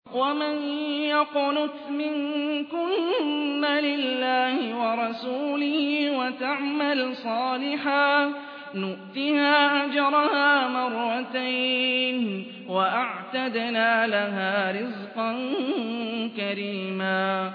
ومن يقنت منكن لله ورسوله وتعمل صالحا نؤتها أجرها مرتين وأعتدنا لها رزقا كريما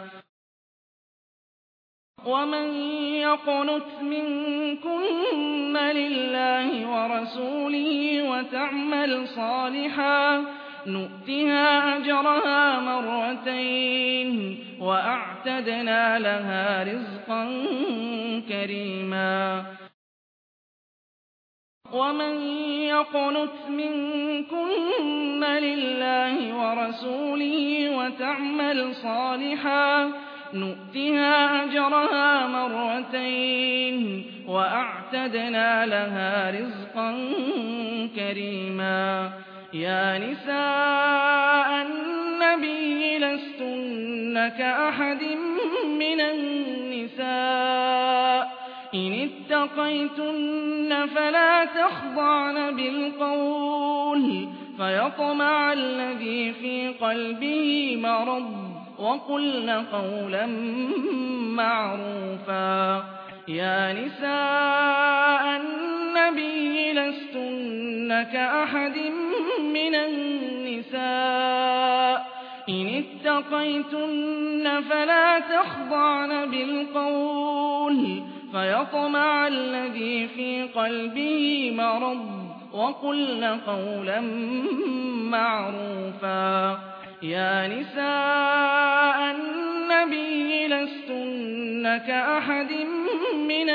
ومن يقنت منكن لله ورسوله وتعمل صالحا نؤتها أجرها مرتين وأعتدنا لها رزقا كريما ومن يقنت منكن لله ورسوله وتعمل صالحا نؤتها أجرها مرتين وأعتدنا لها رزقا كريما يا نساء النبي لستن كأحد من النساء إن اتقيتن فلا تخضعن بالقول فيطمع الذي في قلبه مرض وقلن قولا معروفا يا نساء النبي لستن كأحد من النساء إن اتقيتن فلا تخضعن بالقول فيطمع الذي في قلبه مرض وقلن قولا معروفا يا نساء النبي لستن كأحد من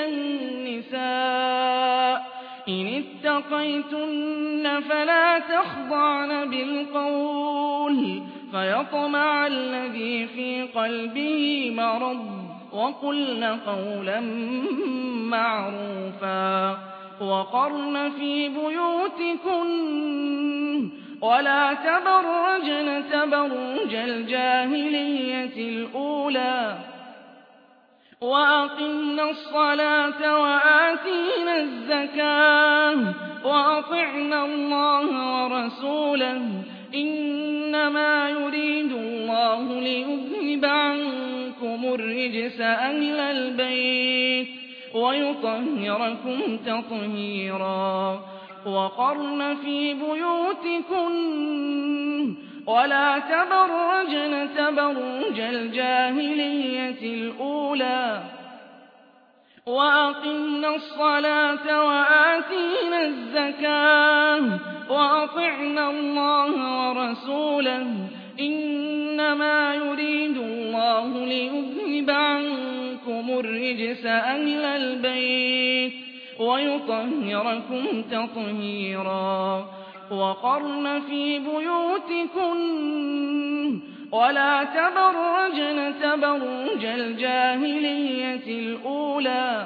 النساء إن اتقيتن فلا تخضعن بالقول فيطمع الذي في قلبه مرض وقلن قولا معروفا وقرن في بيوتكن ولا تبرجن تبرج الجاهلية الأولى وأقمنا الصلاة وآتينا الزكاة وأطعنا الله ورسوله إنما يريد الله ليذهب عنكم الرجس أهل البيت ويطهركم تطهيرا وقرن في بيوتكن ولا تبرجن تبرج الجاهلية الأولى وأقمنا الصلاة وآتينا الزكاة وأطعنا الله ورسوله إنما يريد الله ليذهب عنكم الرجس أهل البيت ويطهركم تطهيرا وقرن في بيوتكن ولا تبرجن تبرج الجاهلية الأولى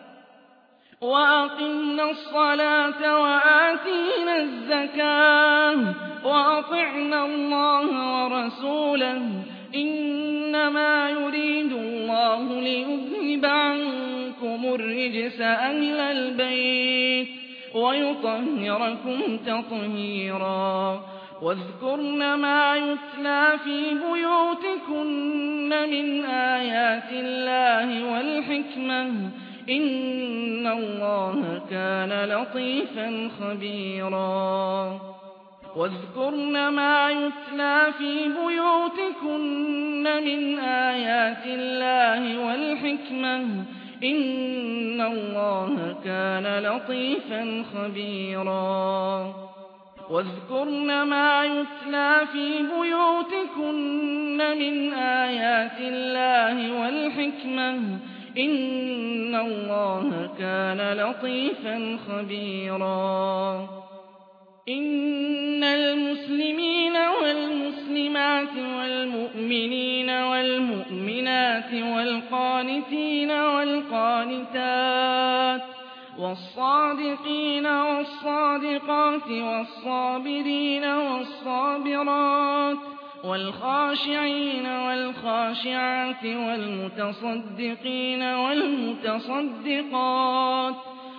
وأقمنا الصلاة وآتينا الزكاة وأطعنا الله ورسوله إنما يريد الله ليذهب عنكم الرجس أهل البيت ويطهركم تطهيرا واذكرن ما يتلى في بيوتكن من آيات الله والحكمة إن الله كان لطيفا خبيرا واذكرن ما يتلى في بيوتكن من آيات الله والحكمة إن الله كان لطيفا خبيرا واذكرن ما يتلى في بيوتكن من آيات الله والحكمة إن الله كان لطيفا خبيرا إن المسلمين والمسلمات والمؤمنين والمؤمنات والقانتين والقانتات والصادقين والصادقات والصابرين والصابرات والخاشعين والخاشعات والمتصدقين والمتصدقات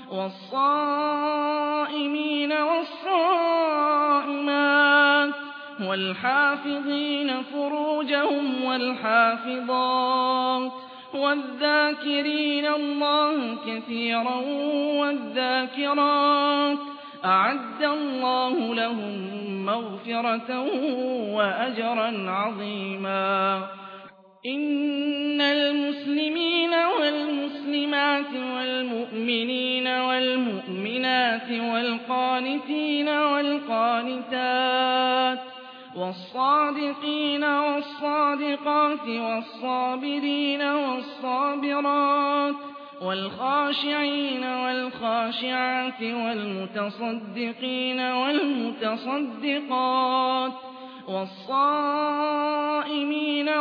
والصائمين والصائمات والحافظين فروجهم والحافظات والذاكرين الله كثيرا والذاكرات أعد الله لهم مغفرة وأجرا عظيما. إن المسلمين والمسلمات والمؤمنين والمؤمنات والقانتين والقانتات والصادقين والصادقات والصابرين والصابرات والخاشعين والخاشعات والمتصدقين والمتصدقات والصائمين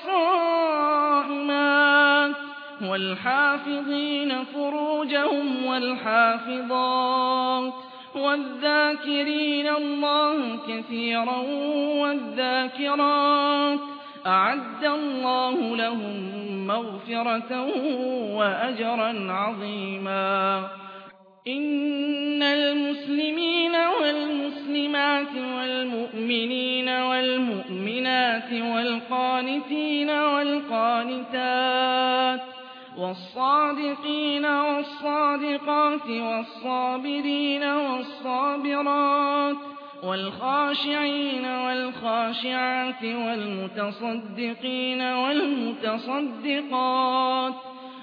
والصائمات والحافظين فروجهم والحافظات والذاكرين الله كثيرا والذاكرات أعد الله لهم مغفرة وأجرا عظيما. إن المسلمين والمسلمات والمؤمنين والمؤمنات والقانتين والقانتات والصادقين والصادقات والصابرين والصابرات والخاشعين والخاشعات والمتصدقين والمتصدقات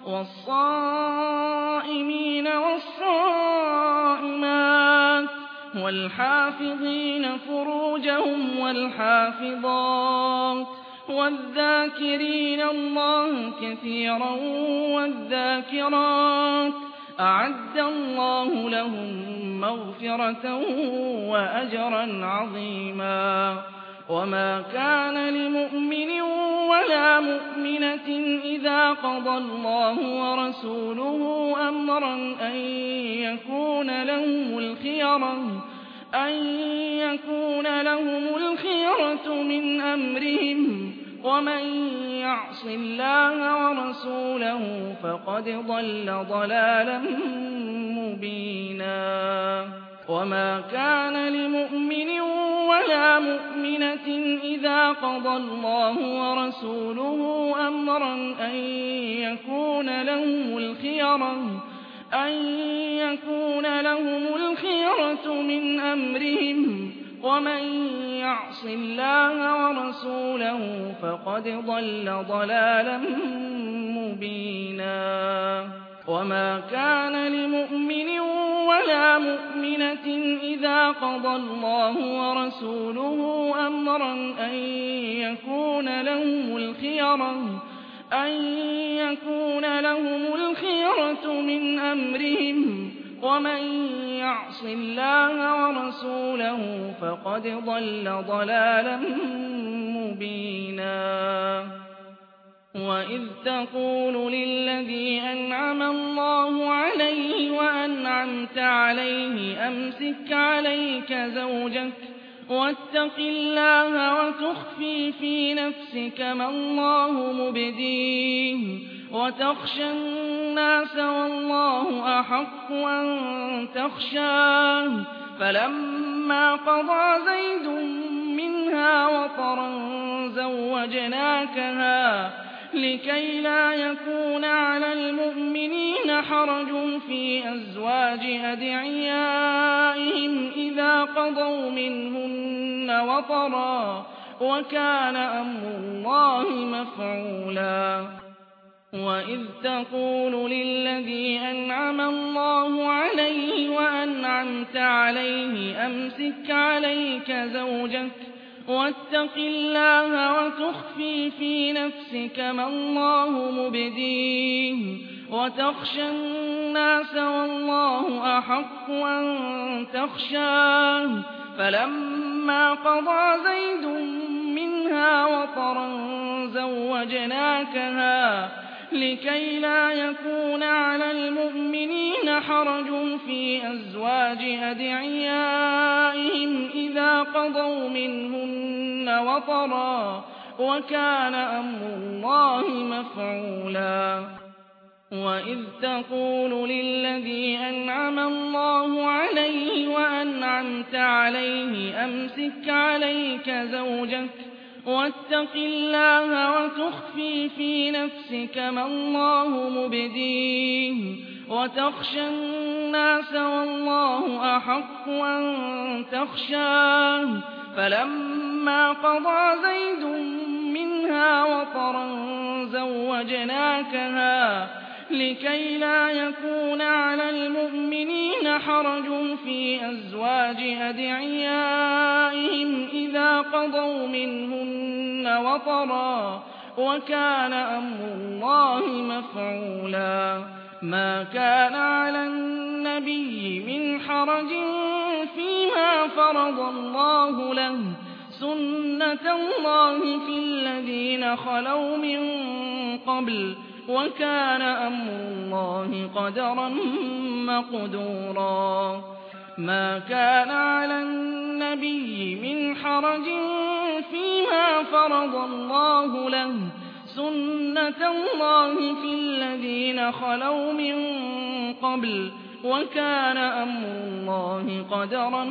والصائمين والصائمات والحافظين فروجهم والحافظات والذاكرين الله كثيرا والذاكرات أعد الله لهم مغفرة وأجرا عظيما. وما كان لمؤمن ولا مؤمنة إذا قضى الله ورسوله أمرا أن يكون لهم الخيرة من أمرهم ومن يعص الله ورسوله فقد ضل ضلالا مبينا. وما كان لمؤمن ولا مؤمنة إذا قضى الله ورسوله أمرا أن يكون لهم الخيرة من أمرهم ومن يعص الله ورسوله فقد ضل ضلالا مبينا. وما كان لمؤمن ولا مؤمنة إذا قضى الله ورسوله أمرا أن يكون لهم الخيرة من أمرهم ومن يعص الله ورسوله فقد ضل ضلالا مبينا. وإذ تقول للذي أنعم الله عليه وأنعمت عليه أمسك عليك زوجك واتق الله وتخفي في نفسك ما الله مبديه وتخشى الناس والله أحق أن تخشاه. فلما قضى زيد منها وطرا زوجناكها لكي لا يكون على المؤمنين حرج في أزواج أدعيائهم إذا قضوا منهن وطرا وكان أمر الله مفعولا. وإذ تقول للذي أنعم الله عليه وأنعمت عليه أمسك عليك زوجك واتق الله وتخفي في نفسك ما الله مبديه وتخشى الناس والله أحق أن تخشاه. فلما قضى زيد منها وطرا زوجناكها لكي لا يكون على المؤمنين حرج في أزواج أدعيائهم إذا قضوا منهن وطرا وكان أمر الله مفعولا. وإذ تقول للذي أنعم الله عليه وأنعمت عليه أمسك عليك زوجك واتق الله وتخفي في نفسك ما الله مبديه وتخشى الناس والله أحق أن تخشاه فلما قضى زيد منها وطرا زوجناكها لكي لا يكون على المؤمنين حرج في أزواج أدعيائهم إذا قضوا منهن وطرا وكان أمر الله مفعولا ما كان على النبي من حرج فيما فرض الله له سنة الله في الذين خلوا من قبل وكان أمر الله قدرا مقدورا ما كان على النبي من حرج فيما فرض الله له سنة الله في الذين خلوا من قبل وكان أمر الله قدرا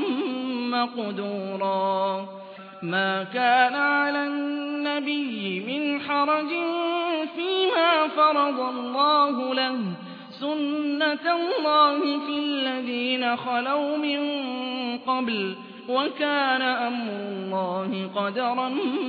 مقدورا ما كان على النبي من حرج فيما فرض الله له سنة الله في الذين خلوا من قبل وكان أمر الله قدرا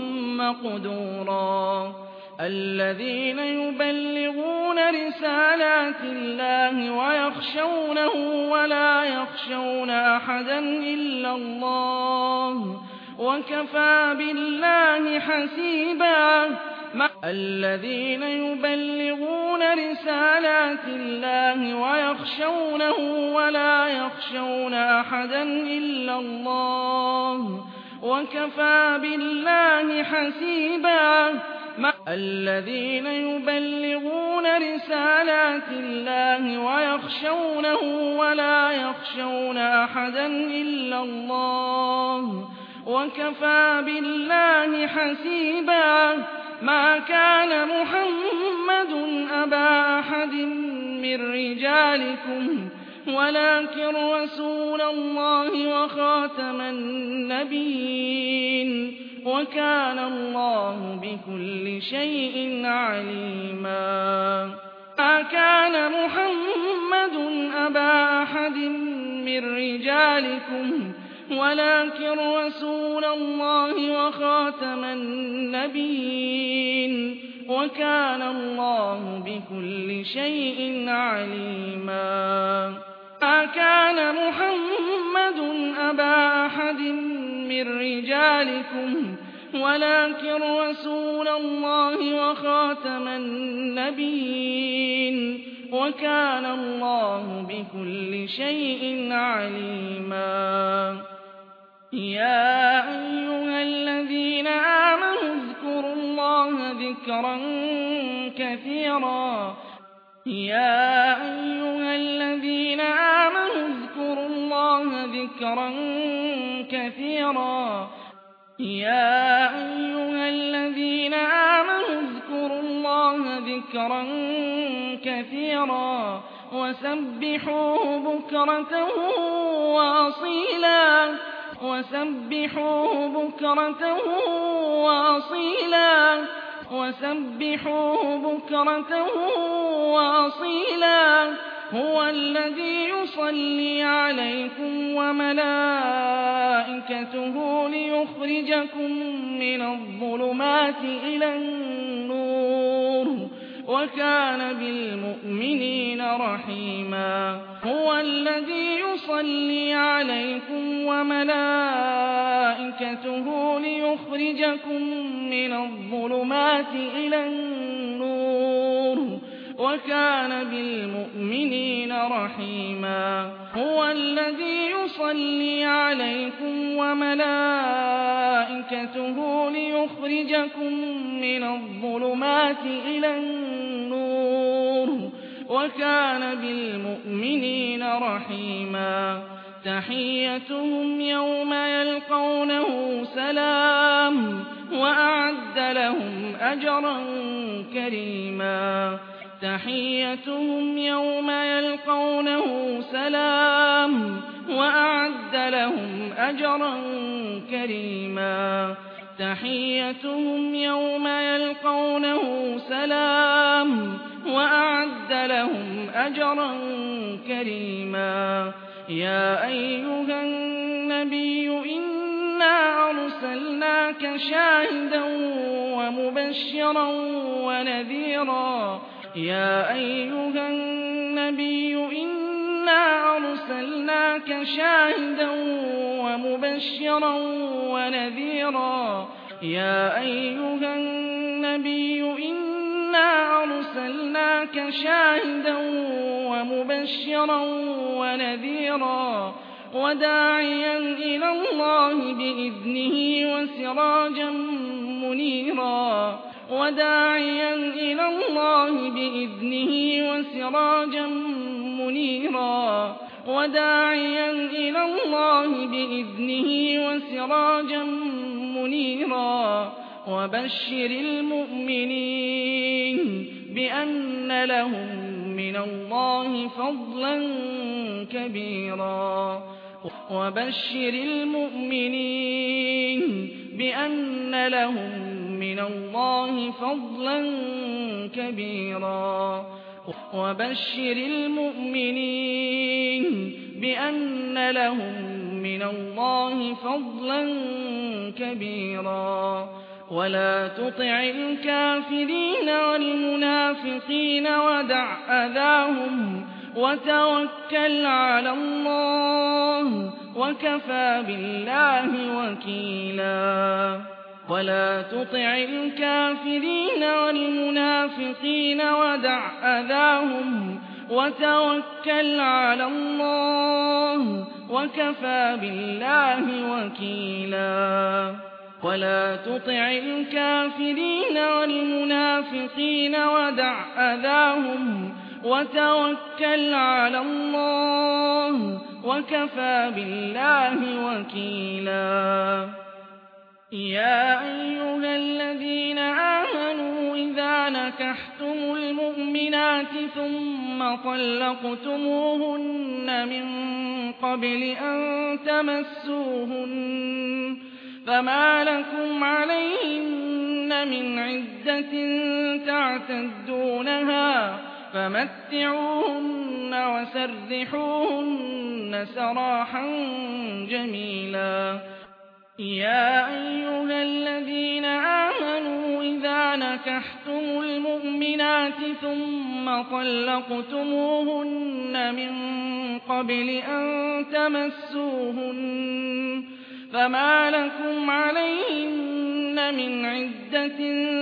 مقدورا الذين يبلغون رسالات الله ويخشونه ولا يخشون أحدا إلا الله وكفى بالله حسيبا الذين يبلغون رسالات الله ويخشونه ولا يخشون أحدا إلا الله وكفى بالله حسيبا الذين يبلغون رسالات الله ويخشونه ولا يخشون أحدا إلا الله وكفى بالله حسيبا ما كان محمد أبا أحد من رجالكم ولكن رسول الله وخاتم النبيين وكان الله بكل شيء عليما ما كان محمد أبا أحد من رجالكم ولكن رسول الله وخاتم النبيين وكان الله بكل شيء عليما ما كان محمد أبا أحد من رجالكم ولكن رسول الله وخاتم النبيين وكان الله بكل شيء عليما يا أيها الذين آمنوا اذكروا الله ذكرا كثيرا يا أيها الذين آمنوا اذكروا الله ذكرا كثيرا يا أيها الذين آمنوا اذكروا الله ذكرا كثيرا وسبحوه بكرة وأصيلا وسبحوه بكرة وأصيلا وسبحوه بكرة وأصيلا هو الذي يصلي عليكم وملائكته ليخرجكم من الظلمات إلى النور وكان بالمؤمنين رحيما هو الذي يصلي عليكم وملائكته ليخرجكم من الظلمات إلى النور وكان بالمؤمنين رحيما هو الذي يصلي عليكم وملائكته ليخرجكم من الظلمات إلى النور وكان بالمؤمنين رحيما تحيتهم يوم يلقونه سلام وأعد لهم أجرا كريما تحيتهم يوم يلقونه سلام وأعد لهم أجرا كريما تحيتهم يوم يلقونه سلام وأعد لهم أجرا كريما يا أيها النبي إنا أرسلناك شاهدا ومبشرا ونذيرا يا أيها النبي إنا أرسلناك شاهدا ومبشرا ونذيرا يا أيها النبي إنا أرسلناك شاهدا ومبشرا ونذيرا وداعيا إلى الله بإذنه وسراجا منيرا وداعيا إلى الله بإذنه وسراجا منيرا وداعيا إلى الله بإذنه وسراجا منيرا وبشر المؤمنين بأن لهم من الله فضلا كبيرا وبشر المؤمنين بأن لهم من الله فضلا كبيرا وبشر المؤمنين بأن لهم من الله فضلا كبيرا ولا تطع الكافرين والمنافقين ودع أذاهم وتوكل على الله وكفى بالله وكيلا ولا تطع الكافرين والمنافقين ودع أذاهم وتوكل على الله وكفى بالله وكيلا ولا تطع الكافرين والمنافقين ودع أذاهم وتوكل على الله وكفى بالله وكيلا يا أيها الذين آمنوا إذا نكحتم المؤمنات ثم طلقتموهن من قبل أن تمسوهن فما لكم عليهن من عدة تعتدونها فمتعوهن وسرحوهن سراحا جميلا يا أيها الذين آمنوا إذا نكحتم المؤمنات ثم طلقتموهن من قبل أن تمسوهن فما لكم عليهن من عدة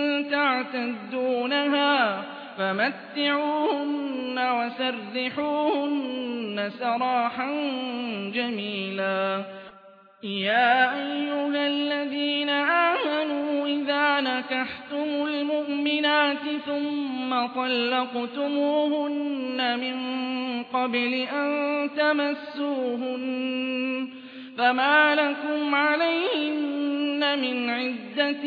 تعتدونها فمتعوهن وسرحوهن سراحا جميلا يا أيها الذين آمنوا إذا نكحتم المؤمنات ثم طلقتموهن من قبل أن تمسوهن فما لكم عليهن من عدة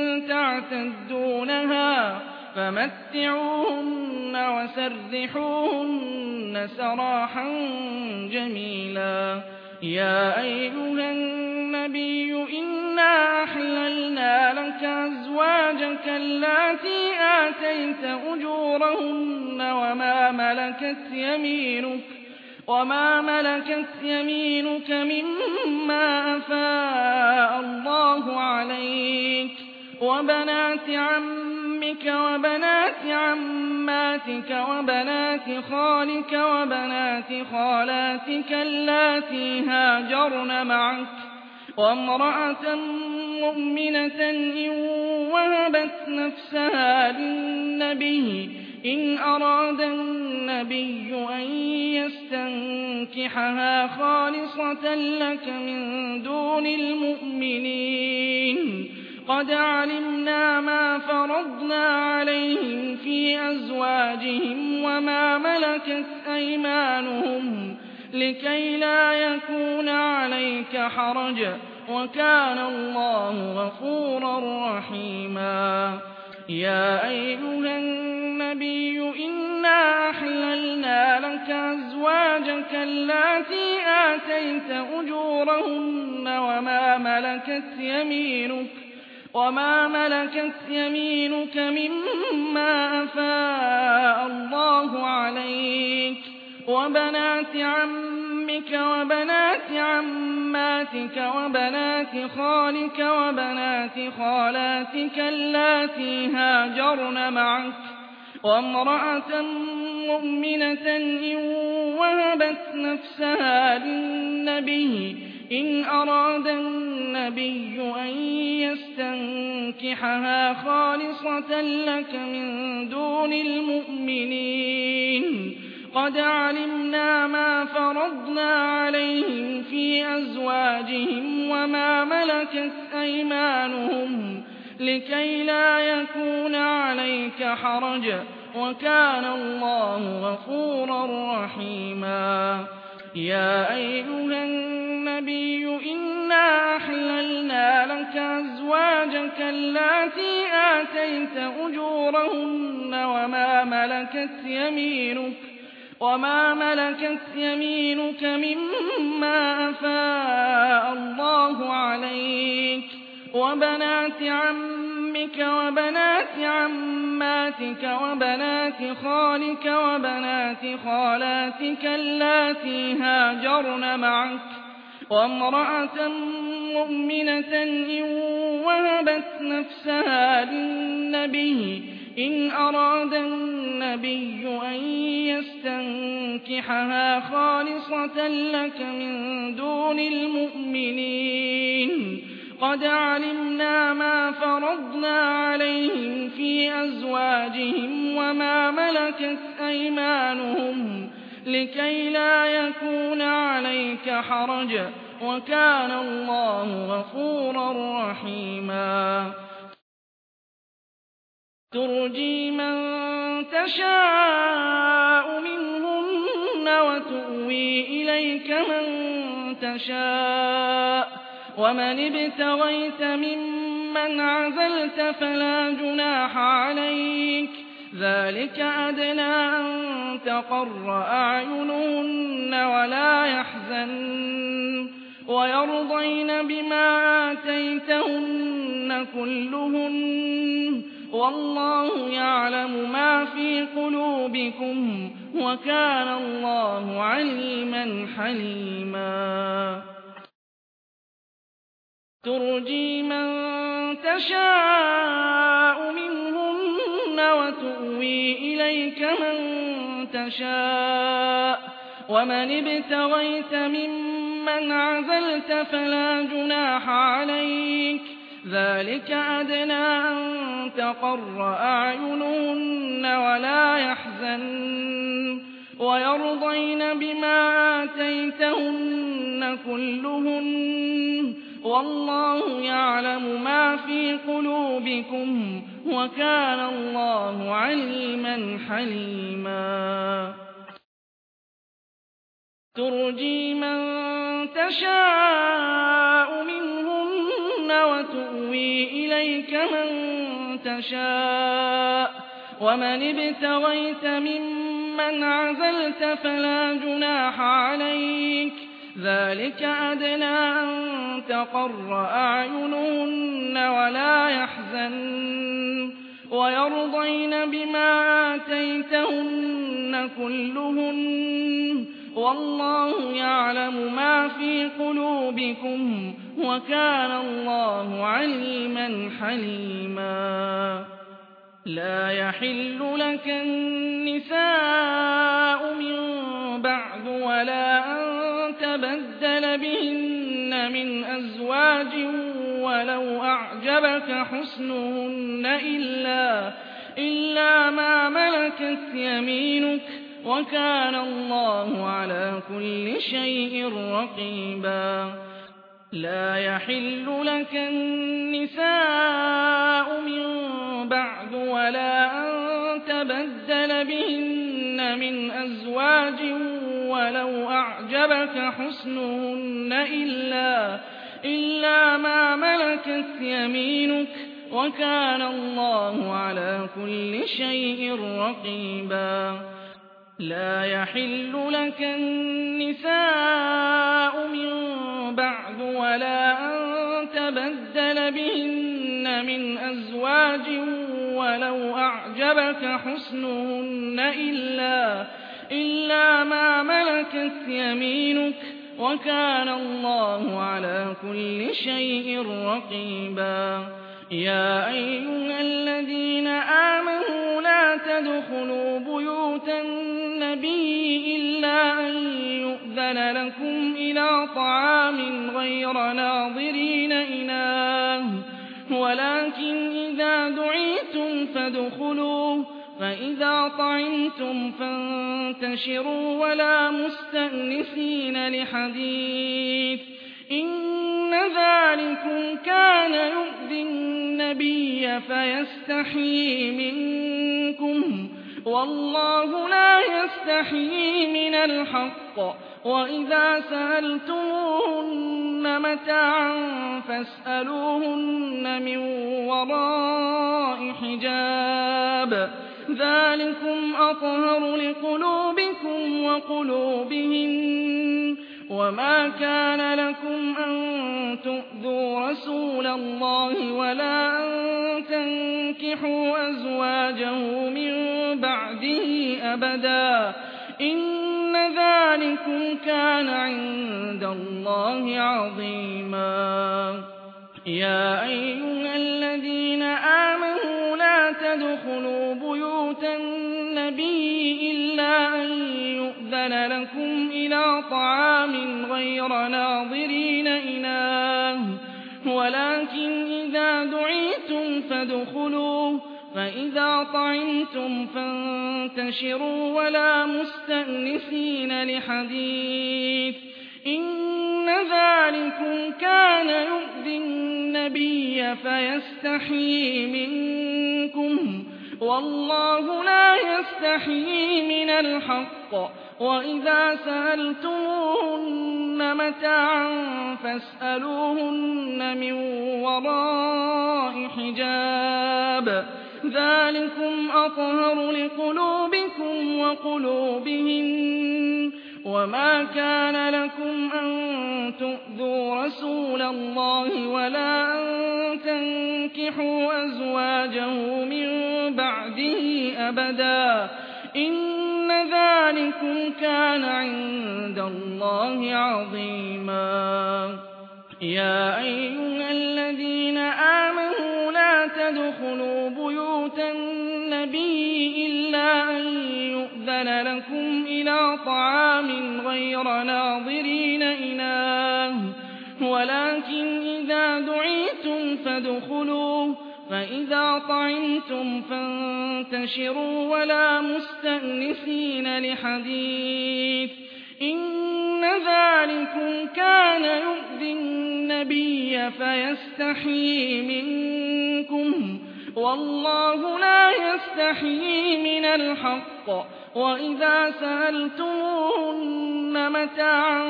تعتدونها فمتعوهن وسرحوهن سراحا جميلا يا أيها النبي إنا أحللنا لك أزواجك اللاتي آتيت أجورهن وما ملكت يمينك مما أفاء الله عليك وبنات عمك وبنات عماتك وبنات خالك وبنات خالاتك اللاتي هاجرن معك وامرأة مؤمنة إن وهبت نفسها للنبي إن أراد النبي أن يستنكحها خالصة لك من دون المؤمنين قد علمنا ما فرضنا عليهم في أزواجهم وما ملكت أيمانهم لكي لا يكون عليك حرج وكان الله غفورا رحيما يا أيها النبي أزواجك اللاتي آتيت أجورهن وما ملكت يمينك مما أفاء الله عليك وبنات عمك وبنات عماتك وبنات خالك وبنات خالاتك اللاتي هاجرن معك وامرأة مؤمنة إن وهبت نفسها للنبي إن أراد النبي أن يستنكحها خالصة لك من دون المؤمنين قد علمنا ما فرضنا عليهم في أزواجهم وما ملكت أيمانهم لكي لا يكون عليك حرج وكان الله غفورا رحيما يا أيها النبي إنا أحللنا لك أزواجك اللاتي آتيت أجورهن وما ملكت يمينك مما أفاء الله عليك وبنات عمك وبنات عماتك وبنات خالك وبنات خالاتك اللاتي هاجرن معك وامرأة مؤمنة إن وهبت نفسها للنبي إن أراد النبي أن يستنكحها خالصة لك من دون المؤمنين قد علمنا ما فرضنا عليهم في أزواجهم وما ملكت أيمانهم لكي لا يكون عليك حرج وكان الله غفورا رحيما ترجي من تشاء منهن وتؤوي إليك من تشاء ومن ابتغيت ممن عزلت فلا جناح عليك ذلك أدنى أن تقر أعينهن ولا يحزن ويرضين بما آتيتهن كلهن والله يعلم ما في قلوبكم وكان الله عليما حليما ترجي من تشاء منهن وتؤوي إليك من تشاء ومن ابتغيت ممن عزلت فلا جناح عليك ذلك أدنى أن تقر أعينهن ولا يحزن ويرضين بما آتيتهن كلهن والله يعلم ما في قلوبكم وكان الله عليما حليما ترجي من تشاء منهن وتؤوي إليك من تشاء ومن ابتغيت ممن عزلت فلا جناح عليك ذلك أدنى أن تقر أعينهن ولا يحزن ويرضين بما آتيتهن كلهن والله يعلم ما في قلوبكم وكان الله عليما حليما لا يحل لك النساء من بعد ولا أن تبدل بهن من أزواج ولو أعجبك حسنهن إلا ما ملكت يمينك وكان الله على كل شيء رقيبا لا يحل لك النساء من بعد ولا أن تبدل بهن من أزواج ولو أعجبك حسنهن إلا ما ملكت يمينك وكان الله على كل شيء رقيبا لا يحل لك النساء من بعد ولا أن تبدل بهن من أزواج ولو أعجبك حسنهن إلا ما ملكت يمينك وكان الله على كل شيء رقيبا يا أيها الذين آمنوا لا تدخلوا بيوت النبي إلا أن يؤذن لكم إلى طعام غير ناظرين إناه ولكن إذا دعيتم فادخلوا فإذا طعمتم فانتشروا ولا مستأنسين لحديث إن ذلكم كان يؤذي النبي فيستحيي منكم والله لا يستحيي من الحق وإذا سألتموهن متاعا فاسألوهن من وراء حجاب ذلكم أطهر لقلوبكم وقلوبهن وما كان لكم أن تؤذوا رسول الله ولا أن تنكحوا أزواجه من بعده أبدا إن ذلكم كان عند الله عظيما يا أيها الذين آمنوا لا تدخلوا بيوت النبي إلا أن يؤذن لكم إلى طعام غير ناظرين إناه ولكن إذا دعيتم فادخلوا فإذا طعمتم فانتشروا ولا مستأنسين لحديث إن ذلكم كان يؤذي النبي فيستحيي منكم والله لا يستحيي من الحق وإذا سألتموهن متاعا فاسألوهن من وراء حجاب ذلكم أطهر لقلوبكم وقلوبهن وما كان لكم أن تؤذوا رسول الله ولا أن تنكحوا أزواجه من بعده أبدا إن ذلكم كان عند الله عظيما يا أيها الذين آمنوا لا تدخلوا بيوت النبي إلا أن يؤذن لكم إلى طعام غير ناظرين إناه ولكن إذا دعيتم فادخلوا فإذا طعمتم فانتشروا ولا مستأنسين لحديث إن ذلكم كان يؤذي النبي فيستحيي منكم والله لا يستحيي من الحق وإذا سألتموهن متاعا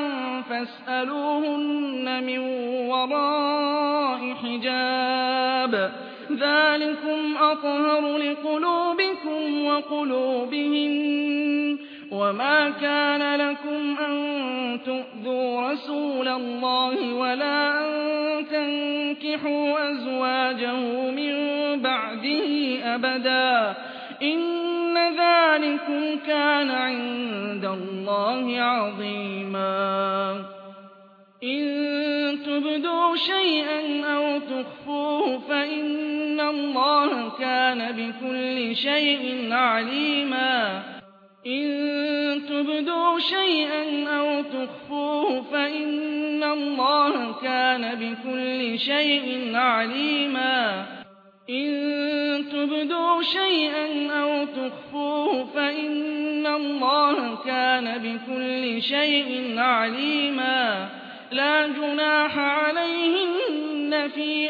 فاسألوهن من وراء حجاب ذلكم أطهر لقلوبكم وقلوبهن وما كان لكم أن تؤذوا رسول الله ولا أن تنكحوا أزواجه من بعده أبدا إن ذلكم كان عند الله عظيما إن تبدوا شيئا أو تخفوه فإن الله كان بكل شيء عليما إن تبدوا شيئا أو تخفوه فإن الله كان بكل شيء عليما إن تبدوا شيئا أو تخفوه فإن الله كان بكل شيء عليما لا جناح عليهن في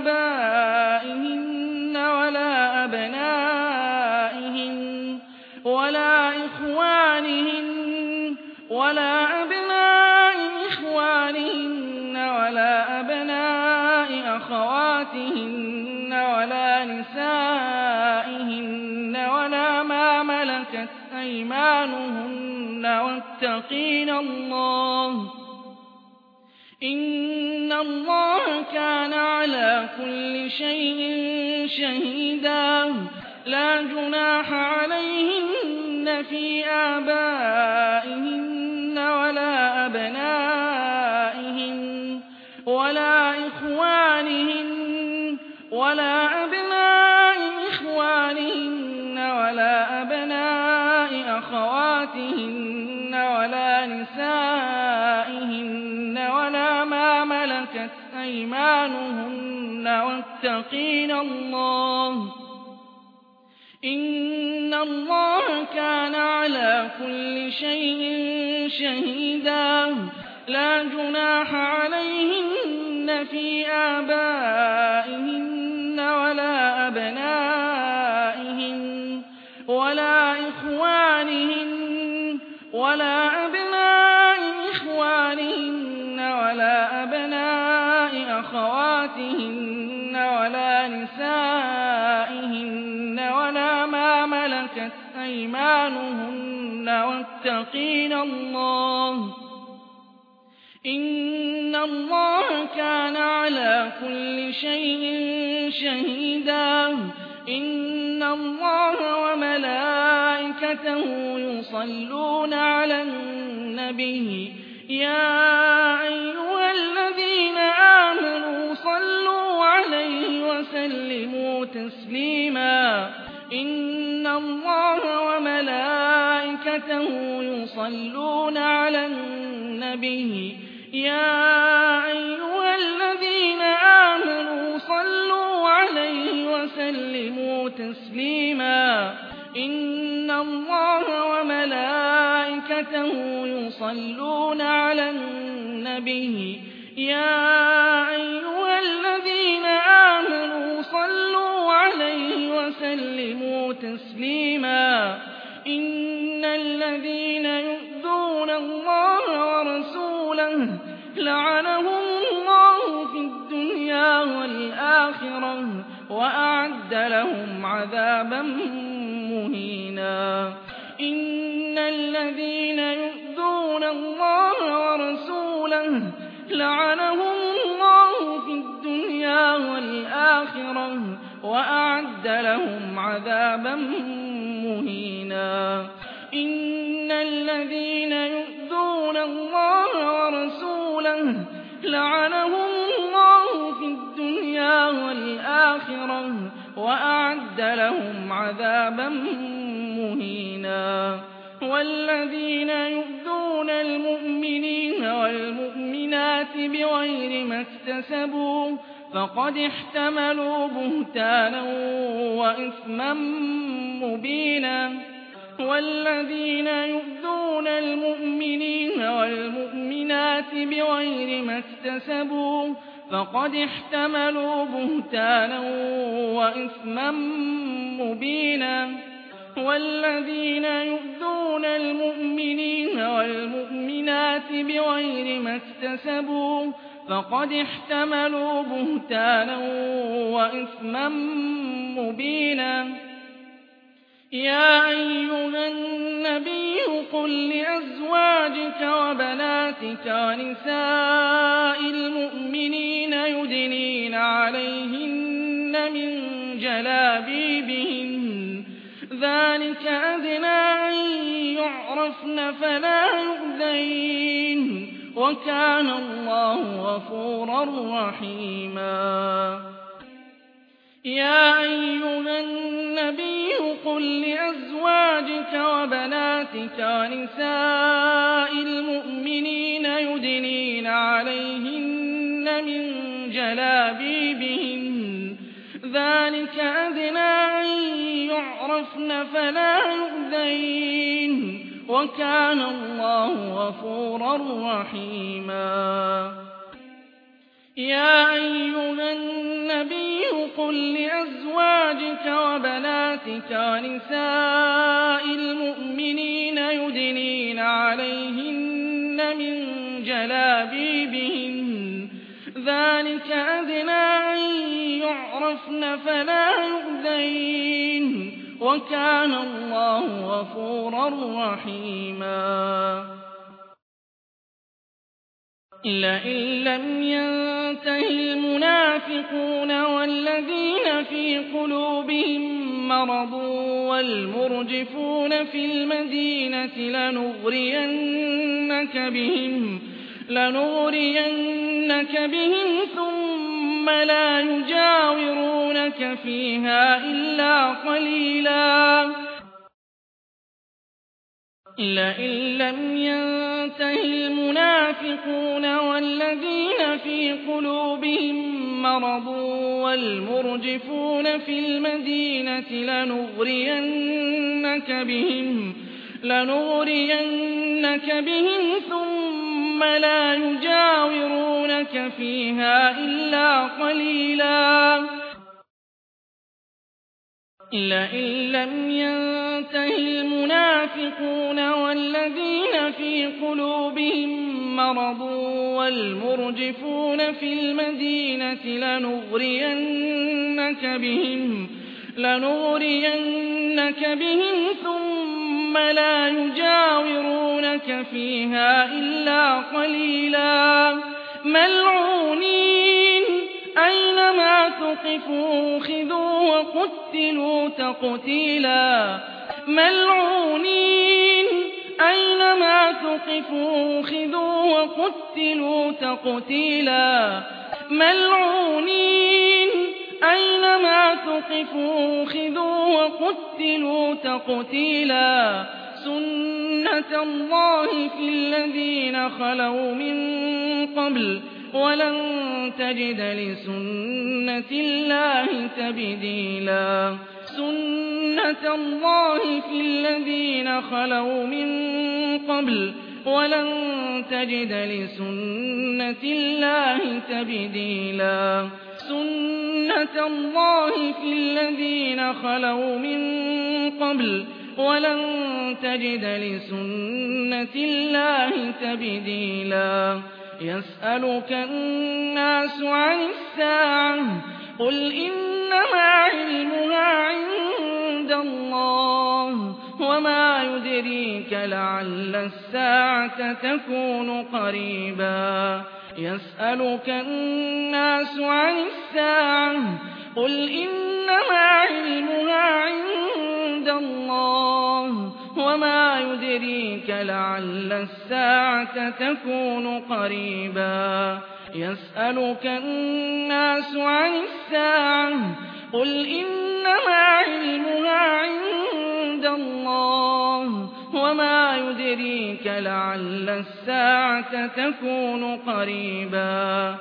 آبائهن ولا أبنائهن ولا إخوانهن ولا أبناء إخوانهن ولا أبناء أخواتهن ولا نسائهن ولا ما ملكت أيمانهن واتقين الله إن الله كان على كل شيء شهيدا لا جناح عليهن في آبائهن ولا أبنائهن ولا إخوانهن ولا أبناء إخوانهن ولا أبناء أخواتهن ولا نسائهن ولا ما ملكت أيمانهن واتقين الله إن الله كان على كل شيء شهيدا لا جناح عليهن في آبائهن ولا أبنائهن ولا إخوانهن ولا أبناء إخوانهن ولا أبناء أخواتهن ولا نسائهن ولا ما ملكت أيمانهن واتقين الله إن الله كان على كل شيء شهيدا إن الله وملائكته يصلون على النبي يا أيها الذين آمنوا صلوا عليه وسلموا تسليما إن الله وملائكته يصلون على النبي يا أيها الذين آمنوا صلوا عليه وسلموا تسليما إن الله وملائكته يصلون على النبي يا أيها الذين آمنوا صلوا عليه وسلموا تسليما إن الذين يؤذون الله ورسوله لعنهم الله في الدنيا والآخرة وأعد لهم عذابا مهينا إن الذين يؤذون الله ورسوله لعنهم الله في الدنيا والآخرة وأعد لهم عذابا مهينا إن الذين يؤذون الله ورسوله لعنهم الله في الدنيا والآخرة وأعد لهم عذابا مهينا والذين يؤذون المؤمنين والمؤمنات بغير ما اكتسبوا فقد احتملوا بهتانا وإثما مبينا والذين يؤذون المؤمنين والمؤمنات بغير ما اكتسبوا فقد احتملوا بهتانا وإثما مبينا والذين يؤذون المؤمنين والمؤمنات بغير ما اكتسبوا فقد احتملوا بهتانا وإثما مبينا يا أيها النبي قل لأزواجك وبناتك ونساء المؤمنين يدنين عليهن من جلابيبهن ذلك أدنى أن يعرفن فلا يؤذين وكان الله غفورا رحيما يا أيها النبي قل لأزواجك وبناتك ونساء المؤمنين يدنين عليهن من جلابيبهن ذلك أدنى أن يعرفن فلا يؤذين وكان الله غفورا رحيما يا أيها النبي قل لأزواجك وبناتك ونساء المؤمنين يدنين عليهن من جلابيبهن ذلك أدنى أن يعرفن فلا يؤذين وكان الله غفورا رحيما لئن لم ينته المنافقون والذين في قلوبهم مرض والمرجفون في المدينة لنغرينك بهم ثم لا يجاورونك فيها إلا قليلا لئن لم ينته المنافقون والذين في قلوبهم مرض والمرجفون في المدينة لنغرينك بهم ثم لا يجاورونك فيها إلا قليلا لئن لم ينته المنافقون والذين في قلوبهم مرض والمرجفون في المدينة لنغرينك بهم ثم لا يجاورونك فيها إلا قليلا ملعونين أينما ثقفوا أخذوا وقتلوا تقتيلا ملعونين أينما ثقفوا أخذوا وقتلوا تقتيلا ملعونين أينما ثقفوا أخذوا وقتلوا تقتيلا سنة الله في الذين خلوا من قبل ولن تجد لسنة الله تبديلا سنة الله في الذين خلوا من قبل ولن تجد لسنة الله تبديلا سنة الله في الذين خلوا من قبل ولن تجد لسنة الله تبديلا يسألك الناس عن الساعة قل إنما علمها عند الله وما يدريك لعل الساعة تكون قريبا يسألك الناس عن الساعة قل إنما علمها عند الله وما يدريك لعل الساعة تكون قريبا يسألك الناس عن الساعة قل إنما علمها عند الله وما يدريك لعل الساعة تكون قريبا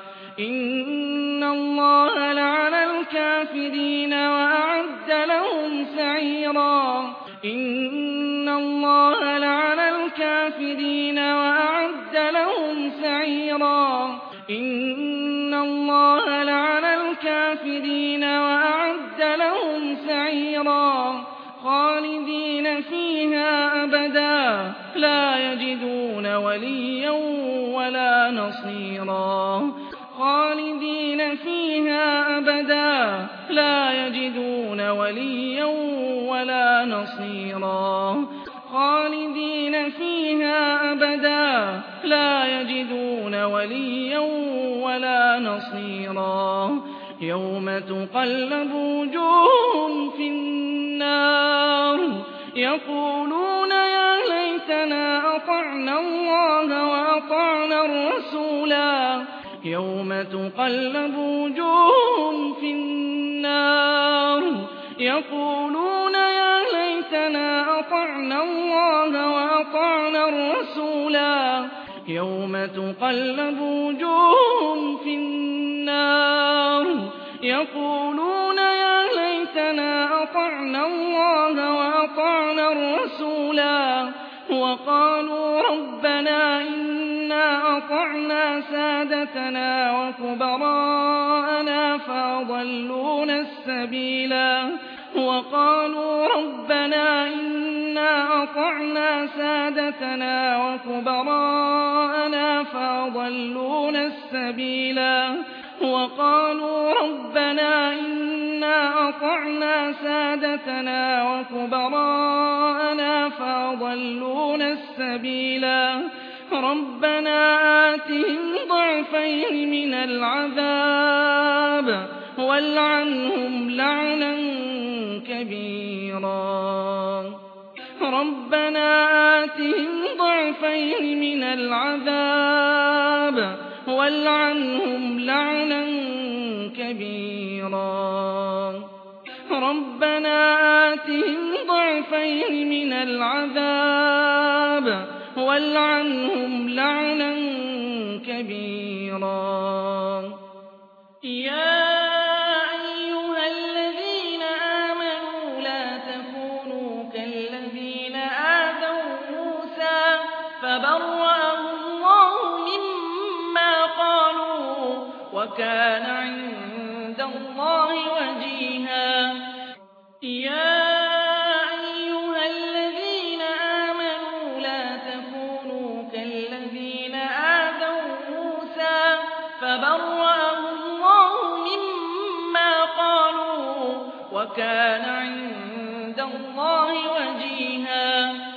إن الله لعن الكافرين وأعد لهم سعيرا إن الله لعن الكافرين وأعد لهم سعيرا إن الله لعن الكافرين وأعد لهم سعيرا خالدين فيها أبدا لا يجدون وليا ولا نصيرا خالدين فيها أبدا لا يجدون وليا ولا نصيرا خالدين فيها أبدا لا يجدون وليا ولا نصيرا يوم تقلب وجوههم في النار يقولون يا ليتنا أطعنا الله وأطعنا الرسولا يوم تقلب وجوههم في النار يقولون يا ليتنا أطعنا الله وأطعنا الرسولا يوم تقلب وجوههم في النار يقولون يا ليتنا أطعنا الله وأطعنا الرسولا وقالوا ربنا إنا أطعنا سادتنا وكبراءنا فأضلونا السبيلا وقالوا ربنا إنا أطعنا سادتنا وكبراءنا فأضلونا السبيلا وقالوا ربنا إنا وأطعنا سادتنا وكبراءنا فأضلونا السبيلا ربنا آتهم ضعفين من العذاب والعنهم لعنا كبيرا ربنا آتهم ضعفين من العذاب والعنهم لعنا كبيرا ربنا آتهم ضعفين من العذاب والعنهم لعنا كبيرا يا أيها الذين آمنوا لا تكونوا كالذين آذوا موسى فبرأه الله مما قالوا وكان عند الله وجيها يا أيها الذين آمنوا لا تكونوا كالذين آذوا موسى فبرأه الله مما قالوا وكان عند الله وجيها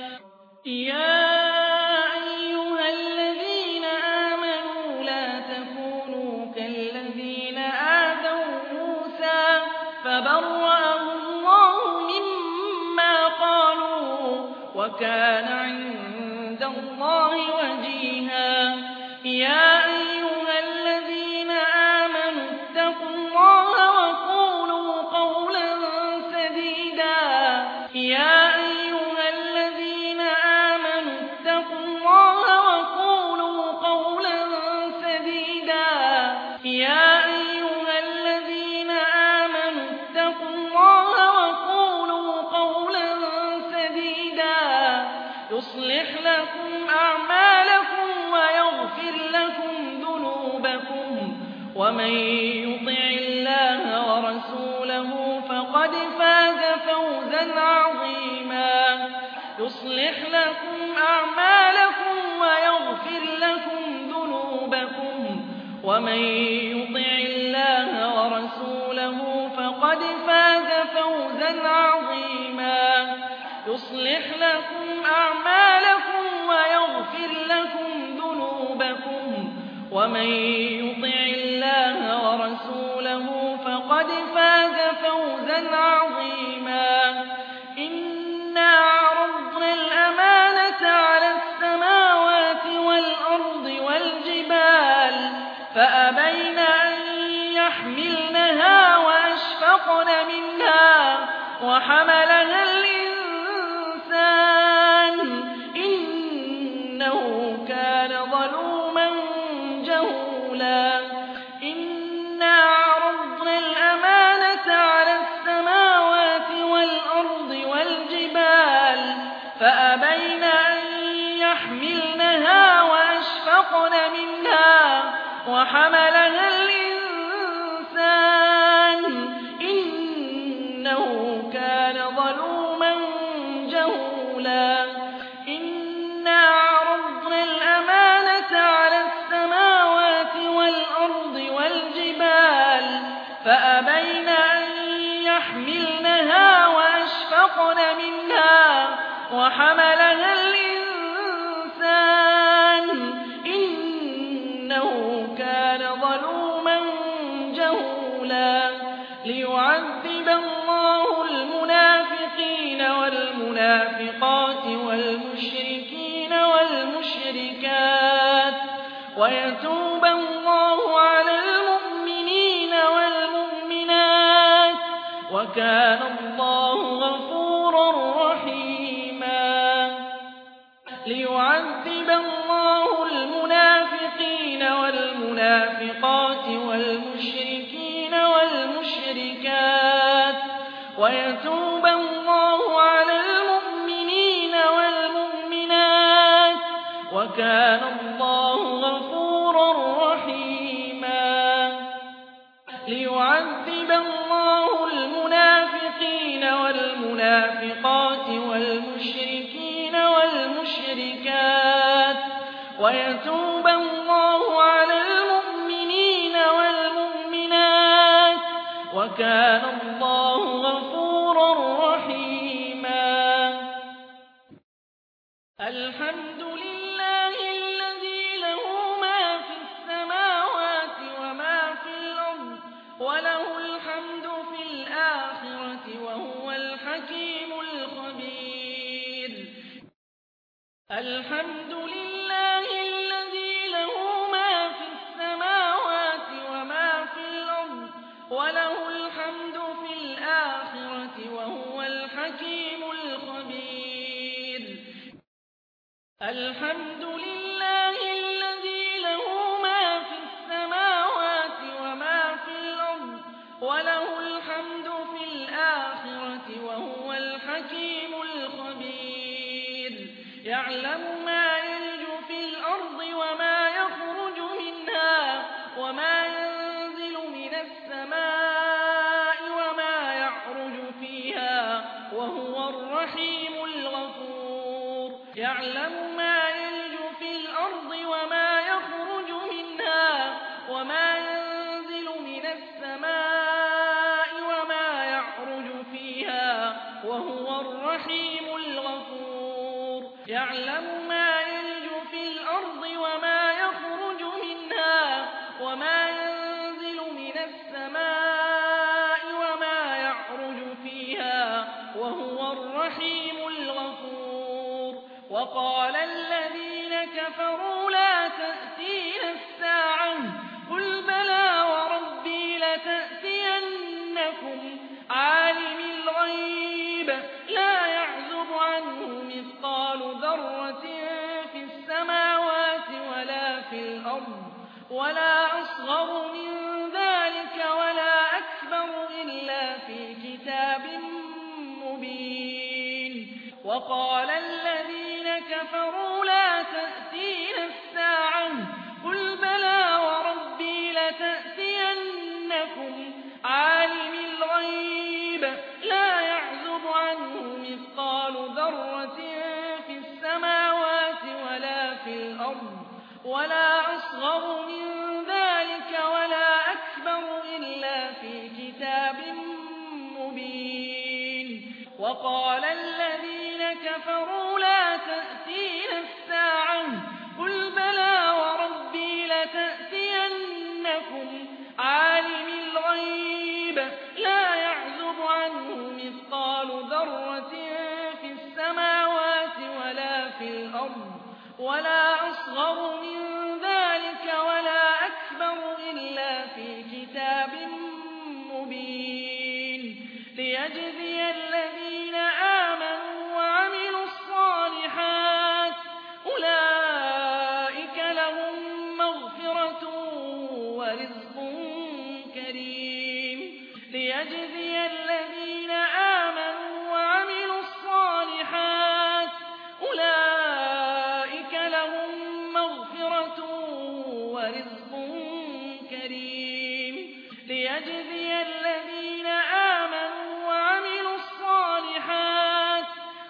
يا أيها الذين آمنوا لا تكونوا كالذين آذوا موسى فبرأه الله مما قالوا وكان عند الله وجيها يا أيها الذين آمنوا اتقوا الله وقولوا قولا سديدا يا أيها الذين آمنوا اتقوا الله وقولوا قولا سديدا يا أيها الذين آمنوا اتقوا الله وقولوا قولا سديدا يصلح لكم أعمالكم ويغفر لكم ذنوبكم ومن يطع الله ورسوله فقد فاز فوزا عظيما يصلح لكم أعمالكم ويغفر لكم ذنوبكم ومن يطع الله ورسوله فقد فاز فوزا عظيما يصلح لكم أعمالكم ويغفر لكم ذنوبكم ومن يطع الله ورسوله فقد فاز فوزا عظيما إنا عرضنا الأمانة على السماوات والأرض والجبال فأبين أن يحملنها وأشفقن منها وحملها الإنسان إنه كان ظلوما جهولا إنا عرضنا الأمانة على السماوات والأرض والجبال فأبين أن يحملنها وأشفقن منها وحملها الإنسان إنه كان ظلوما جهولا إنا عرضنا الأمانة على السماوات والأرض والجبال فأبين أن يحملنها وأشفقن منها وحملها الإنسان إنه كان ظلوما جهولا ليعذب الله المنافقين والمنافقات والمشركين والمشركات ويتوب الله على المؤمنين والمؤمنات وكان الله غفورا رحيما ليعذب الله المنافقين والمنافقات والمشركين والمشركات ويتوب الله على المؤمنين والمؤمنات وكان الله غفورا رحيما ليعذب الله المنافقين والمنافقات والمشركين والمشركات ويتوب الله على المؤمنين والمؤمنات وكان الله الحمد لله الذي له ما في السماوات وما في الأرض وله الحمد في الآخرة وهو الحكيم الخبير الحمد لله الذي له ما في السماوات وما في الأرض وله الحمد في الآخرة وهو الحكيم الخبير يعلم ما يلج في الأرض وما يخرج منها وما ينزل من السماء وما يعرج فيها وهو الرحيم الغفور يعلم ما يلج في الأرض وما يخرج منها وما ينزل من السماء وما يعرج فيها وهو الرحيم الغفور يعلم ما يلج في الأرض وما يخرج منها وما ينزل من السماء وما يعرج فيها وهو الرحيم الغفور وقال الذين كفروا لا تأتينا الساعة قل بلى وربي لتأتينكم عالم الغيب لا يعزب عنه مثقال ذرة في السماوات ولا في الأرض ولا أصغر من ذلك ولا أكبر إلا في كتاب مبين وقال الذين كفروا لا تأتينا الساعة قل بلى وربي لتأتينكم عالم الغيب لا يعزب عنه مثقال ذرة في السماوات ولا في الأرض ولا أصغر من ذلك ولا أكبر إلا في كتاب مبين وقال الذين كفروا لا تأتينا الساعة قل بلى وربي لتأتينكم عالم الغيب لا يعزب عنه مثقال ذرة في السماوات ولا في الأرض ولا أصغر من ذلك ولا أكبر إلا في كتاب مبين ليجزي الذين آمنوا وعملوا الصالحات أولئك لهم مغفرة ورزق كريم ليجزي الذين آمنوا وعملوا الصالحات أولئك لهم مغفرة ورزق كريم ليجزي الذين آمنوا وعملوا الصالحات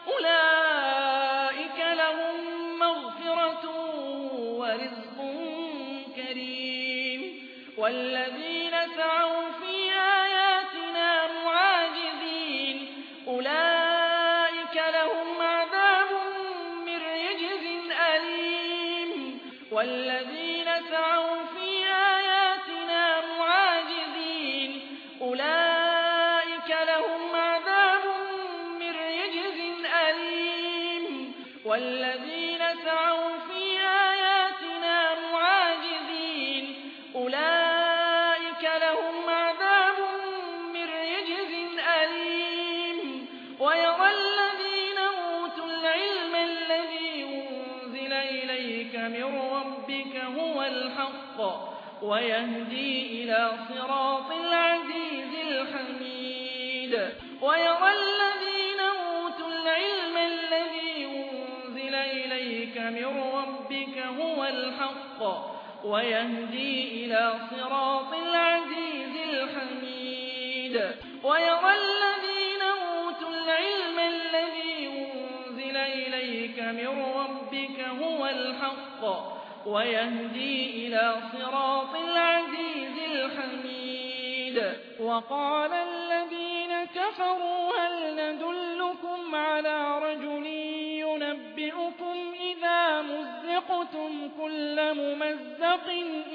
أولئك لهم مغفرة ورزق كريم والذين سعوا في آياتنا معاجزين أولئك لهم عذاب من رجز أليم والذين سعوا في آياتنا معاجزين أولئك لهم عذاب من رجز أليم والذين سعوا في آياتنا معاجزين أولئك لهم عذاب من رجز أليم ويرى الذين أوتوا العلم الذي أنزل إليك من ربك هو الحق ويهدي إلى صراط العزيز الحميد ويرى الذين أوتوا العلم الذي أنزل إليك من ربك هو الحق ويهدي إلى صراط العزيز الحميد ويرى الذين أوتوا العلم الذي أنزل إليك من ربك هو الحق ويهدي إلى صراط العزيز الحميد وقال الذين كفروا هل ندلكم على رجل ينبئكم إذا مزقتم كل ممزق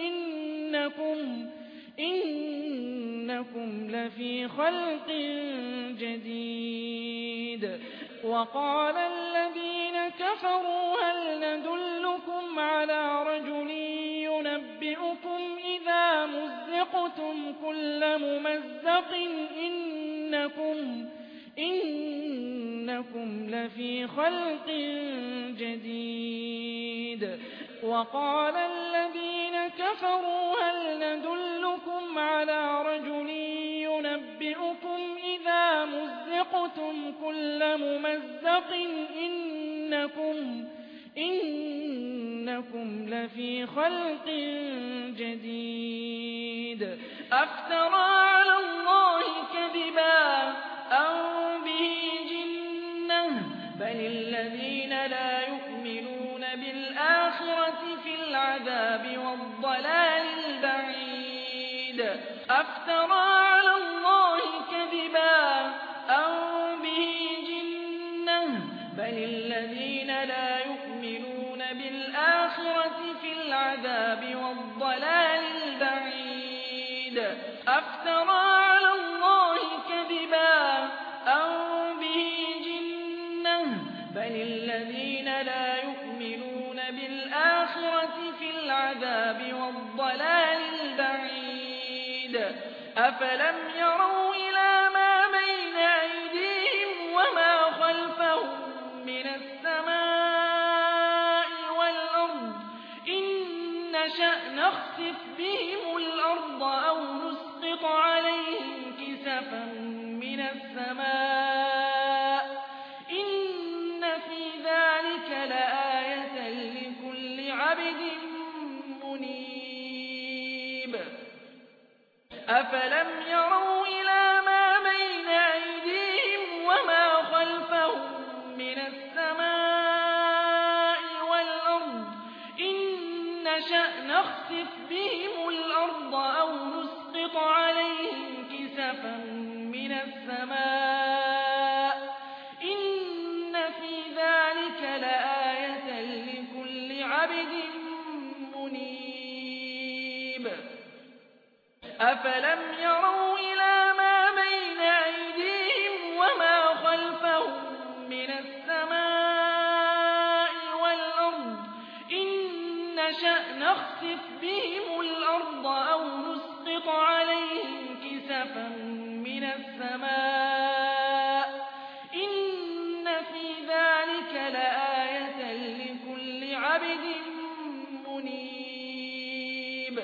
إنكم لفي خلق جديد وقال الذين كفروا هل ندلكم على رجل ينبئكم إذا مزقتم كل ممزق إنكم لفي خلق جديد. وقال الذين كفروا هل ندلكم على رجل ينبئكم إذا مزقتم كل ممزق إنكم لفي خلق جديد. أفترى على الله كذبا أم به جنة بل الذين لا يؤمنون بالآخرة في العذاب والضلال البعيد. أفترى على الله كذبا أم به جنة بل الذين لا يؤمنون بالآخرة في العذاب والضلال البعيد. أفترى على الله كذبا أم به جنة بل الذين لا يؤمنون بالآخرة في العذاب والضلال البعيد. أفلم يروا إلى ما بين أيديهم وما خلفهم من السماء والأرض إن نشأ نخسف بهم الأرض أو نسقط عليهم كسفا من السماء إن في ذلك لآية لكل عبد منيب. أفلم يروا إلى ما بين أيديهم وما خلفهم من السماء والأرض إن نشأ نخسف بهم الأرض أو نسقط عليهم كسفا من السماء إن في ذلك لآية لكل عبد منيب. أفلم يروا إلى ما بين أيديهم وما خلفهم من السماء والأرض إن نشأ نخسف بهم الأرض أو نسقط عليهم كسفا من السماء إن في ذلك لآية لكل عبد منيب.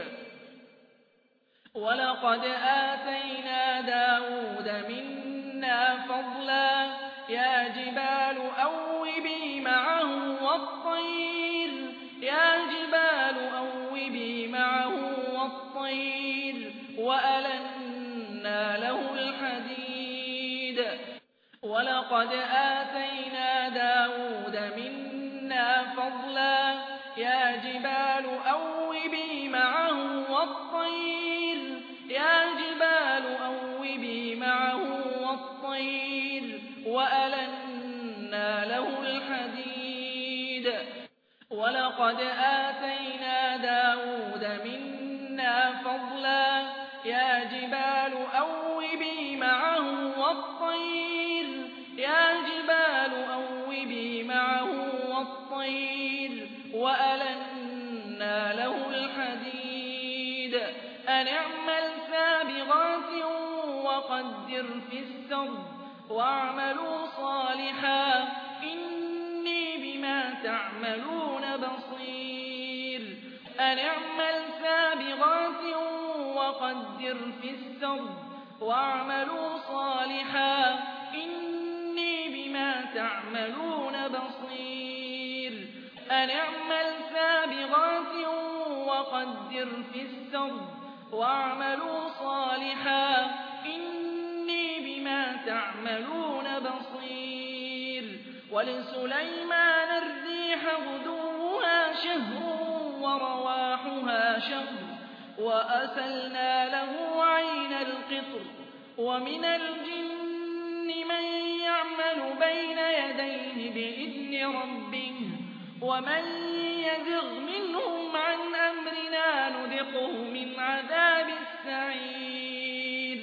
ولقد آتينا داود منا فضلا يا جبال أوبي معه والطير وألنا له الحديد. ولقد آتينا داود منا فضلا يا جبال أوبي معه والطير وألنا له الحديد. ولقد آتينا داود منا فضلا يا جبال أوبي معه والطير وألنا له الحديد. أن اعمل سابغات وقدر في السرد واعملوا صالحا إني بما تعملون بصير. أن اعمل سابغات وقدر في السرد واعملوا صالحا إني بما تعملون بصير. أن اعمل سابغات وقدر في السرد واعملوا صالحا إني بما تعملون بصير. ولسليمان الريح غدوها شهر ورواحها شهر وأسلنا له عين القطر. ومن الجن من يعمل بين يديه بإذن ربه ومن يزغ منهم عن أمرنا نذقه من عذاب السعير.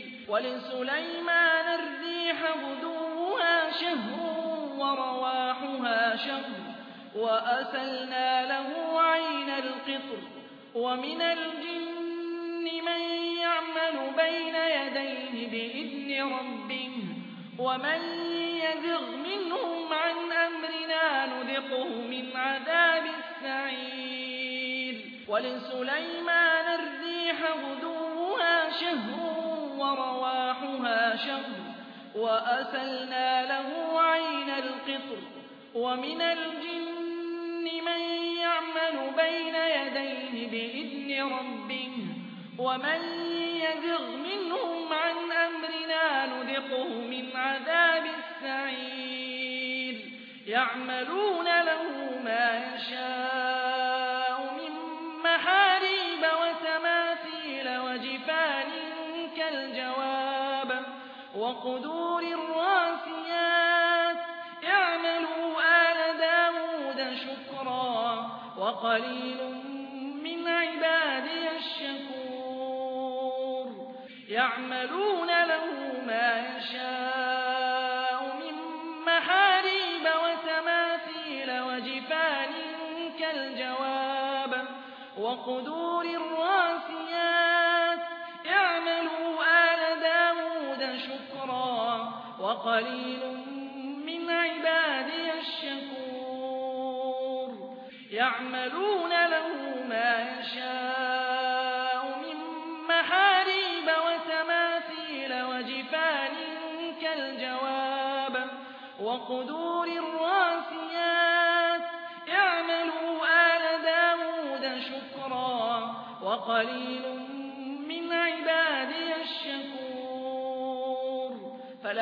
ولسليمان الريح غدوها شهر ورواحها شهر وأسلنا له عين القطر ومن الجن من يعمل بين يديه بإذن ربه ومن يزغ منهم عن أمرنا نذقه من عذاب السعير ولسليمان الريح غدوها شهر ورواحها شهر وأسلنا له عين القطر ومن الجن من يعمل بين يديه بإذن ربه ومن يزغ منهم عن أمرنا نذقه من عذاب السعير يعملون له ما يشاء من محاريب وتماثيل وجفان كالجواب وقدور الراسيات اعملوا آل داود شكرا وقليل من عبادي الشكور يعملون له ما يشاء من محاريب وتماثيل وجفان كالجواب وقدور الراسيات اعملوا آل داود شكرا وقليل من عبادي الشكور يعملون له ما يشاء من محاريب وتماثيل وجفان كالجواب وقدور الراسيات اعملوا آل داود شكرا وقليل من عبادي الشكور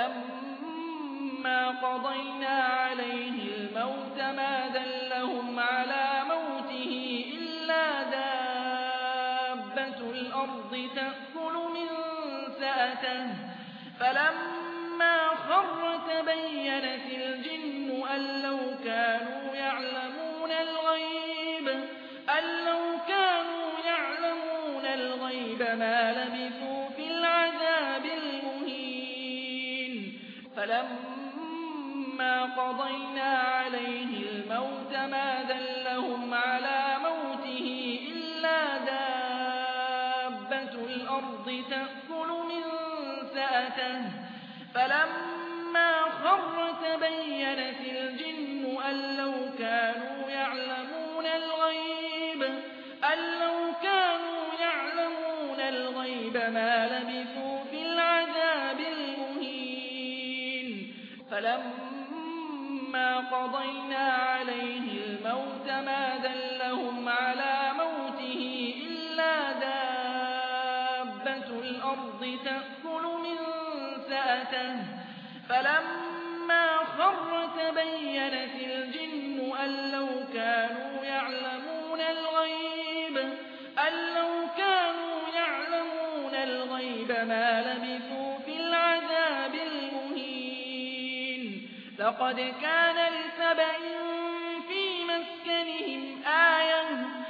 فلما قضينا عليه الموت ما دلهم على موته إلا دابة الأرض تأكل من سأته فلما خر تبينت الجن أن لو كانوا يعلمون الغيب ما لبثوا في العذاب المهين فلما قضينا عليه الموت ما دلهم على موته إلا دابة الأرض تأكل من سأته فلما خر تبينت الجن أن لو كانوا يعلمون الغيب ما لبثوا في العذاب المهين فلما قضينا عليه الموت ما دلهم على موته إلا دابة الأرض تأكل من سأته فلما خر تبينت الجن أن لو كانوا يعلمون الغيب ما لبثوا في العذاب المهين لقد كان لسبإ في مسكنهم آية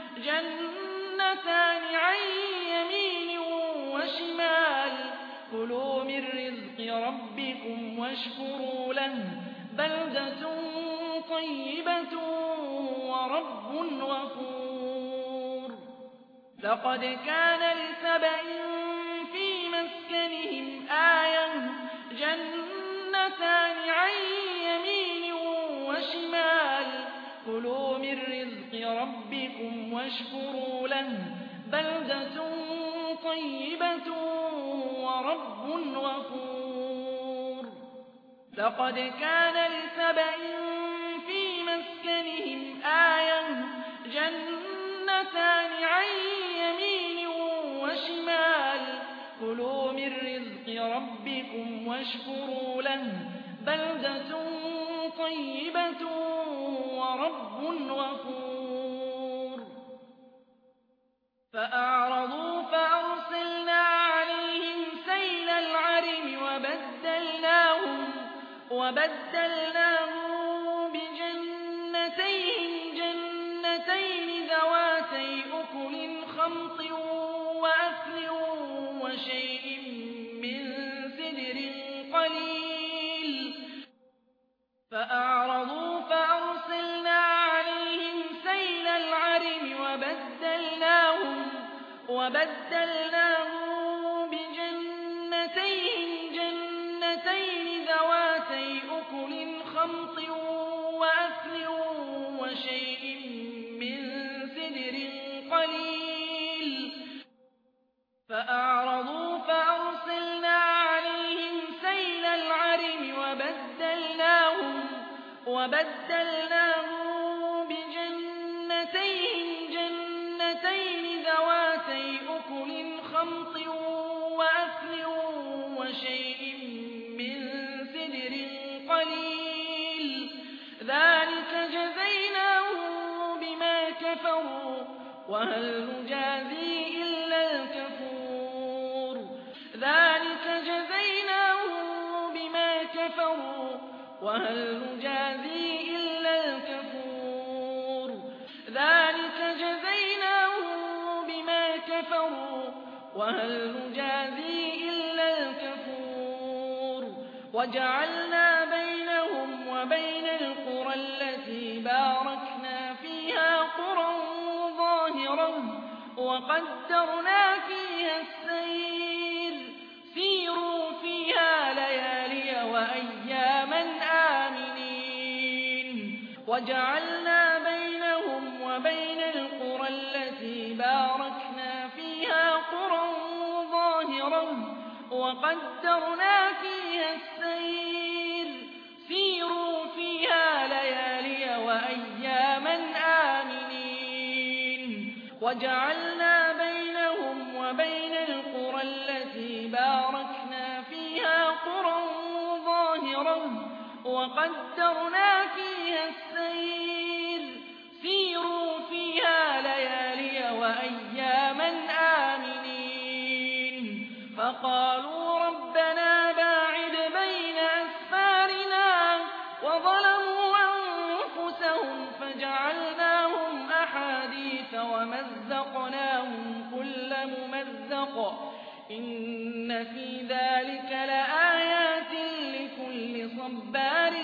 جنتان عن يمين وشمال كلوا من رزق ربكم واشكروا له بلدة طيبة ورب غفور لقد كان لسبإ في مسكنهم آية جنتان عن يمين وشمال كلوا من رزق ربكم واشكروا له بلدة طيبة ورب غفور لقد كان لسبإ في مسكنهم آية جنتان عن يمين وشمال كلوا من رزق ربكم واشكروا له بلدة طيبة ورب غفور فأعرضوا فأرسلنا عليهم سيل العرم وبدلناهم جنتين ذواتي أكل خمط وأثل وشيء من سدر قليل فأعرضوا فأرسلنا عليهم وبدلناهم بجنتين ذواتي أكل خمط وأثل وشيء من سدر قليل فأعرضوا فأرسلنا عليهم سيل العرم وبدلناهم بجنتين ذواتي أكل خمط وأثل وشيء من سدر قليل ذلك جزيناهم بما كفروا وهل نجازي إلا الكفور ذلك جزيناهم بما كفروا وهل نجازي إلا الكفور ذلك جزيناهم بما كفروا وهل نجازي إلا الكفور وجعلنا بينهم وبين القرى التي باركنا فيها قرى ظاهرة وقدرنا فيها السير سيروا فيها ليالي وأياما آمنين وجعلنا بينهم وبين القرى التي باركنا فيها قرى ظاهرة وقدرنا فيها السير سيروا فيها ليالي وأياما آمنين وجعلنا بينهم وبين القرى التي باركنا فيها قرى ظاهرة وقدرنا فيها السير سيروا فيها ليالي وأياما آمنين فقالوا ربنا باعد بين أسفارنا وظلموا أنفسهم فجعلناهم أحاديث ومزقناهم كل ممزق إن في ذلك لآيات لكل صبار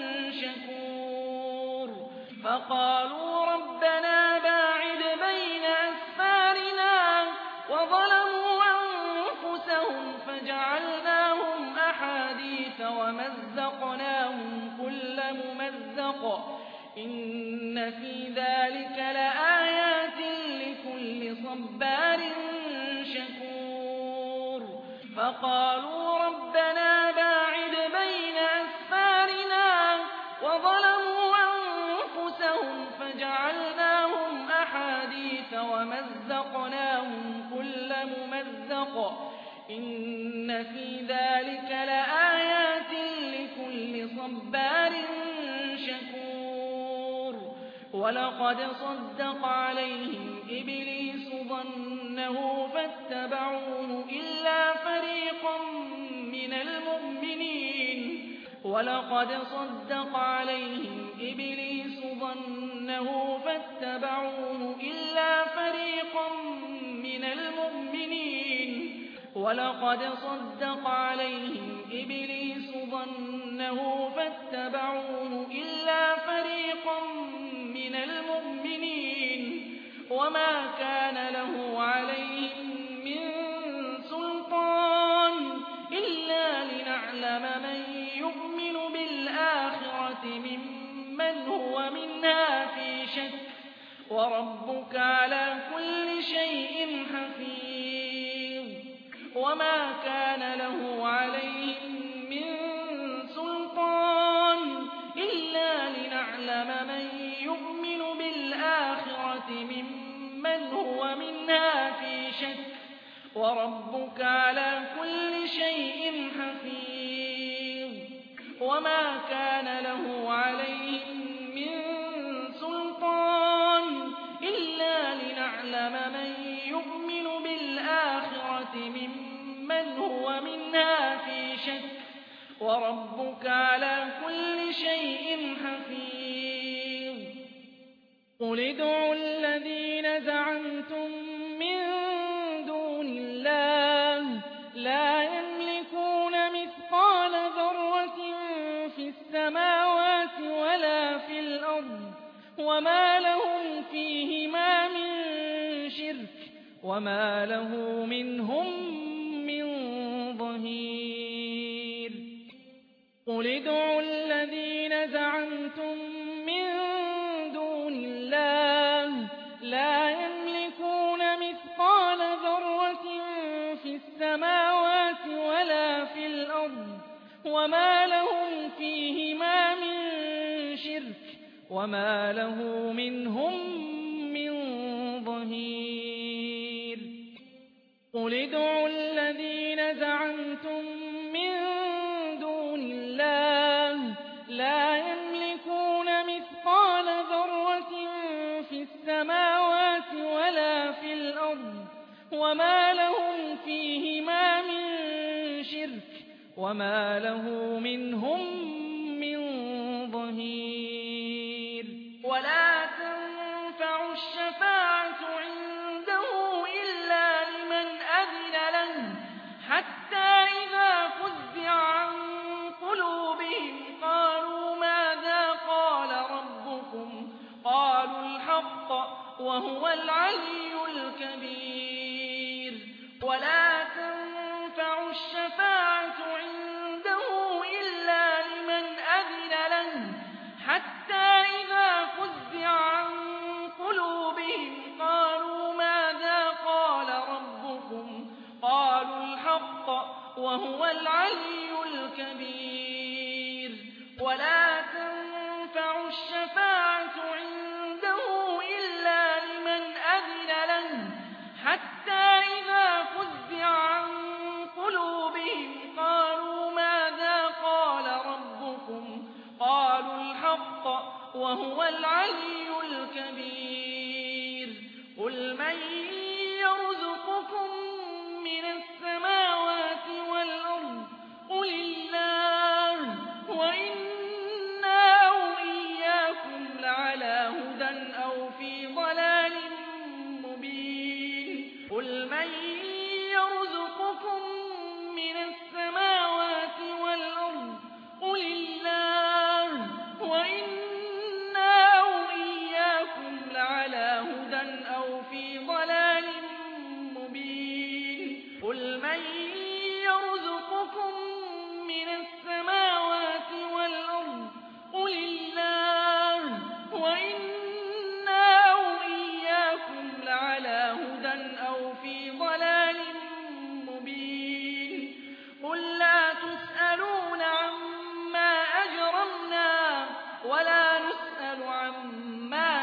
شكور فقالوا ربنا باعد بين أسفارنا وظلموا أنفسهم فجعلناهم أحاديث ومزقناهم كل ممزق إن في ذلك لآيات لكل صبار شكور فقالوا ربنا باعد بين أسفارنا وظلموا أنفسهم فجعلناهم أحاديث ومزقناهم كل ممزق إن في ذلك لآيات لكل صبار شكور ولقد صدق عليهم إبليس ظنه فاتبعوه إلا فريقا من المؤمنين ولقد صدق عليهم إبليس ظنه فاتبعوه إلا فريقا من المؤمنين ولقد صدق عليهم إبليس ظنه فاتبعوه إلا فريقا من المؤمنين وما كان له عليهم من سلطان إلا لنعلم من يؤمن بالآخرة ممن هو منها في شك وربك على كل شيء حفيظ وما كان له عليهم من سلطان إلا لنعلم من يؤمن بالآخرة ممن هو منها في شك وربك على كل شيء حفيظ وما كان له عليهم من سلطان إلا لنعلم من يؤمن بالآخرة ممن هو منها في شك وربك على كل شيء حفيظ قل ادعوا الذين زعمتم من دون الله لا يملكون مثقال ذرة في السماوات ولا في الأرض وما لهم فيهما من شرك وما له منهم من ظهير قل ادعوا الذين زعمتم من دون الله لا يملكون مثقال ذرة في السماوات ولا في الأرض وما لهم فيهما من شرك وما له منهم من ظهير قل ادعوا الذين زعمتم من دون الله لا يملكون مثقال ذرة في السماوات ولا في الأرض وما لهم فيهما من شرك وما له منهم من ظهير ولا تنفع الشفاعة عنده إلا لمن أذن له حتى إذا فزع عن قلوبهم قالوا ماذا قال ربكم قالوا الحق وهو العلي الكبير ولا تنفع الشفاعة عنده إلا لمن أذن له حتى إذا فزع عن قلوبهم قالوا ماذا قال ربكم قالوا الحق وهو العلي الكبير ولا تنفع الشفاعة عنده إلا لمن أذن له حتى إذا فزع عن قلوبهم قالوا ماذا قال ربكم قالوا الحق وهو العلي الكبير قل من يرزقكم من السماوات والأرض قل الله وإنا أو إياكم لعلى هدى أو في ضلال مبين قل من يرزقكم من السماوات والأرض قل الله وإنا أو إياكم لعلى هدى أو في ضلال مبين قل من يرزقكم من السماوات والأرض قل الله وإنا أو إياكم لعلى هدى أو في ضلال مبين قل لا تسألون عما أجرمنا ولا نسأل عما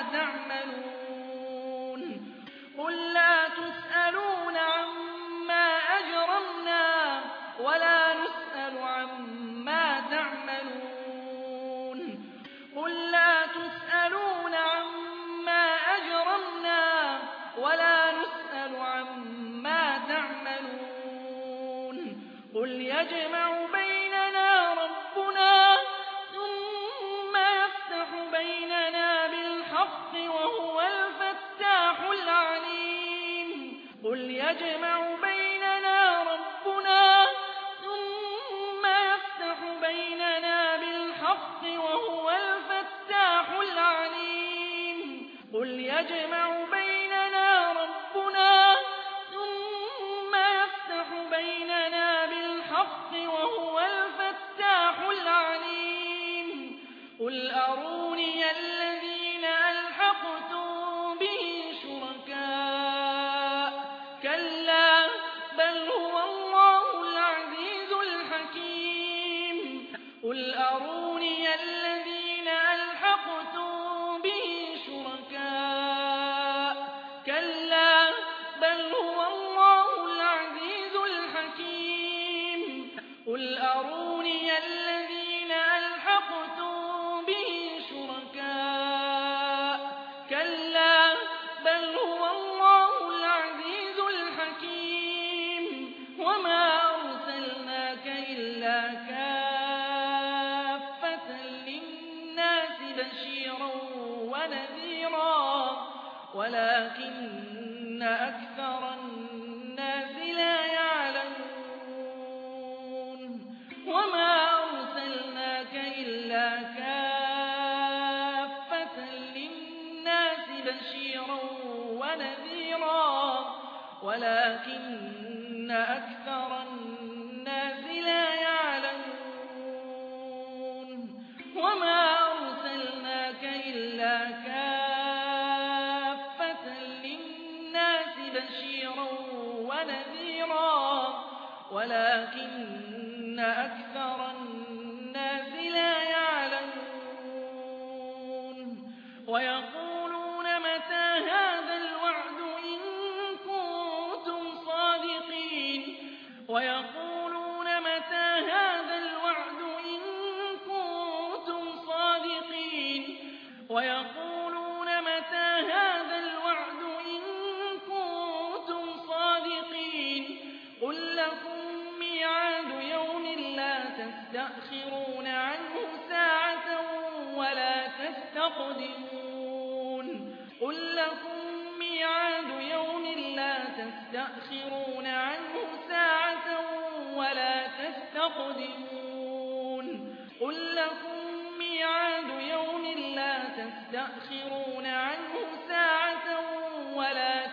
تعملون قل لا تسألون عما أجرمنا ولا نسأل عما تعملون قل لا تسألون عما أجرمنا ولا نسأل عما تعملون قل يجمع بيننا ربنا ثم يفتح بيننا بالحق وهو الفتاح العليم قل يجمع بيننا ربنا ثم يفتح بيننا بالحق وهو الفتاح العليم قل يجمع بيننا ربنا ثم يفتح بيننا بالحق وهو الفتاح العليم قل أروني الذين ألحقتم به شركاء كلا بل هو الله العزيز الحكيم قل أروني الذين ألحقتم به شركاء كلا بل هو الله العزيز الحكيم قل أروني الذين ألحقتم به شركاء كلا بل هو الله العزيز الحكيم وما أرسلناك إلا كافة للناس بشيرا ونذيرا ولكن أكثر الناس لا يعلمون وما أرسلناك إلا كافة للناس بشيرا ونذيرا ولكن أكثر الناس لا يعلمون وما أرسلناك إلا كافة للناس بشيرا ونذيرا ولكن أكثر الناس لا يعلمون ويقولون متى هذا الوعد إن كنتم صادقين ويقولون متى هذا الوعد إن كنتم صادقين ويقولون متى هذا الوعد إن كنتم صادقين قل لكم ميعاد يوم لا تستأخرون عنه ساعة ولا تستقدمون قل لكم ميعاد يوم لا تستأخرون عنه ساعة ولا تستقدمون قل لكم ميعاد يوم لا تستأخرون عنه ساعة ولا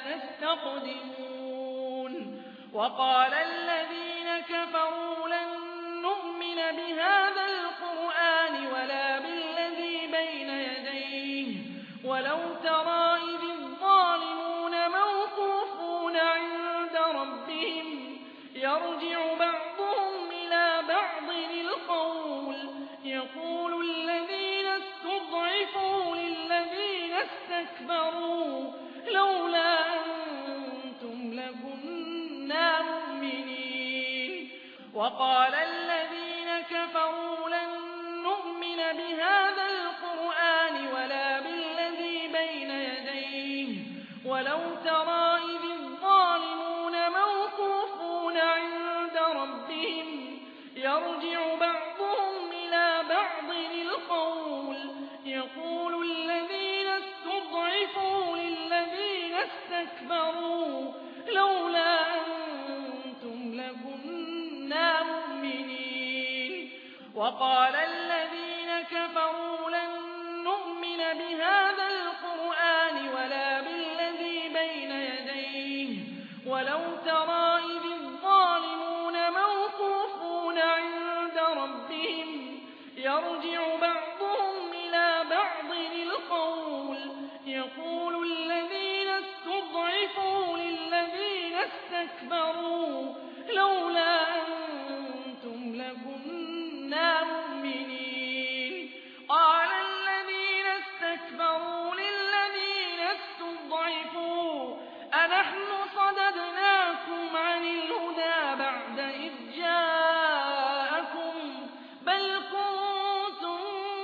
تستقدمون وقال الذين كفروا لن نؤمن بهذا القرآن ولا بالذي بين يديه ولو ترى إذ الظالمون موقوفون عند ربهم يرجع بعضهم إلى بعض القول يقول الذين استضعفوا للذين استكبروا لولا أنتم لكنا مؤمنين وقال الذين كفروا لن نؤمن بهذا القرآن ولا بالذي بين يديه ولو ترى إذ الظالمون موقوفون عند ربهم يرجع بعضهم إلى بعض القول يقول الذين استضعفوا للذين استكبروا لولا أنتم لكنا مؤمنين وقال الذين كفروا لن نؤمن بهذا القرآن ولا بالذي بين يديه ولو ترى إذ الظالمون موقوفون عند ربهم يرجع بعضهم إلى بعض القول يقول الذين استضعفوا للذين استكبروا لولا أنتم لكنا مؤمنين قال الذين استكبروا للذين استضعفوا أنحن صددناكم عن الهدى بعد إذ جاءكم بل كنتم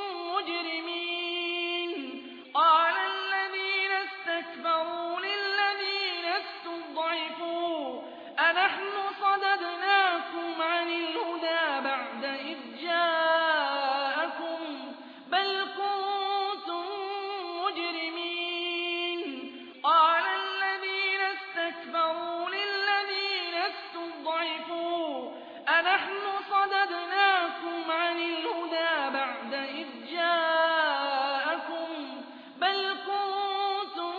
مجرمين قال الذين استكبروا للذين استضعفوا أنحن صددناكم عن الهدى بعد إذ جاءكم بل كنتم مجرمين قال الذين استكبروا للذين استضعفوا أنحن صددناكم عن الهدى بعد إذ جاءكم بل كنتم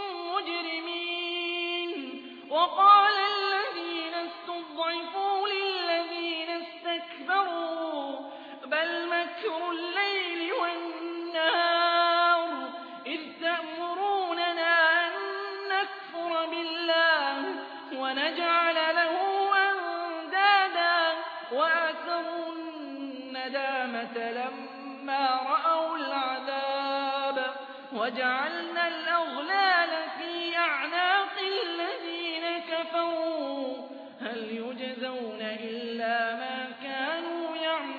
مجرمين وقال الذين استضعفوا للذين استكبروا بل مكر الليل والنهار إذ تأمروننا أن نكفر بالله ونجعل له أندادا وأسروا الندامة لما رأوا العذاب وجعلنا الأغلال في أعناق الذين كفروا هل يجزون إلا ما كانوا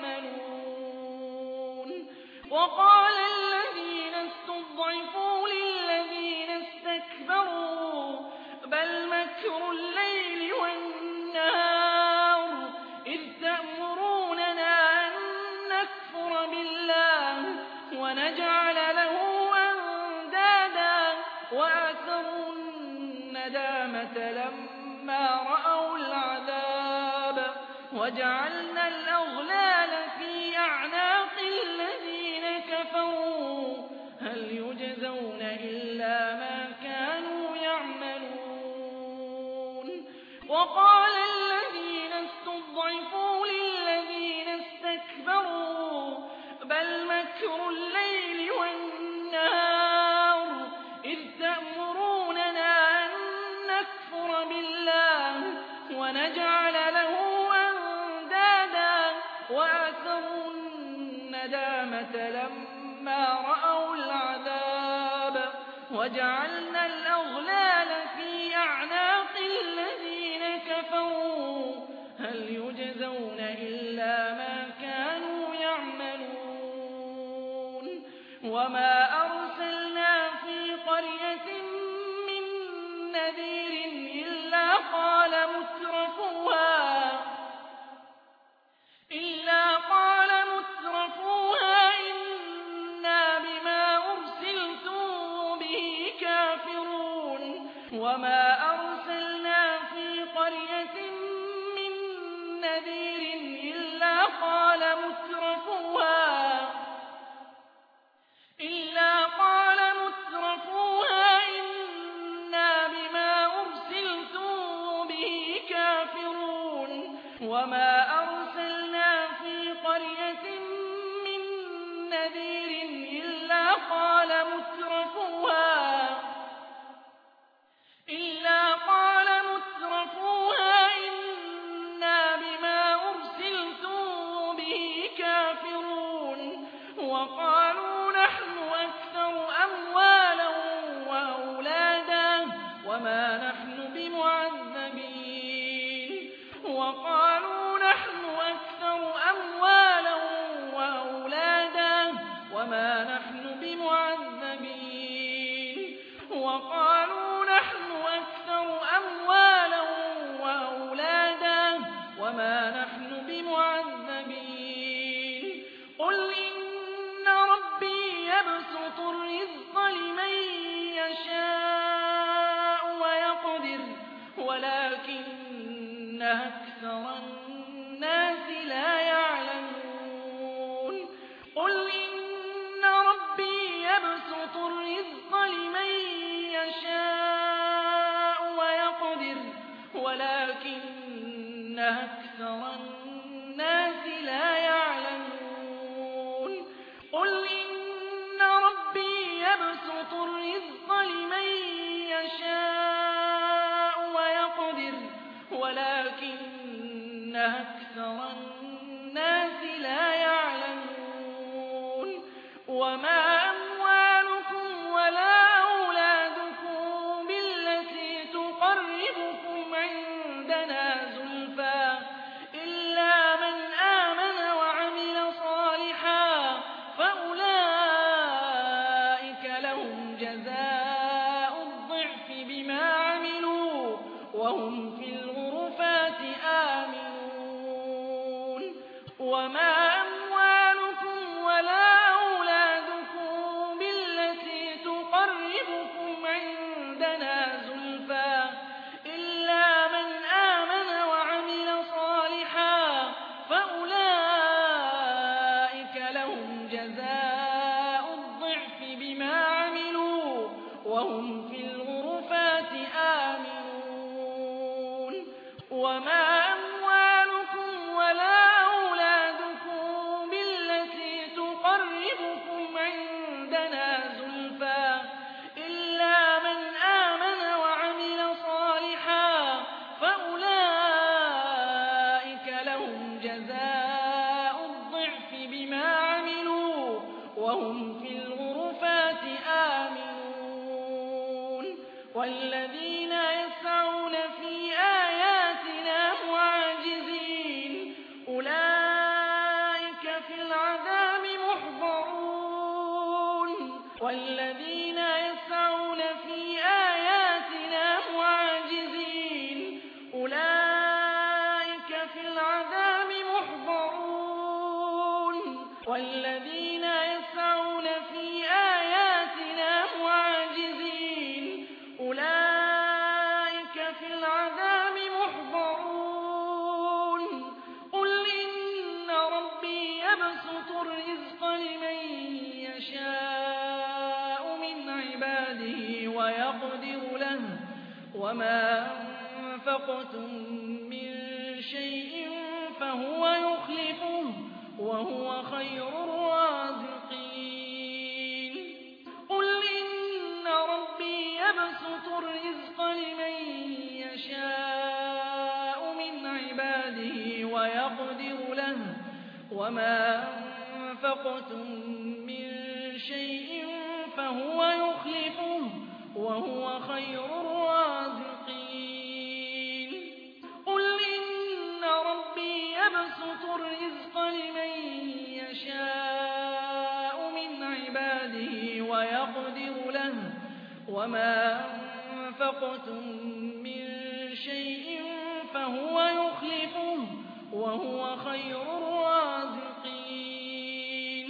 يعملون وقال الذين استضعفوا للذين استكبروا بل مكر الليل والنهار إذ تأمروننا أن نكفر بالله ونجعل له أندادا وأسروا الندامة لما رأوا العذاب وجعلنا الأغلال في أعناق الذين كفروا هل يجزون إلا ما كانوا يعملون وقال الذين استضعفوا للذين استكبروا بل مكر الليل والنهار إذ تأمروننا أن نكفر بالله ونجعل له أندادا وأسروا الندامة لما رأوا العذاب وجعلنا الأغلال في أعناق الذين كفروا هل يجزون إلا ما كانوا يعملون وما أرسلنا في قرية من نذير إلا قال مترفوها إنا بما أرسلتم به كافرون وما أرسلنا في قرية من نذير إلا قال مترفوها إنا بما أرسلتم به كافرون وما أرسلنا في قرية من نذير إلا قال مترفوها إنا بما أرسلتم به كافرون وقالوا نحن أكثر أموالا وأولادا وما نحن بمعذبين وقالوا نحن أكثر أموالا وأولادا وما نحن بمعذبين وقالوا نحن أكثر أموالا وأولادا وما نحن بمعذبين قل إن ربي يبسط الرزق لمن يشاء ويقدر ولكن أكثر الناس لا يعلمون قل إن ربي يبسط الرزق لمن يشاء ويقدر ولكن أكثر الناس لا يعلمون قل إن ربي يبسط الرزق لمن يشاء ويقدر ولكن أكثر الناس لا يعلمون وما أموالكم ولا أولادكم بالتي تقربكم عندنا زلفى إلا من آمن وعمل صالحا فأولئك لهم جزاء الضعف بما عملوا وهم في الغرفات آمنون وما أموالكم ولا أولادكم بالتي تقربكم عندنا زلفى إلا من آمن وعمل صالحا فأولئك لهم جزاء الضعف بما عملوا وهم في الغرفات آمنون وما أموالكم ولا أولادكم بالتي تقربكم عندنا زلفى إلا من آمن وعمل صالحا فأولئك لهم جزاء الضعف بما عملوا وهم في الغرفات آمنون والذين يسعون في آياتنا معاجزين أولئك في العذاب محضرون والذين يسعون في آياتنا معاجزين أولئك في العذاب محضرون والذين يسعون في آياتنا معاجزين أولئك في العذاب محضرون قل إن ربي يبسط الرزق لمن يشاء من عباده ويقدر له وما أنفقتم خير الرازقين قل إن ربي يبسط الرزق لمن يشاء من عباده ويقدر له وما أنفقتم من شيء فهو يخلفه وهو خير الرازقين قل إن ربي يبسط الرزق لمن يشاء من عباده ويقدر له وما أنفقتم من شيء فهو يخلفه وهو خير الرازقين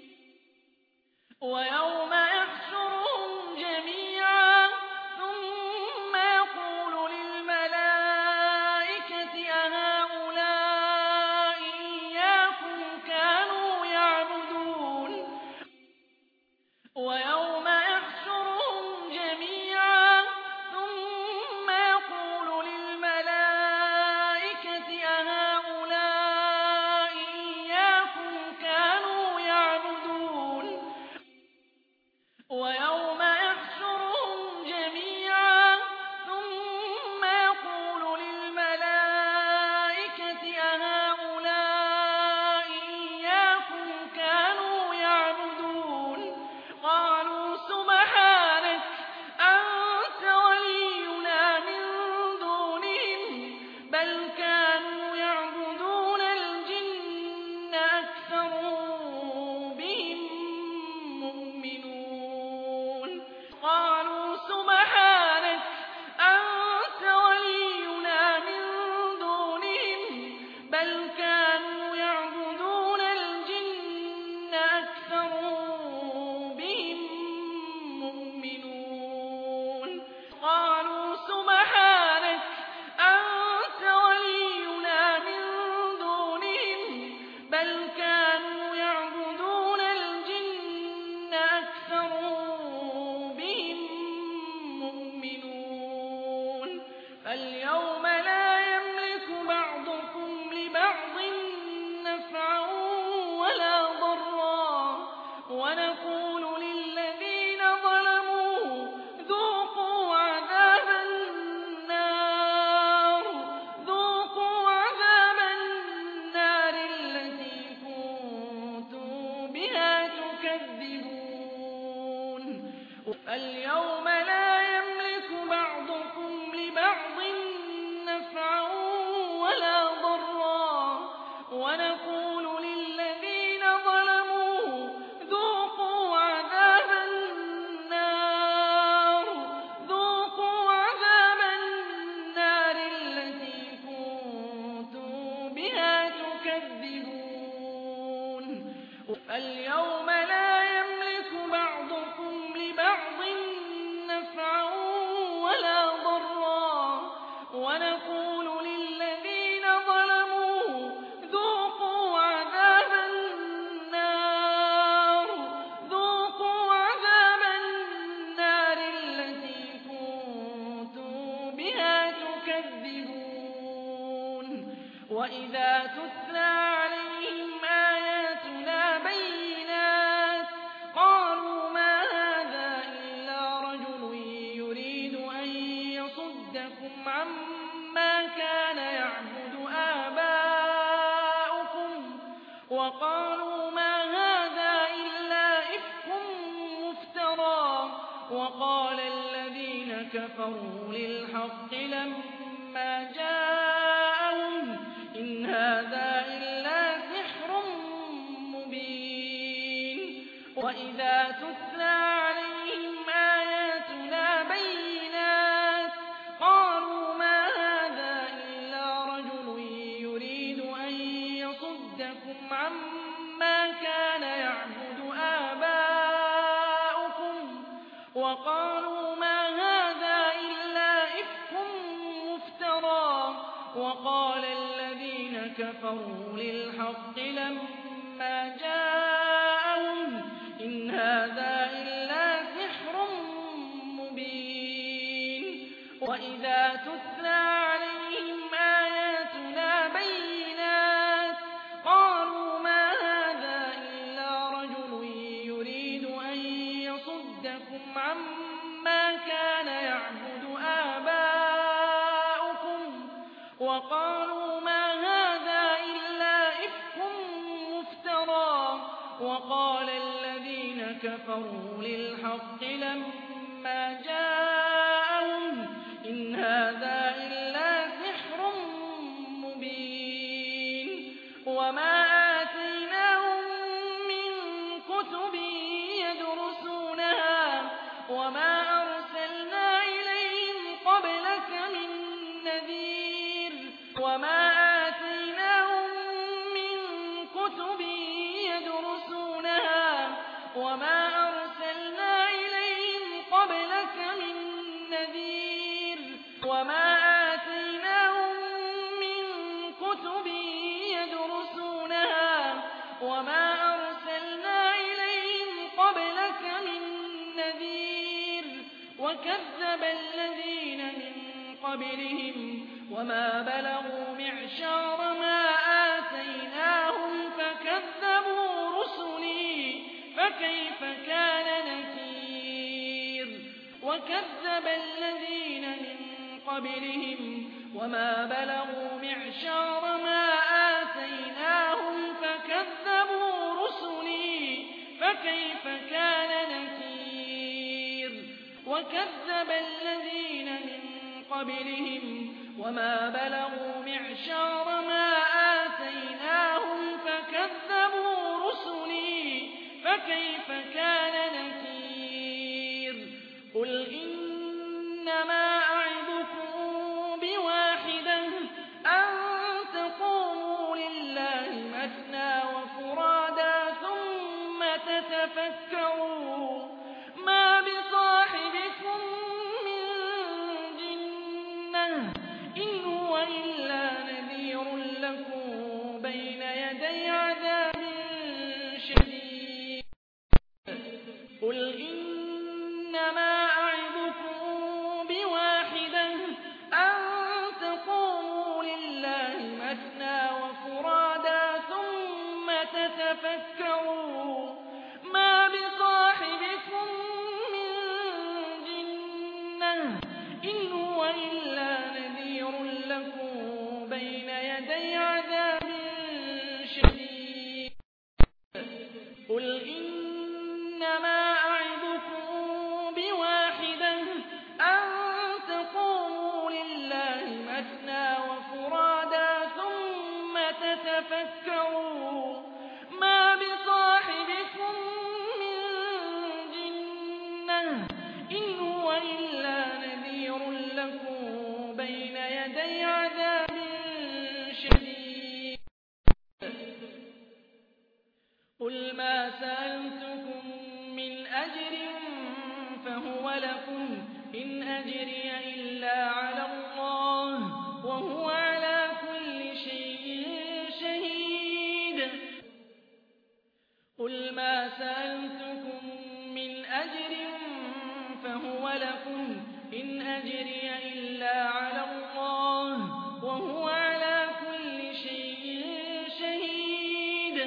ويوم يحشرهم جميعا ثم يقول للملائكة أهؤلاء إياكم كانوا يعبدون ويوم يحشرهم جميعا ثم يقول للملائكة أهؤلاء إياكم كانوا يعبدون ويوم يحشرهم جميعا ثم يقول للملائكة أهؤلاء إياكم كانوا يعبدون قالوا سبحانك أنت ولينا من دونهم بل كانوا يعبدون الجن أكثرهم بهم مؤمنون قالوا سبحانك أنت ولينا من دونهم بل كانوا يعبدون الجن أكثرهم بهم مؤمنون قالوا سبحانك أنت ولينا من دونهم بل كانوا يعبدون الجن أكثرهم بهم مؤمنون فاليوم لا يملك بعضكم لبعض نفعا ولا ضرا ونقول للذين ظلموا ذوقوا عذاب النار التي كنتم بها تكذبون اليوم لا يملك بعضكم لبعض نفعا ولا ضرا ونقول للذين ظلموا ذوقوا عذاب النار التي كنتم بها تكذبون اليوم لا يملك بعضكم لبعض نفعا ولا ضرا ونقول للذين ظلموا ذوقوا عذاب النار التي كنتم بها تكذبون وإذا تتلى عليهم آياتنا بينات قالوا ما هذا إلا رجل يريد أن يصدكم عما كان يعبد آباؤكم وقالوا ما هذا إلا إفك مفترى وقال الذين كفروا للحق لما جاءهم إن هذا إلا سحر مبين وإذا تتلى عليهم آياتنا بينات قالوا ما هذا إلا رجل يريد أن يصدكم عما كان يعبد آباؤكم وقالوا ما هذا إلا إفك مفترى وقال الذين كفروا للحق لما جاءهم إن هذا إلا سحر مبين وإذا تتلى عليهم آياتنا بينات قالوا ما هذا وقالوا ما هذا إلا إفك مفترى وقال الذين كفروا للحق لما جاءهم إن هذا إلا سحر مبين وما آتيناهم من كتب يدرسونها وما أرسلنا إليهم قبلك من نذير وما آتيناهم من كتب يدرسونها وما أرسلنا إليهم قبلك من نذير وما آتيناهم من كتب يدرسونها وما أرسلنا إليهم قبلك من نذير وكذب الذين من قبلهم وما بلغوا معشار ما آتيناهم فكذبوا رسلي فكيف كان نكير وكذب الذين من قبلهم وما بلغوا معشار ما آتيناهم فكذبوا رسلي فكيف كان نكير وكذب الذين من قبلهم وما بلغوا معشار ما آتيناهم فكذبوا رسلي فكيف كان نكير قل إنما أعظكم بواحدة أن تقوموا لله مثنى وفرادا ثم تتفكروا ما بصاحبكم من جنة إن هو إلا نذير لكم بين يدي عذاب شديد قل إنما أعظكم بواحدة أن تقوموا لله مثنى وفرادا ثم تتفكروا ما بصاحبكم من جنة إن هو إلا نذير لكم بين يدي عذاب شديد قل إنما أعظكم بواحدة أن تقوموا لله مثنى وفرادا ثم تتفكروا ما بصاحبكم من جنة إن هو إلا نذير لكم بين يدي عذاب شديد قل ما سألتكم من أجر فهو لكم إن أجري إلا على الله وهو على كل شيء شهيد قل ما سألتكم من أجر فهو لكم إن أجري إلا على الله وهو على كل شيء شهيد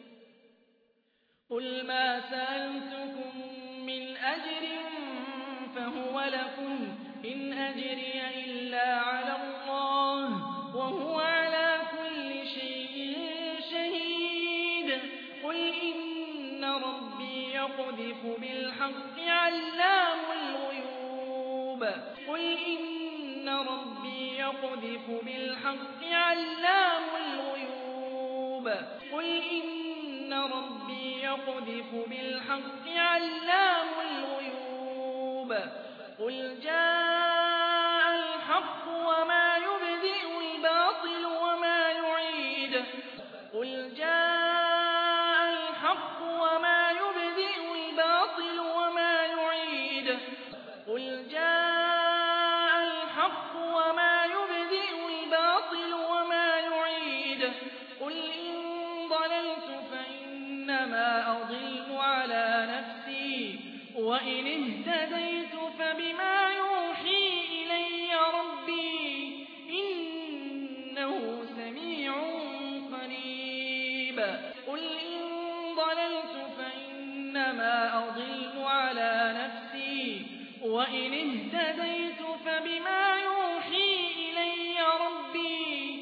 قل ما سألتكم من أجر فهو لكم إن أجري إلا على الله وهو على كل شيء شهيد قل إن ربي يقذف بالحق علام الغيوب قل إن ربي يقذف بالحق علام الغيوب قل إن ربي يقذف بالحق علام الغيوب قل جاء الحق وما يبدئ الباطل وما يعيد قل جاء الحق وما يبدئ الباطل وما يعيد قل جاء الحق وما يبدئ الباطل وما يعيد قل إن ضللت فإنما أضل على نفسي وإن اهتديت فبما يوحي إلي ربي إنه سميع قريب قل إن ضللت فإنما أضل على نفسي وإن اهتديت فبما يوحي إلي ربي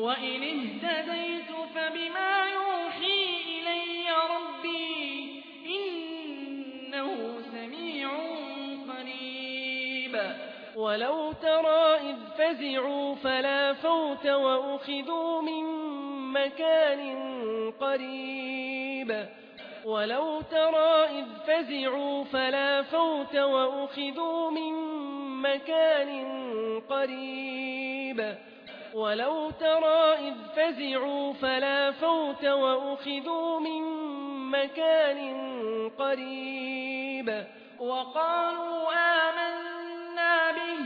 وإن اهتديت فبما يوحي إلي ربي إنه سميع قريب ولو ترى إذ فزعوا فلا فوت وأخذوا من مكان قريب ولو ترى إذ فزعوا فلا فوت وأخذوا من مكان قريب ولو ترى إذ فزعوا فلا فوت وأخذوا من مكان قريب وقالوا آمنا به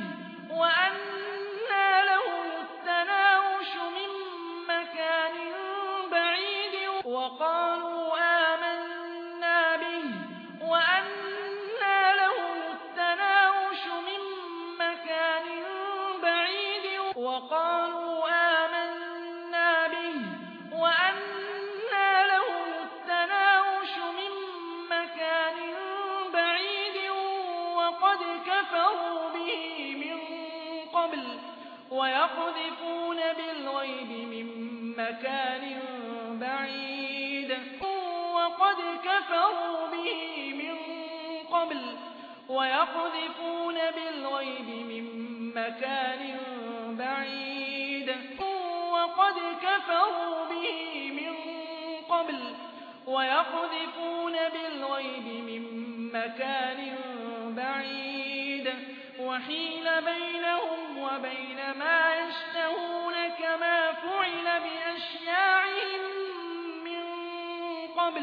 وأنى لهم التناوش من مكان بعيد وقالوا آمنا به وأنى لهم التناوش من مكان بعيد وقالوا آمنا به وأنى لهم التناوش من مكان بعيد وقد كفروا به من قبل ويقذفون بالغيب من مكان بعيد وقد كفروا به من قبل ويقذفون بالغيب من مكان بعيد وقد كفروا به من قبل ويقذفون بالغيب من مكان بعيد وحيل بينهم وبين ما يشتهون كما فعل بأشياعهم من قبل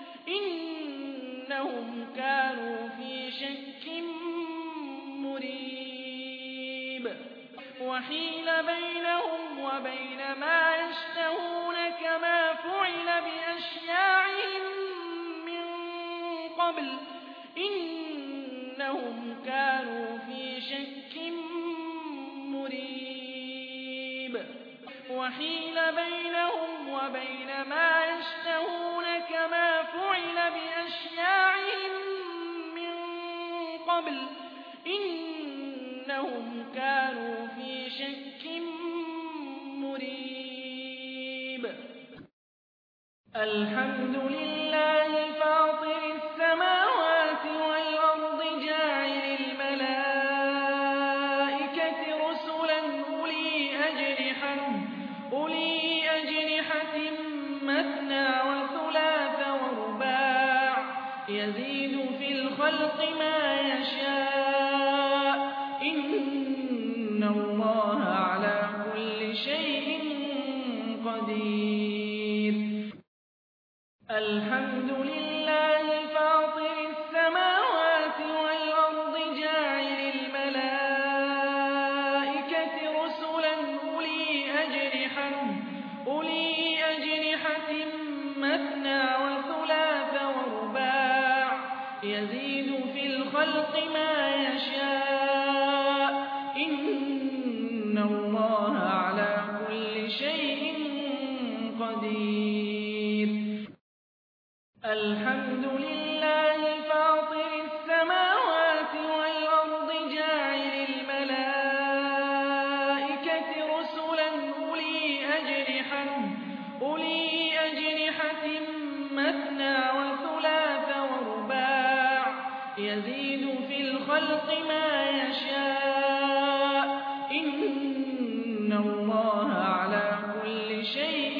إنهم كانوا في شك مريب وحيل بينهم وبين ما يشتهون كما فعل بأشياعهم من قبل إنهم كانوا في شك مريب وحيل بينهم وبين ما يشتهون كما فعل بأشياعهم من قبل إنهم كانوا في شك مريب الحمد لله فاطر السماوات والأرض جاعل الملائكة رسلا أولي أجنحة مثنى وثلاث ورباع يزيد في الخلق ما يشاء إن الله على كل شيء قدير الحمد لله فاطر السماوات والأرض جاعل الملائكة رسلا أولي أجنحة مثنى وثلاث ورباع يزيد في الخلق ما يشاء إن الله على كل شيء قدير الحمد لله فاطر السماوات والأرض جاعل الملائكة رسلا أولي أجنحة مثنى وثلاث ورباع يزيد في الخلق ما يشاء إن الله على كل شيء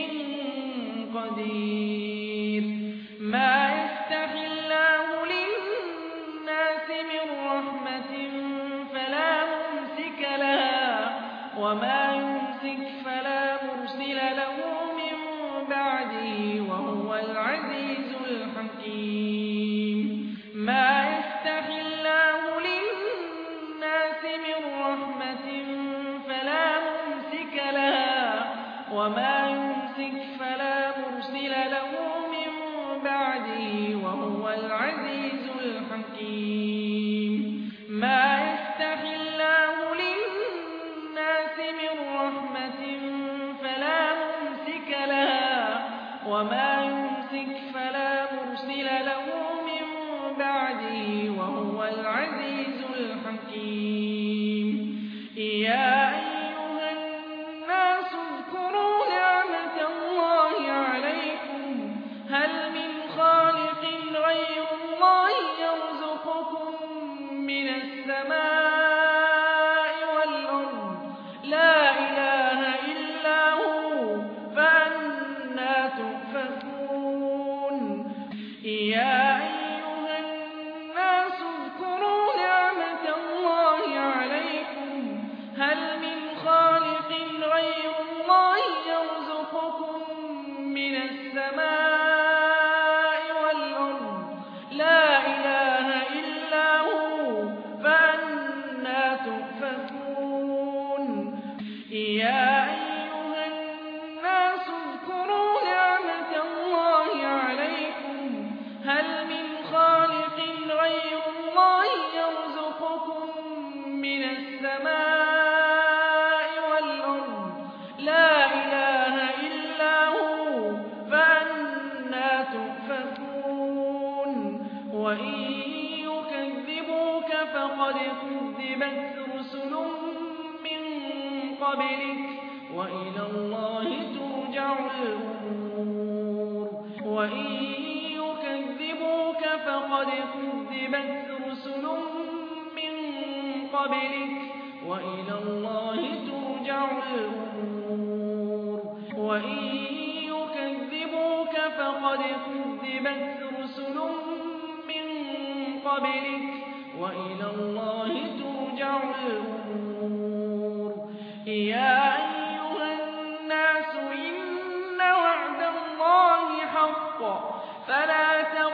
قدير ما يفتح الله للناس من رحمة فلا ممسك لها وما يمسك فلا مرسل له من بعده وهو العزيز الحكيم ما يفتح الله للناس من رحمة فلا ممسك لها وما يمسك فلا مرسل له من بعده وهو العزيز الحكيم ما يفتح الله للناس من رحمة فلا ممسك لها وما يمسك فلا مرسل له من بعده وهو العزيز الحكيم يا أيها الناس اذكروا السماء والأرض لا إله إلا هو فأنى تؤفكون وإن يكذبوك فقد كذبت رسل من قبلك وإلى الله ترجع الأمور وإن يكذبوك فقد كذبت رسل من قبلك وإلى الله ترجع الأمور وإن يكذبوك فقد كذبت رسل من قبلك وإلى الله ترجع الأمور يا أيها الناس إن وعد الله حق فلا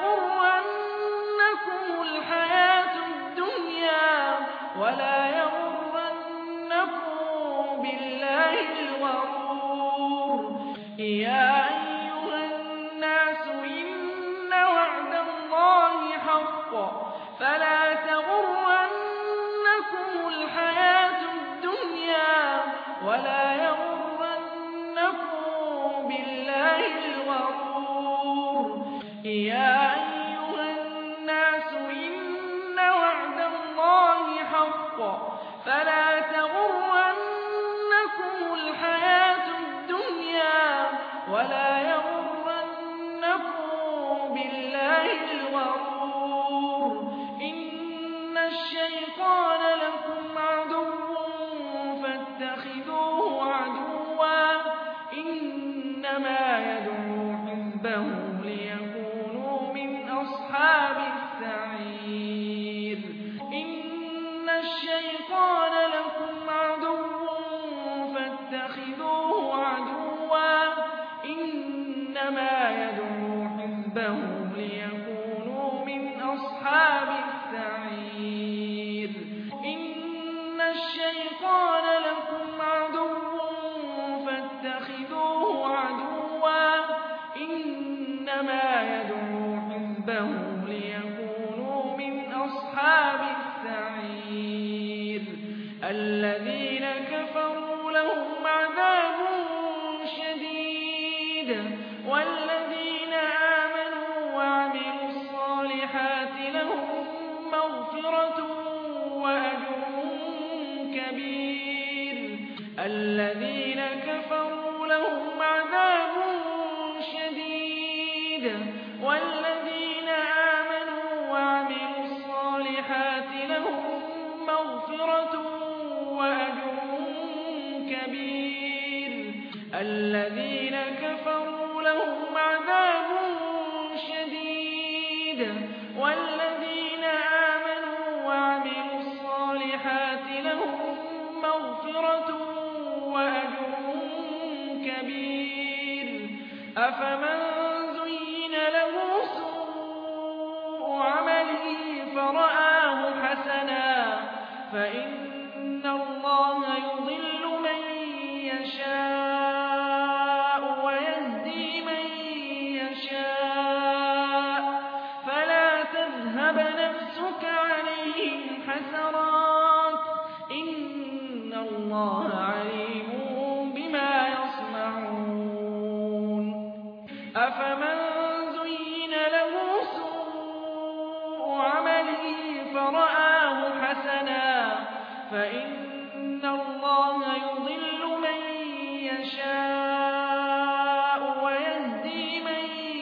تغرنكم الحياة الدنيا ولا يغرنكم بالله الغرور يا أيها الناس إن وعد الله حق فلا تغرنكم الحياة الدنيا ولا يغرنكم بالله الغرور يا أيها الناس إن وعد الله حق فلا تغرنكم الحياة الدنيا ولا يغرنكم بالله الغرور إن الشيطان لكم عدو فاتخذوه عدوا إنما يدعو حزبه ليكونوا من أصحاب السعير إن الشيطان لكم عدو فاتخذوه عدوا إنما يدعو حزبه ليكونوا من أصحاب السعير إن الشيطان لكم عدو فاتخذوه عدوا إنما يدعو حزبه ليكونوا من أصحاب السعير الذين كفروا لهم عذاب شديد والذين آمنوا وعملوا الصالحات لهم مغفرة وأجر كبير الذين كفروا لهم عذاب شديد والذين آمنوا وعملوا الصالحات لهم مغفرة وأجر كبير الذين كفروا لهم عذاب شديد والذين آمنوا وعملوا الصالحات لهم مغفرة وأجر كبير أفمن زين له سوء عمله فرآه حسنا فإن الله يضل من يشاء ويهدي من يشاء فلا تذهب نفسك عليهم حسرات إن الله عليم بما يصنعون أفمن زين له سوء عمله فرآه حسنا فإن الله يضل من يشاء ويهدي من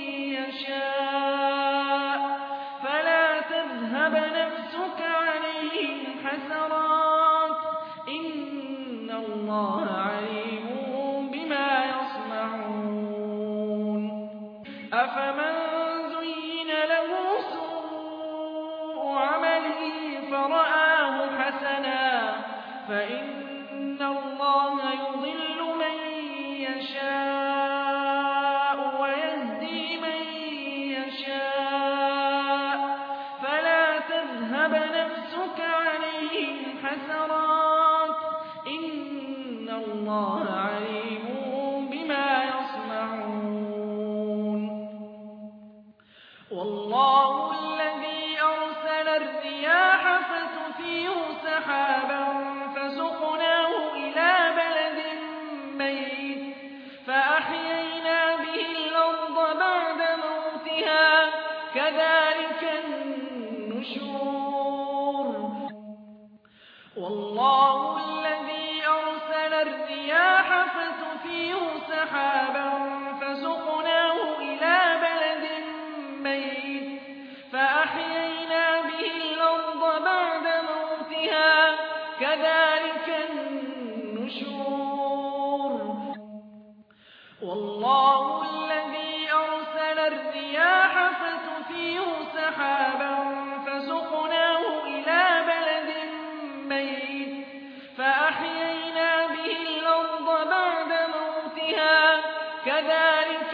يشاء فلا تذهب نفسك عليهم حسرات إن الله عليم بما يصنعون أفمن زين له سوء عمله فرآه حسنا فإن الله يضل من يشاء ويهدي من يشاء فلا تذهب نفسك عليهم حسرات إن الله عليم بما يصنعون والله الذي أرسل الرياح فتثير سحابا والله الذي أرسل الرياح فتثير سحابا فسقناه إلى بلد ميت فأحيينا به الأرض بعد موتها كذلك النشور والله الذي أرسل الرياح فتثير سحابا فسقناه إلى بلد ميت فأحيينا به الأرض بعد موتها كذلك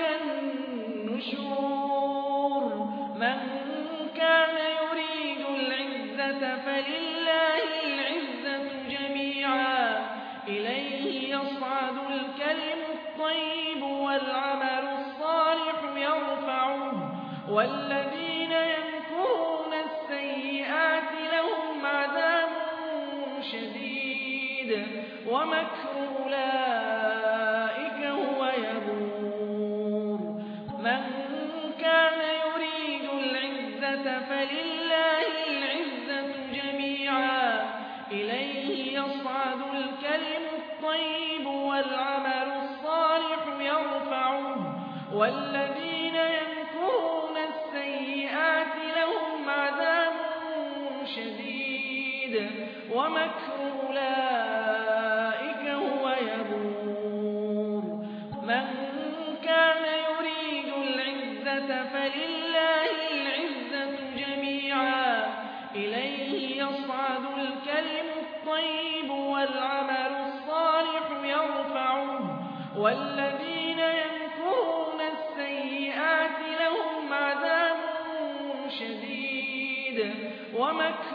النشور من كان يريد العزة فلله العزة جميعا إليه يصعد الكلم الطيب والعمل الصالح يرفعه والذين يمكرون السيئات لهم عذاب شديد ومكر أولئك هو يبور من كان يريد العزة فلله العزة جميعا إليه يصعد الكلم الطيب والعمل الصالح يرفعه والذين يمكرون السيئات لهم عذاب شديد ومكر أولئك هو يبور من كان يريد العزة فلله العزة جميعا إليه يصعد الكلم الطيب والعمل الصالح يرفعه والذين يمكرون السيئات لهم عذاب شديد ومكر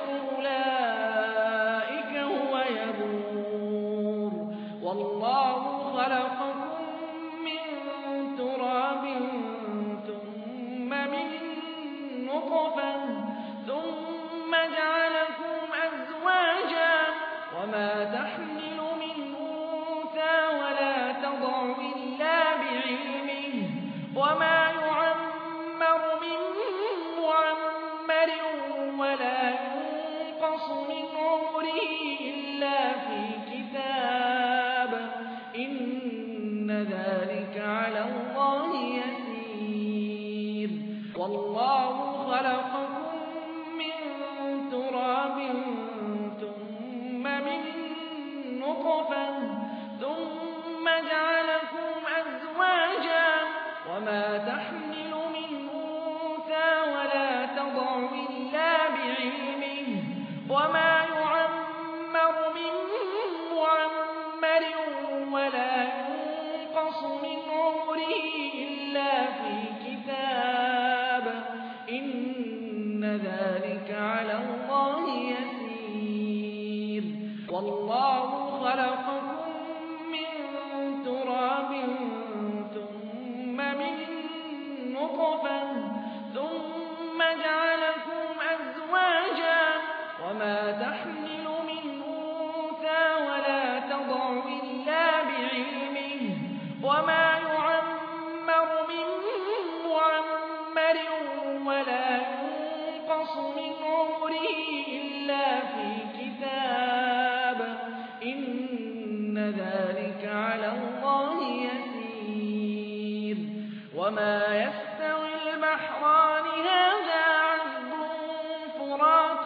أولئك هو يبور والله خلقكم من تراب ثم من نطفة ثم جعلكم أزواجا وما تحمل من أنثى ولا تضع إلا بعلمه وما يعمر من معمر ولا ينقص من عمره إلا في كتاب إن ذلك على الله يسير والله خلقكم من تراب ثم من نطفة ثم جعلكم أزواجا وما تحمل من أنثى ولا تضع إلا بعلمه وما يعمر من معمر ولا ينقص من عمره إلا في كتاب إن ذلك على الله يسير والله خلقكم من تراب ثم من نطفة ثم جعلكم أزواجا وما تحمل من أنثى ولا تضع إلا بعلمه وما يعمر من معمر ولا ينقص من عمره إلا في كتاب إن ذلك على الله يسير وما يستوي البحران هذا عذب فرات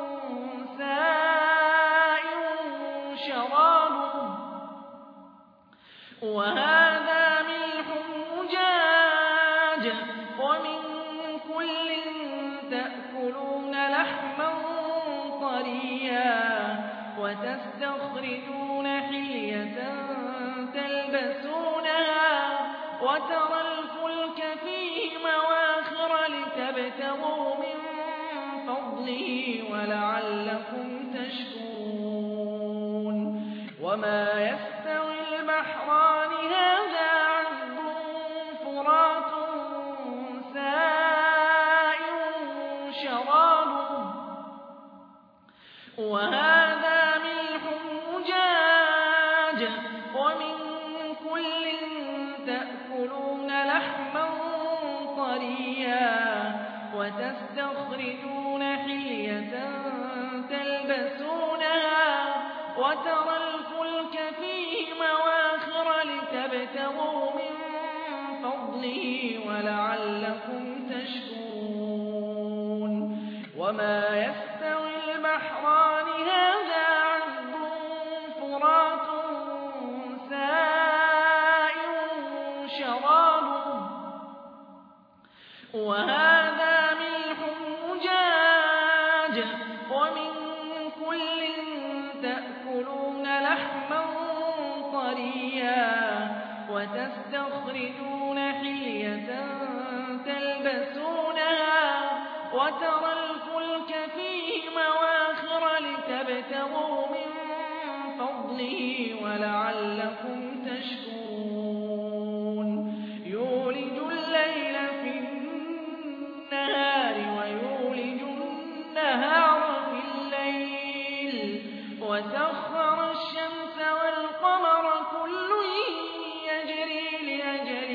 سائغ شرابه وهذا ملح أجاج ومن كل تأكلون لحما طريا وتستخرجون حلية تلبسونها وترى الفلك فيه مواخر لتبتغوا من فضله ولعلكم تشكرون وما يستوي البحران هذا عذب فرات سائغ شرابه وهذا ملح أجاج ومن كل تأكلون لحما طريا وتستخرجون حلية تلبسونها وترى الفلك فيه مواخر لتبتغوا من فضله ولعلكم تشكرون وما يستوي البحران هذا عذب فرات سائغ شرابه وهذا ملح أجاج ومن كل تأكلون لحما طريا وتستخرجون حلية تلبسونها وترى الفلك فيه مواخر لتبتغوا من فضله ولعلكم تشكرون يولج الليل في النهار ويولج النهار في الليل وسخر الشمس والقمر كل يجري لأجل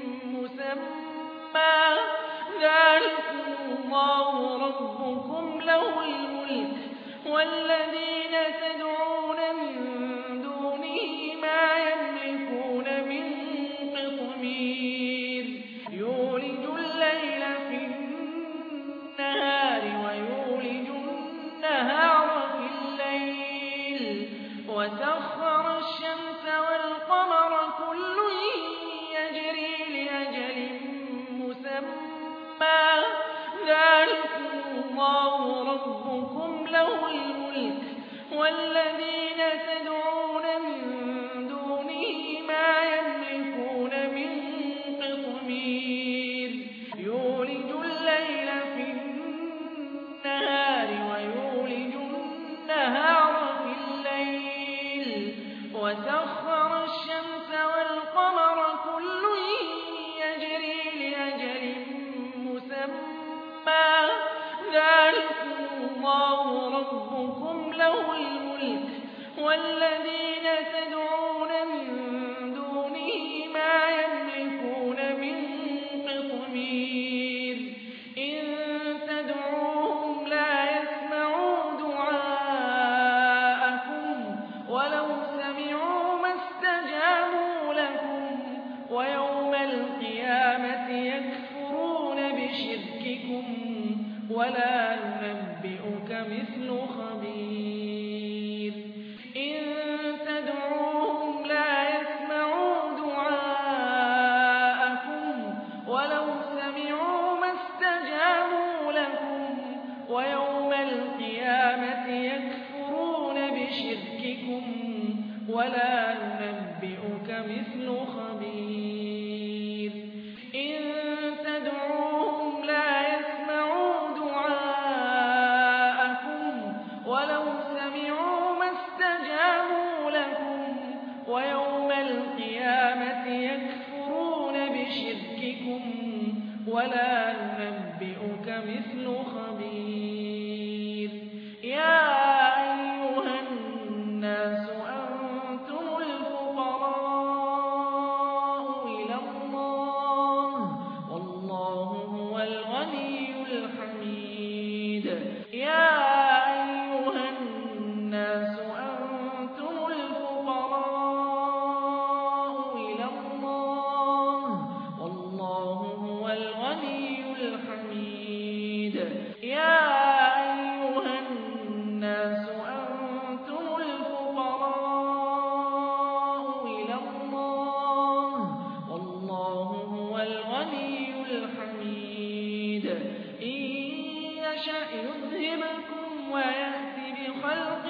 مسمى ذلكم الله ربكم له الملك والذين تدعون من دونه ما يملكون من قطمير يولج الليل في النهار ويولج النهار في الليل وسخر الشمس والقمر كل يجري لأجل مسمى ذلكم الله ربكم له الملك والذين تدعون من دونه ما يملكون من قطمير يولج الليل في النهار ويولج النهار في الليل وسخر الشمس والقمر كل يجري لأجل مسمى ذلكم الله ربكم له الملك والذين تدعون من دونه ما يملكون من قطمير إن تدعوهم لا يسمعوا دعاءكم ولو سمعوا ما استجابوا لكم ويوم القيامة يكفرون بشرككم ولا ينبئك مثل خبير إن تدعوهم لا يسمعوا دعاءكم ولو سمعوا ما استجابوا لكم ويوم القيامة يكفرون بشرككم ولا ينبئك مثل خبير إن تدعوهم لا يسمعوا دعاءكم ولو سمعوا ما استجابوا لكم ويوم القيامة يكفرون بشرككم ولا ينبئك مثل خبير يا أيها الناس أنتم الفقراء إلى الله والله هو الغني الحميد يا أيها الناس أنتم الفقراء إلى الله والله هو الغني الحميد يا أيها الناس أنتم الفقراء إلى الله والله هو الغني الحميد إن يشأ يذهبكم ويأتي بخلق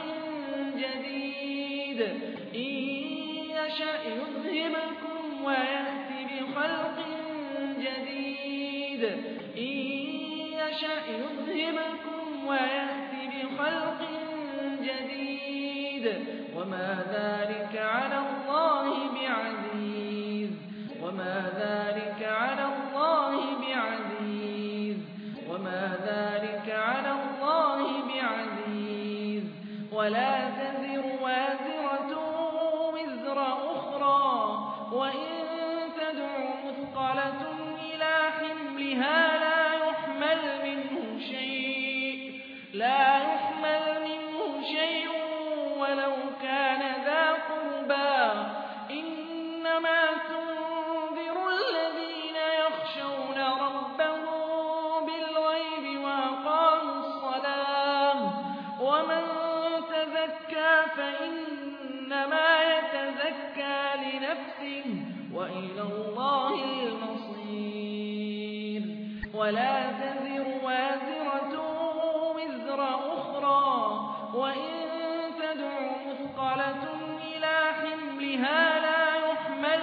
جديد إن يشأ يذهبكم ويأتي بخلق جديد إن يشأ يذهبكم ويأتي بخلق جديد وما ذلك على الله بعزيز وما ذلك على الله بعزيز وما ذلك على الله بعزيز ولا تزر وازرة وزر أخرى وإن تدع مثقلة إلى حملها لا يحمل منه شيء ولو كان ذا قربى إنما تنذر الذين يخشون ربهم بالغيب وأقاموا الصلاة ومن تزكى فإنما يتزكى لنفسه وإلى الله المصير ولا تزر وازرة وزر أخرى وإن تدع مثقلة إلى حملها لا يحمل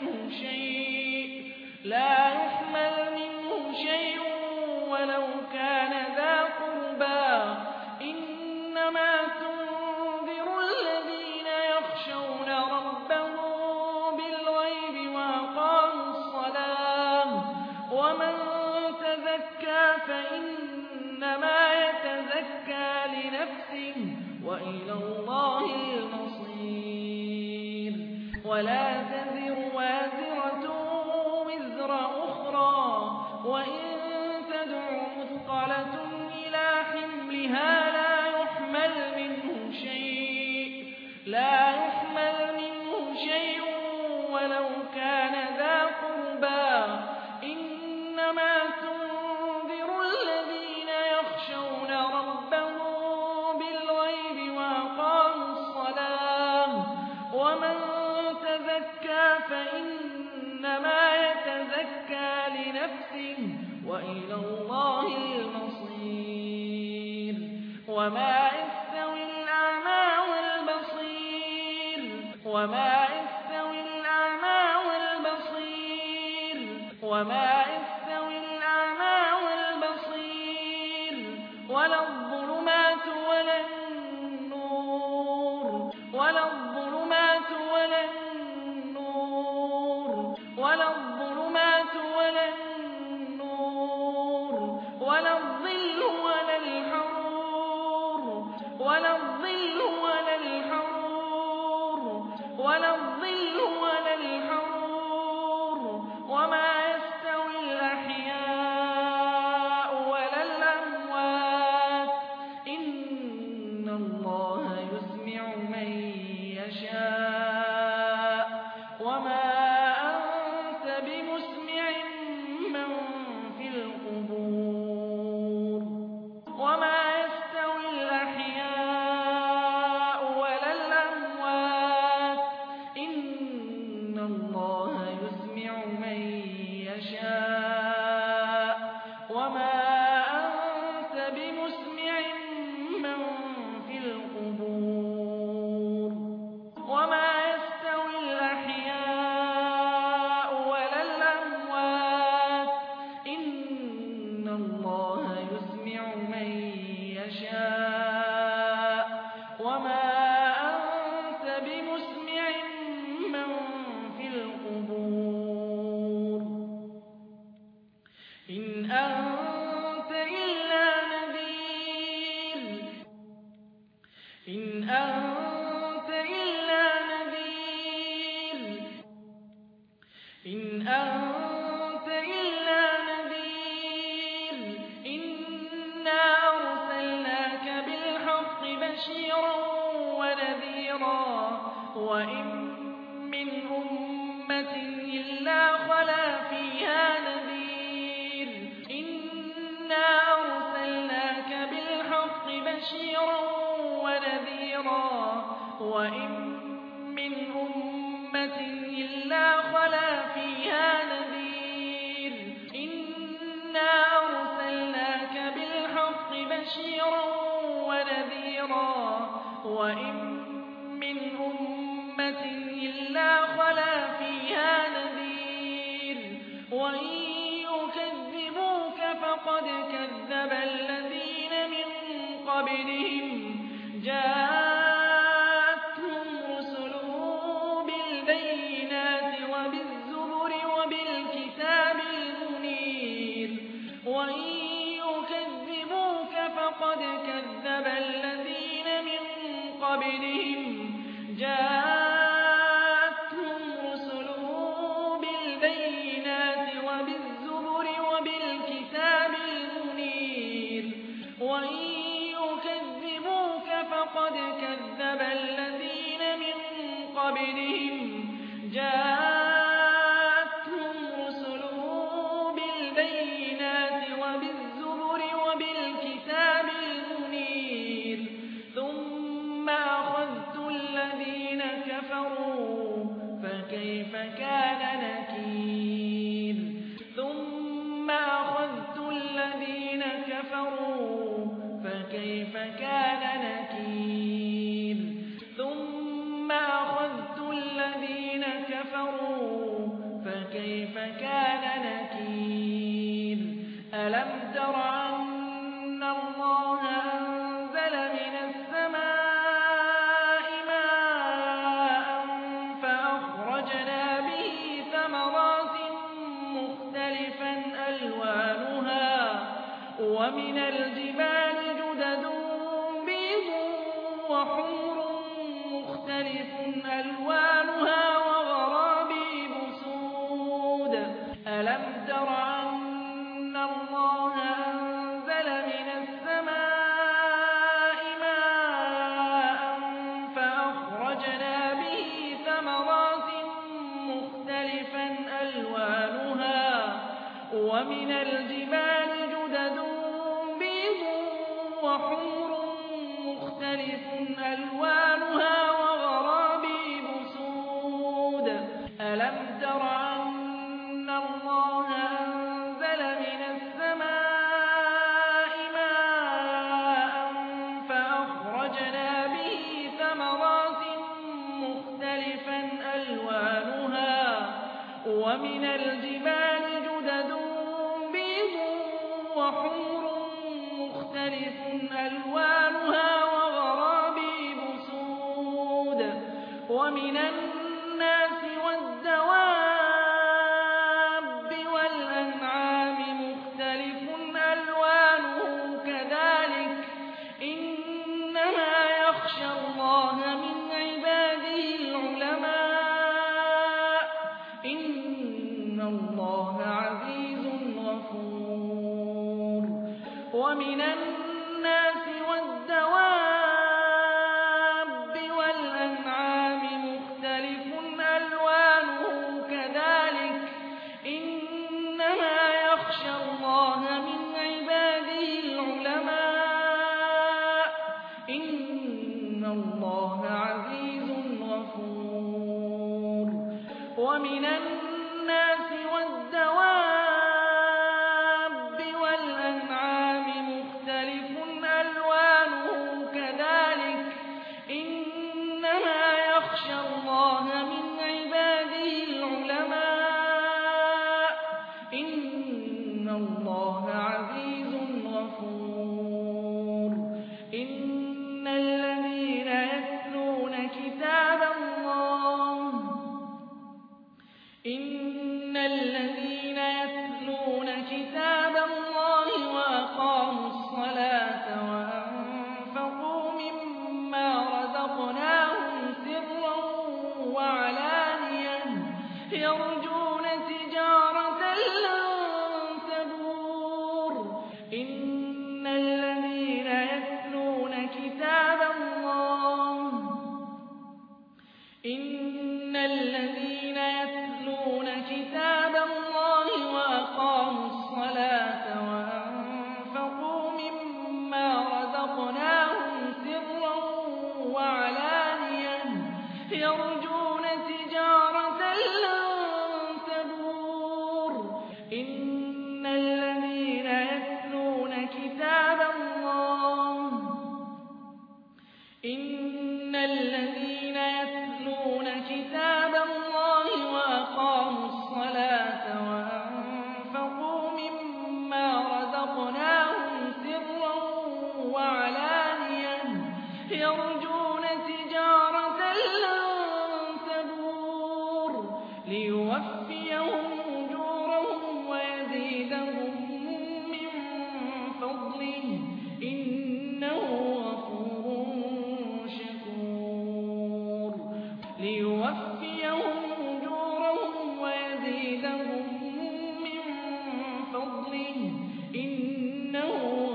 منه شيء ولو كان ذا قربى إنما تنذر الذين يخشون ربهم بالغيب وأقاموا الصلاة ومن تزكى فإنما يتزكى لنفسه وإلى الله المصير ولا تزر وازرة وزر أخرى وإن تدع مثقلة إلى حملها لا يحمل منه شيء ولو كان ذا قربى إنما تنذر الذين يخشون ربهم بالغيب وأقاموا الصلاة ومن تزكى فإنما يتزكى لنفسه وإلى الله المصير وما يستوي الأعمى والبصير ولا الظلمات ولا النور ولا الظل ولا الحرور وما يستوي الأحياء ولا الأموات إن الله يسمع من يشاء وما أنت بمسمع من في القبور وما يستوي الأحياء ولا الأموات إن الله يسمع من يشاء وما أنت بمسمع من في القبور وما يستوي الأحياء ولا الأموات إن الله يسمع من يشاء وما أنت بمسمع من في القبور إن أنت إلا نذير إنا أرسلناك بالحق بشيرا ونذيرا وإن من أمة إلا خلا فيها نذير إنا أرسلناك بالحق بشيرا ونذيرا وإن من أمة إلا خلا فيها نذير إنا أرسلناك بالحق بشيرا ونذيرا وإن من أمة إلا خلا فيها نذير وإن يكذبوك فقد كذب الذين من قبلهم جاءتهم رسلهم بالبينات وبالزبر وبالكتاب المنير وإن يكذبوك فقد كذب الذين من قبلهم جاءتهم رسلهم بالبينات وبالزبر وبالكتاب المنير وإن يكذبوك فقد كذب الذين كفروا فكيف كان نكير ثم أخذت الذين كفروا فكيف كان نكير ثم أخذت الذين كفروا فكيف كان نكير ألم تر أن الله أنزل من السماء ماء فأخرجنا به ثمرات مختلفا ألوانها ومن الجبال جدد بيض وحمر مختلف ألوانها وغرابيب سود ألم تر أن الله أنزل من السماء ماء فأخرجنا به ثمرات مختلفا ألوانها ومن الجبال جدد بيض وحمر مختلف ألوانها وغرابيب سود ألم تر أن الله أنزل من السماء ماء فأخرجنا به ثمرات مختلفا ألوانها ومن الجبال جدد بيض وحمر مختلف ألوانها وغرابيب سود ومن الناس والدواب والأنعام مختلف ألوانه كذلك إنما يخشى الله من عباده العلماء إن الله عزيز غفور ومن الناس والدواب والأنعام مختلف ألوانه كذلك إنما يخشى الله من عباده العلماء إن الله عزيز غفور ومن الناس والدواب والأنعام مختلف ألوانه كذلك إنما يخشى الله من عباده العلماء إن الله عزيز غفور إن الذين يتلون كتاب الله وأقاموا الصلاة وأنفقوا مما رزقناهم سرا وعلانية يرجون تجارة لن تبور إن الذين يتلون كتاب الله وأقاموا الصلاة وأنفقوا مما رزقناهم سرا وعلانية يرجون تجارة لن تبور إن الذين يتلون كتاب الله وأقاموا الصلاة وأنفقوا مما رزقناهم سرا وعلانية يرجون تجارة لن تبور ليوفيهم أجورهم ويزيدهم من فضله إنه غفور شكور ليوفيهم أجورهم ويزيدهم من فضله إنه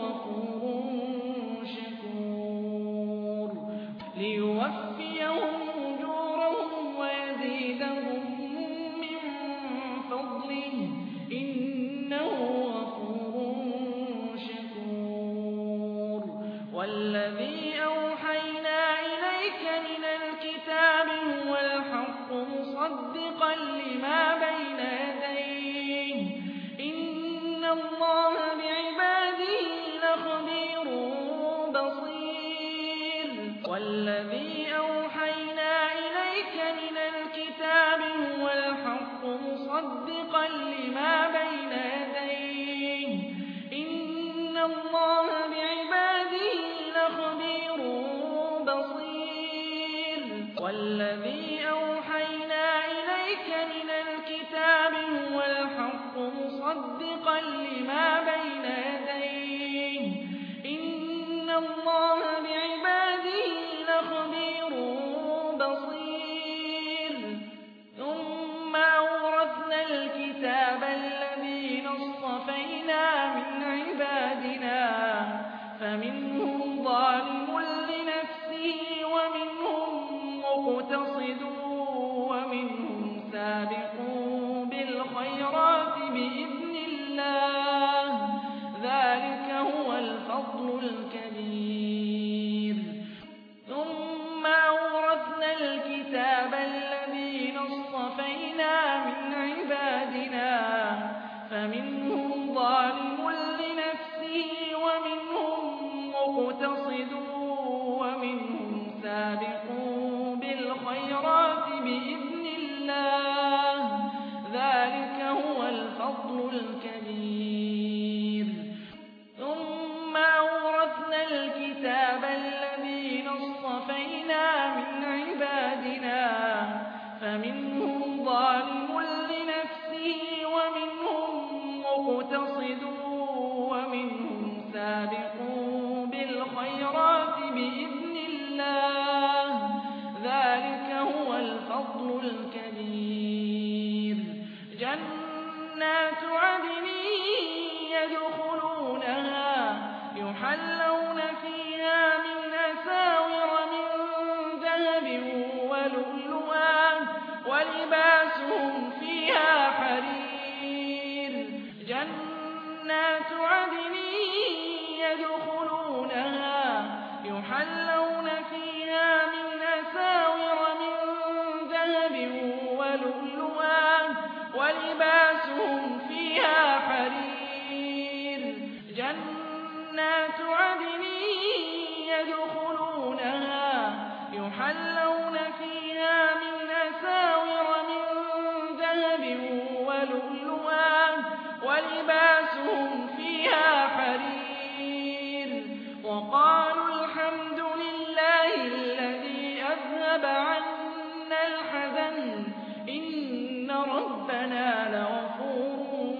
غفور شكور ليوفيهم أجورهم ويزيدهم من فضله إنه غفور شكور والذي أوحينا إليك من الكتاب هو مصدقا لما بين يديه إن الله بعباده لخبير بصير والذي أوحينا إليك من الكتاب هو الحق مصدقا لما بين يديه إن الله بعباده لخبير بصير والذي أوحينا إليك من الكتاب هو الحق مصدقا لما بين يديه إن الله بعباده لخبير بصير ثم أورثنا الكتاب الذين اصطفينا من عبادنا فمنهم ظالم لنفسه ومنهم مقتصد ومنهم سابق بالخيرات بإذن الله ذلك هو الفضل الكبير ثم أورثنا الكتاب الذين اصطفينا من عبادنا فمنهم ظالم لنفسه ومنهم مقتصد ومنهم سابق بالخيرات بإذن الله ذلك هو الفضل الكبير ثم أورثنا الكتاب الذين اصطفينا من عبادنا فمنهم ظالم لنفسه ومنهم مقتصد ومنهم سابق بالخيرات بإذن الله ذلك هو الفضل الكبير جنات عدن يدخلونها يحلون فيها من أساور من ذهب ولؤلؤا ولباسهم فيها حرير جنات عدن يدخلونها يحلون فيها من أساور من ذهب ولؤلؤا ولباسهم فيها حرير جنات عدن يدخلونها يحلون فيها من أساور من ذهب ولؤلؤا ولباسهم فيها حرير وقالوا الحمد لله الذي أذهب عنا الحزن إن ربنا لغفور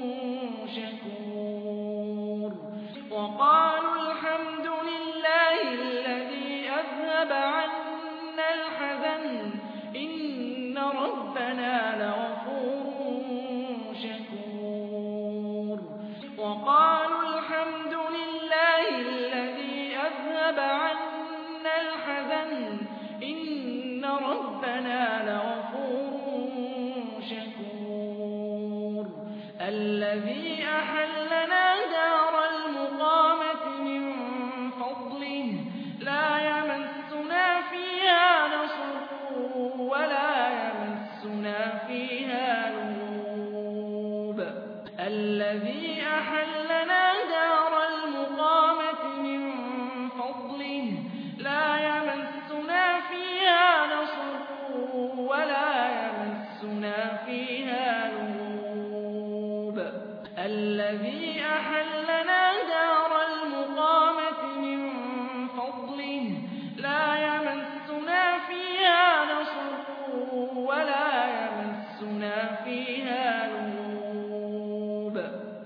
شكور وقالوا الحمد لله الذي أذهب عنا الحزن إن ربنا لغفور شكور وقالوا الحمد لله الذي أذهب عنا الحزن إن ربنا لغفور شكور الذي أحلنا دار المقامة من فضله لا يمسنا فيها نصب ولا يمسنا فيها لغوب الذي أحلنا دار المقامة من فضله لا يمسنا فيها نصب ولا يمسنا فيها لغوب الذي أحلنا دار المقامة من فضله لا يمسنا فيها نصب ولا يمسنا فيها لغوب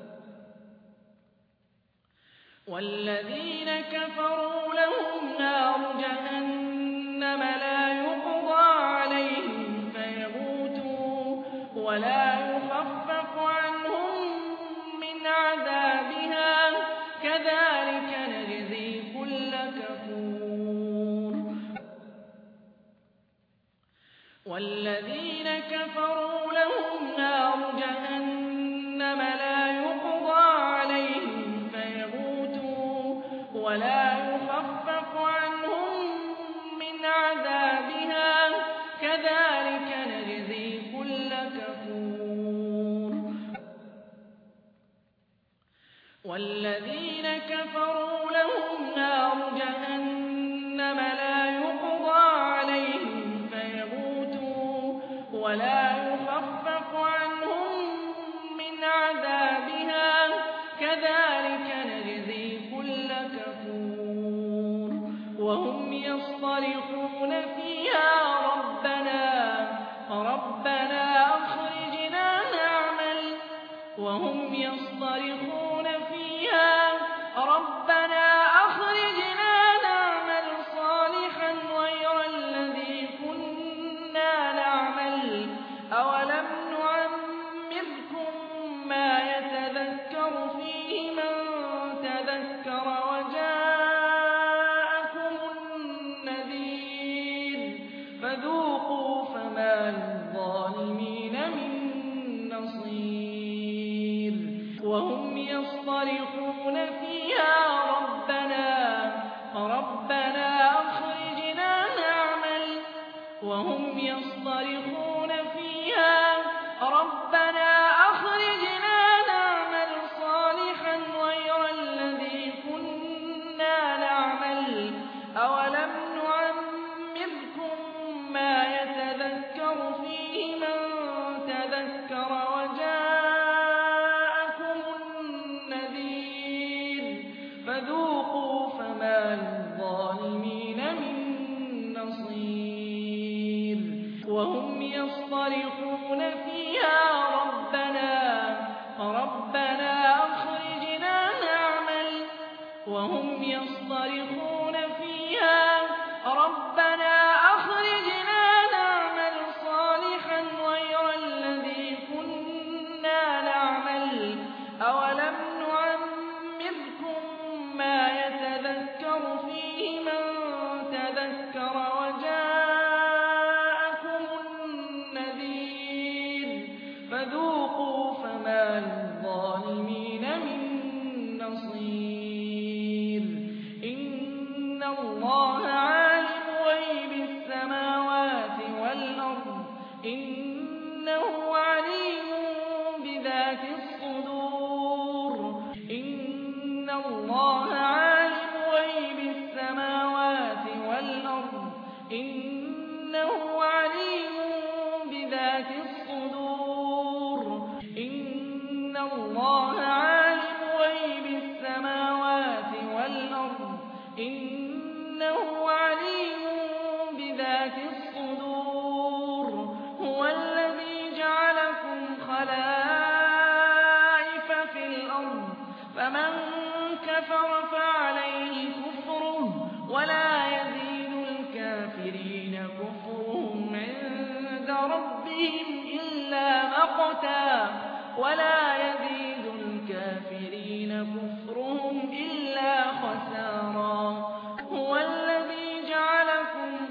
والذين كفروا لهم نار جهنم لا يقضى عليهم فيموتوا ولا يخفف عنهم من عذابها كذلك نجزي كل كفور والذين كفروا لهم نار جهنم لا يقضى عليهم فيموتوا ولا يخفف عنهم من عذابها كذلك نجزي والذين كفروا لهم نار جهنم لا يقضى عليهم فيموتوا ولا يخفف عنهم من عذابها كذلك نجزي كل كفور وهم يصطرخون فيها ربنا أخرجنا نعمل وهم يصطرخون فيها ربنا أخرجنا نعمل صالحا غير الذي كنا نعمل أولم نعمركم ما يتذكر فيه من تذكر وجاءكم النذير فذوقوا فما للظالمين من نصير وهم يصطرخون فيها ربنا أخرجنا نعمل وهم يصطرخون فيها ربنا أخرجنا نعمل صالحا غير الذي كنا نعمل أولم نعمركم ما يتذكر فيه من تذكر وجاءكم النذير فذوقوا فما للظالمين من نصير وهم يصطرخون فيها ربنا أخرجنا نعمل وهم يصطرخون فيها ربنا أخرجنا نعمل صالحا غير الذي كنا نعمل أولم نعمركم ما يتذكر فيه من تذكر وجاءكم النذير فذوقوا فما للظالمين من نصير إن الله عالم غيب السماوات والأرض إنه عليم بذات الصدور إن الله عالم غيب السماوات والأرض إنه عليم بذات الصدور إن الله عالم غيب السماوات والأرض إنه عليم بذات الصدور هو الذي جعلكم خلائف في الأرض فمن كفر فعليه كفره ولا يزيد الكافرين كفرهم عند ربهم إلا مقتا ولا يزيد الكافرين كفرهم إلا خسارا هو الذي جعلكم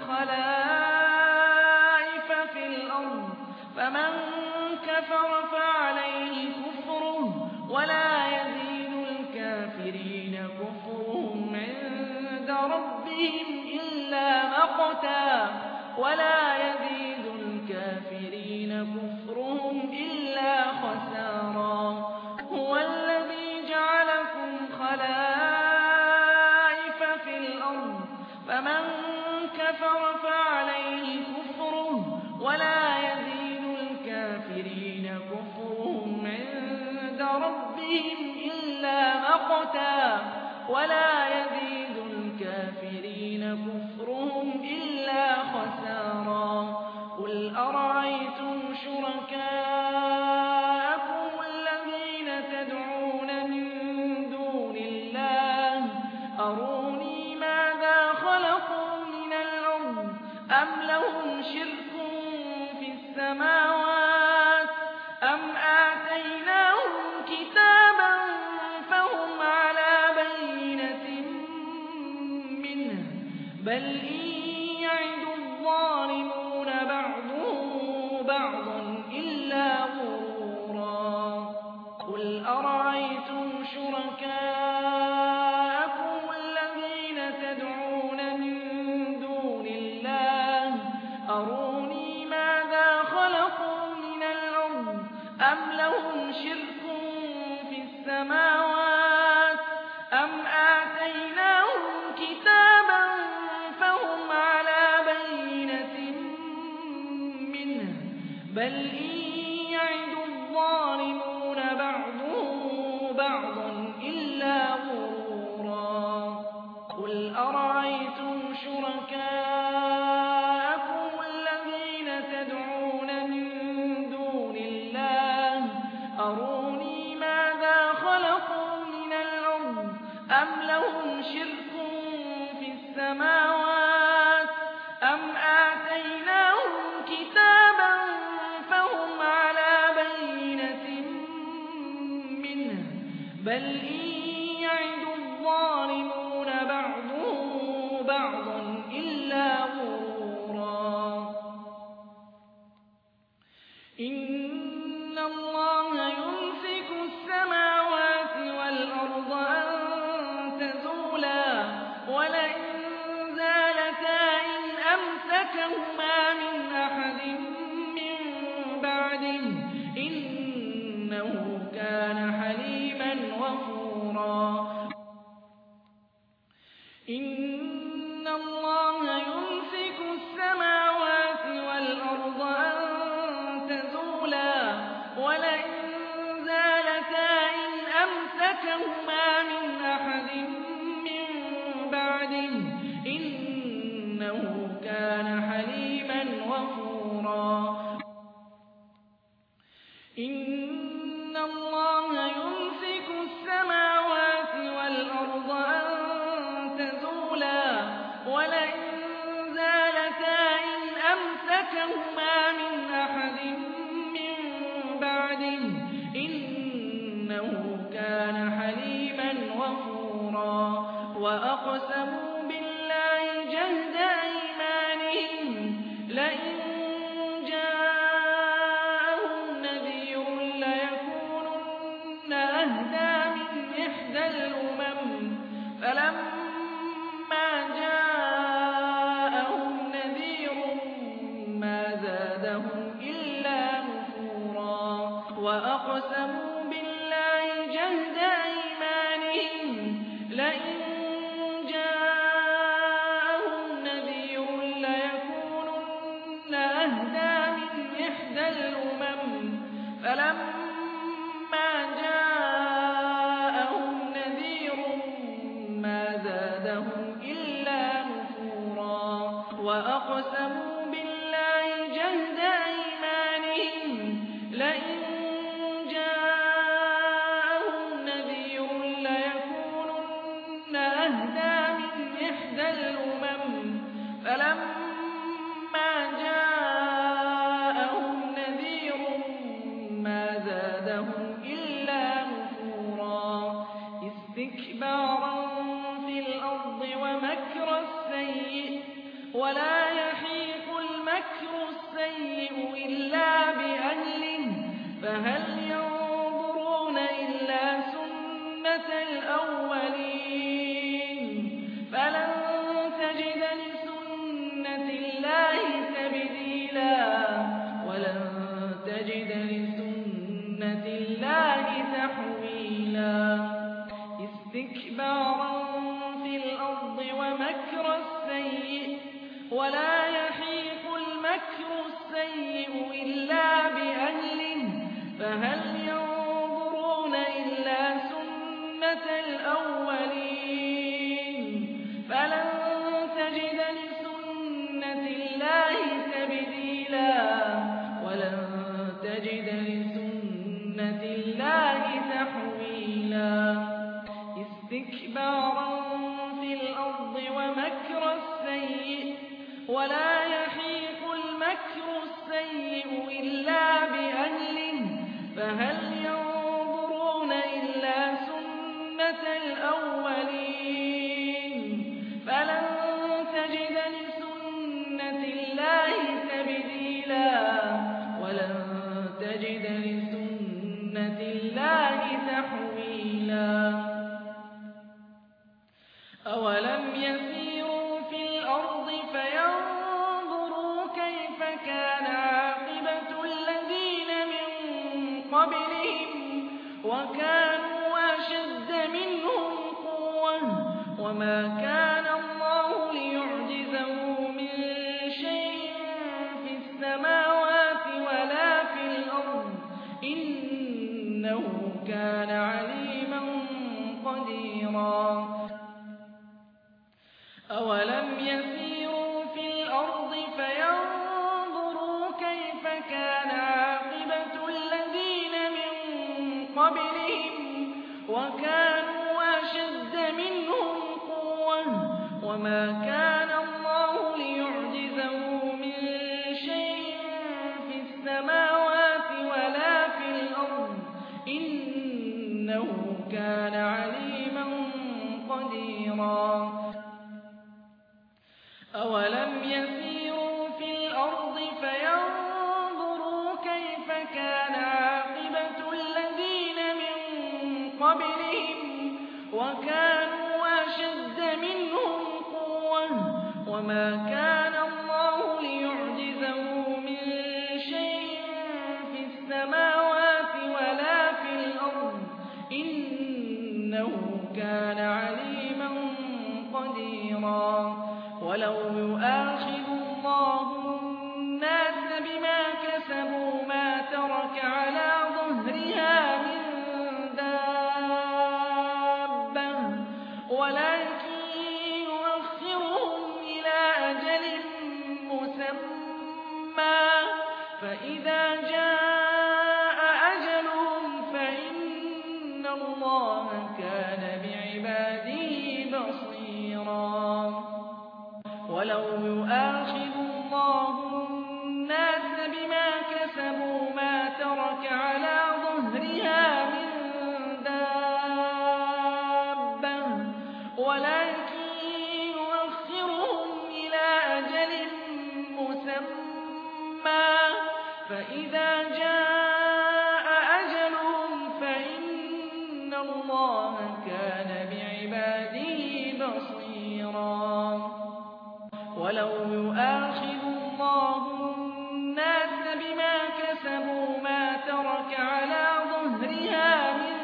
خلائف في الأرض فمن كفر فعليه كفره ولا يزيد الكافرين كفرهم عند ربهم إلا مقتا ولا يزيد الكافرين كفرهم إلا خسارا هو الذي جعلكم خلائف في الأرض فمن كفر فعليه كفره ولا يزيد الكافرين كفرهم عند ربهم إلا مقتا ولا يزيد الكافرين كفرهم إلا خسارا قل أرأيتم شركاءكم الذين تدعون من دون الله أروني ماذا خلقوا من الأرض أم لهم شرك في السماوات أم آتيناهم كتابا فهم على بينة منه بل إن يعد الظالمون بعضهم بعضا إلا غرورا قل أرأيتم شركاءكم الذين تدعون من دون الله أروني ماذا خلقوا بل إن يعد الظالمون بعضهم بعضا إلا غرورا قل أرأيتم شركاءكم الذين تدعون من دون الله أروني ماذا خلقوا من الأرض أم لهم شرك في السماوات أم آتيناهم كتابا فهم على بينة منه بل إن يعد الظالمون بعضهم بعضا إلا غرورا إن الله يمسك السماوات والأرض أن تزولا ولئن زالتا إن أمسكهما من أحد من بعده إنه كان حليما غفورا إن الله يمسك السماوات والأرض أن تزولا ولئن زالتا إن أمسكهما من أحد من بعده إنه كان حليما غفورا إن الله يمسك السماوات والأرض أن تزولا ولئن زالتا إن أمسكهما من أحد من بعده إنه كان حليما غفورا وأقسموا بالله جهد أيمانهم لئن جاءهم نذير ليكونن أهدى من إحدى الأمم فلما جاءهم نذير ما زادهم إلا نفورا وأقسموا بالله جهد أيمانهم لئن جاءهم نذير ليكونن أهدى من إحدى الأمم فلما جاءهم نذير ما زادهم إلا نفورا وأقسموا بالله جهد أيمانهم لئن جاءهم نذير ليكونن أهدى من إحدى الأمم فلما جاءهم نذير ما زادهم إلا نفورا استكبارا في الأرض ومكر السيء ولا يحيق المكر السيء إلا بأهله فهل ينظرون إلا سنة الأولين فلن تجد لسنة الله تبديلا ولن تجد لسنة الله تحويلا استكبارا في الأرض ومكر السيء ولا يحيق المكر السيء إلا بأهله فهل ينظرون إلا سنة الأولين فلن تجد لسنة الله تبديلا ولن تجد لسنة الله تحويلا استكبارا في الأرض ومكر السيء ولا يحيق المكر السيء إلا بأهله فهل ينظرون إلا سنة الأولين فلن تجد لسنة الله تبديلا ولن تجد لسنة الله تحويلا أولم يسيروا في الأرض فينظروا كيف كان عاقبة الذين من قبلهم وكانوا أشد منهم قوة وما كان الله ليعجزه من شيء في السماوات ولا كان عليما قديرا أولم يسيروا في الأرض فينظروا كيف كان عاقبة الذين من قبلهم وكانوا أشد منهم قوة وما كان الله ليعجزه من شيء في السماوات ولا في الأرض إنه كان عليما قديرا أولم يسيروا في الأرض فينظروا كيف كان عاقبة الذين من قبلهم وكانوا أشد منهم قوة وما كان الله ليعجزه من شيء في السماوات ولا في الأرض إنه كان عليما قديرا ولو يؤاخذ الله الناس بما كسبوا ما ترك على ظهرها من دابة ولكن يؤخرهم إلى أجل مسمى فإذا جاء أجلهم فإن الله كان بعباده بصيرا ولو يؤاخذ الله الناس بما كسبوا ما ترك على ظهرها من دابة ولكن يؤخرهم إلى أجل مسمى فإذا جاء أجلهم فإن الله كان بعباده بصيرا ولو يؤاخذ الله الناس بما كسبوا ما ترك على ظهرها من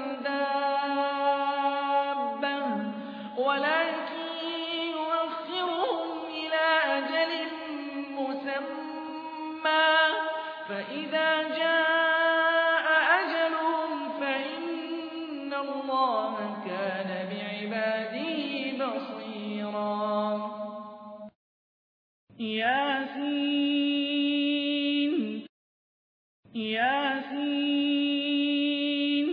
دابة ولكن يؤخرهم إلى أجل مسمى فإذا جاء أجلهم فإن الله كان بعباده بصيرا ياسين ياسين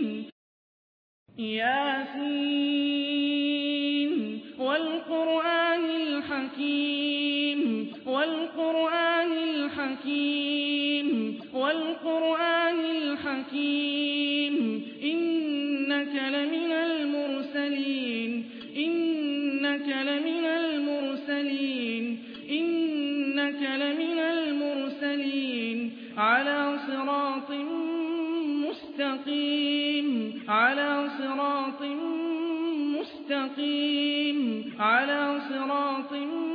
ياسين والقرآن الحكيم والقرآن الحكيم والقرآن الحكيم إنك لمن المرسلين إنك لمن المرسلين إنك لمن المرسلين على صراط مستقيم على صراط مستقيم على صراط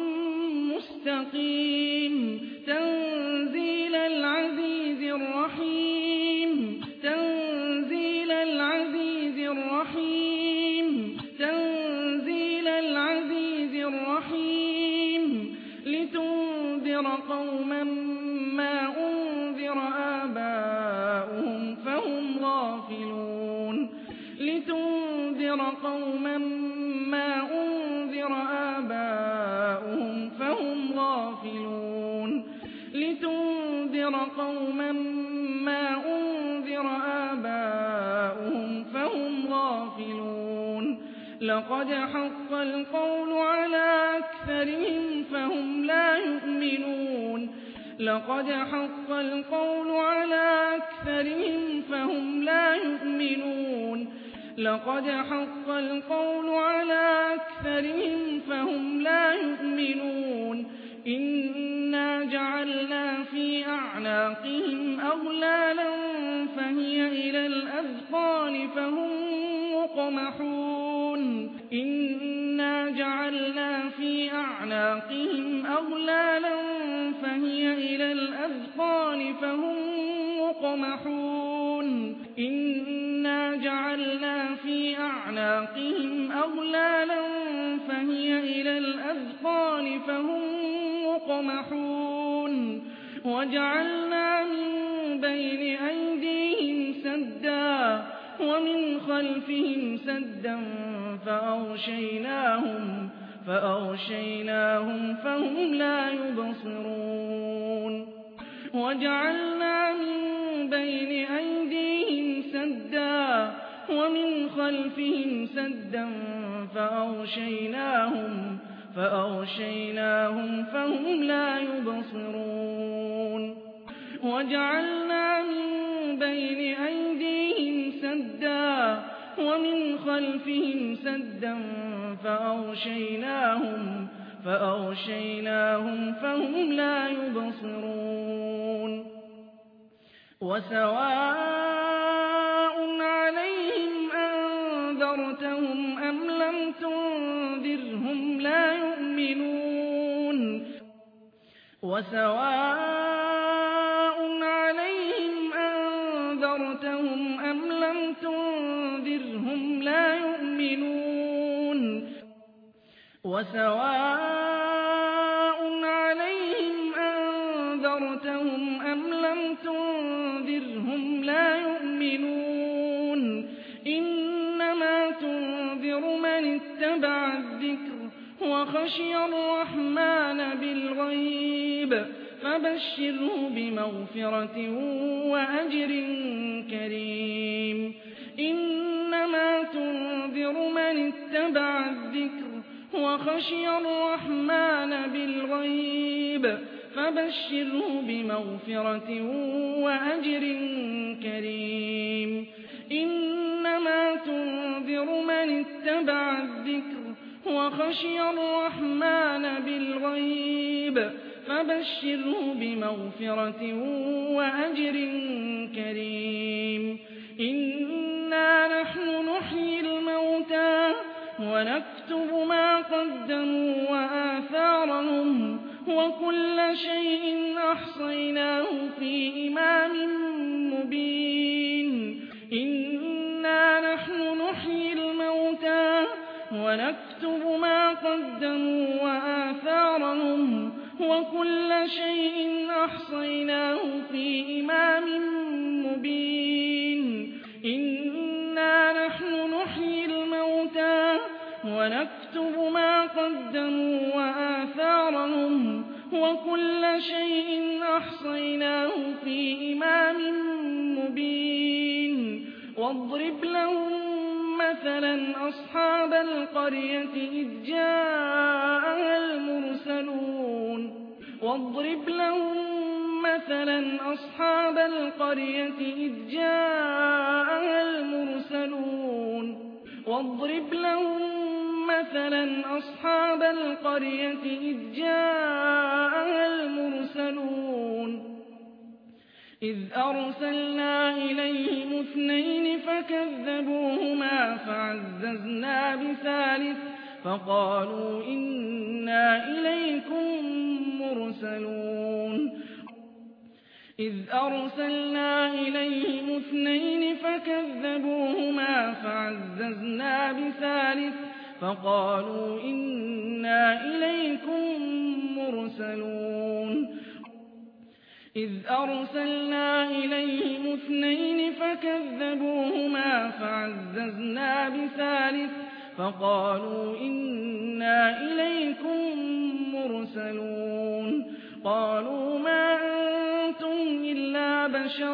مستقيم تنزيل العزيز الرحيم تنزيل العزيز الرحيم تنزيل العزيز الرحيم لتنذر قوما ما أنذر آباؤهم فهم غافلون لتنذر قوما ما أنذر آباؤهم فهم غافلون لتنذر قوما ما أنذر آباؤهم فهم غافلون لقد حق القول على أكثرهم فهم لا يؤمنون لقد حق القول على أكثرهم فهم لا يؤمنون لقد حق القول على أكثرهم فهم لا يؤمنون إنا جعلنا في أعناقهم أغلالا فهي إلى الأذقان فهم مقمحون إنا جعلنا في أعناقهم أغلالا فهي إلى الأذقان فهم مقمحون إنا جعلنا في أعناقهم أغلالا فهي إلى الأذقان فهم مقمحون وجعلنا من بين أيديهم سدا ومن خلفهم سدا فأغشيناهم فهم لا يبصرون وجعلنا من بين أيديهم سدا ومن خلفهم سدا فأغشيناهم فهم لا يبصرون وجعلنا من بين أيديهم سدا ومن خلفهم سدا فأغشيناهم فهم لا يبصرون وسواء عليهم أنذرتهم أم لم تنذرهم لا يؤمنون وسواء عليهم أنذرتهم أم لم تنذرهم لا يؤمنون وسواء عليهم أنذرتهم أم لم تنذرهم لا يؤمنون إنما تنذر من اتبع الذكر وخشي الرحمن بالغيب فبشره بمغفرة وأجر كريم إنما تنذر من اتبع الذكر وخشي الرحمن بالغيب فبشره بمغفرة وأجر كريم إنما تنذر من اتبع الذكر وخشي الرحمن بالغيب فبشره بمغفرة وأجر كريم إنا نحن نحيي الموتى ونكتب ما قدموا وآثارهم وكل شيء أحصيناه في إمام مبين إنا نحن نحيي الموتى ونكتب ما قدموا وآثارهم وكل شيء أحصيناه في إمام مبين إنا نحن نحيي الموتى ونكتب ما قدموا وآثارهم وكل شيء أحصيناه في إمام مبين واضرب لهم مثلا أصحاب القرية إذ جاءها المرسلون واضرب لهم مثلا أصحاب القرية إذ جاءها المرسلون واضرب لهم مثلا أصحاب القرية إذ جاءها المرسلون إذ أرسلنا إليهم 2 فكذبوهما فعززنا بثالث فقالوا إنا إليكم مرسلون إذ أرسلنا إليهم 2 فكذبوهما فعززنا بثالث فقالوا إنا إليكم مرسلون إذ أرسلنا إليهم 2 فكذبوهما فعززنا بثالث فقالوا إنا إليكم مرسلون قالوا ما أنتم إلا بشر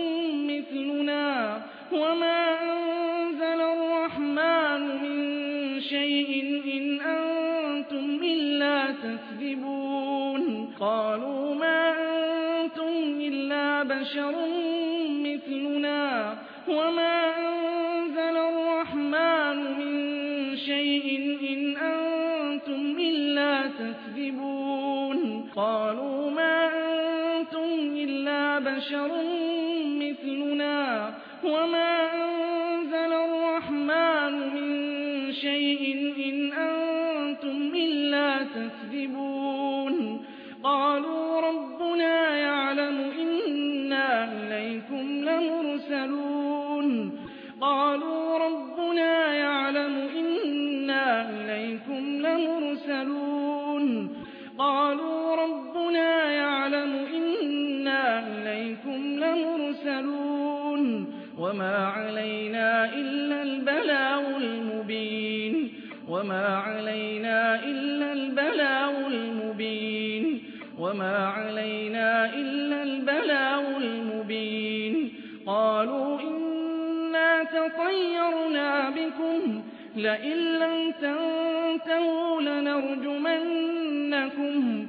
مثلنا وما أنزل الرحمن من شيء إن أنتم إلا تكذبون قالوا ما أنتم إلا بشر مثلنا وما أنزل الرحمن من شيء إن أنتم إلا تكذبون قالوا ما أنتم إلا بشر مثلنا وما أنزل الرحمن من شيء إن أنتم إلا تكذبون قالوا ربنا يعلم إنا إليكم لمرسلون قالوا ربنا يعلم إنا إليكم لمرسلون قالوا ربنا يعلم إنا إليكم لمرسلون وما علينا إلا البلاغ المبين وما علينا إلا البلاغ المبين وما علينا إلا البلاغ المبين قالوا إنا تطيرنا بكم لئن لم تنتهوا لنرجمنكم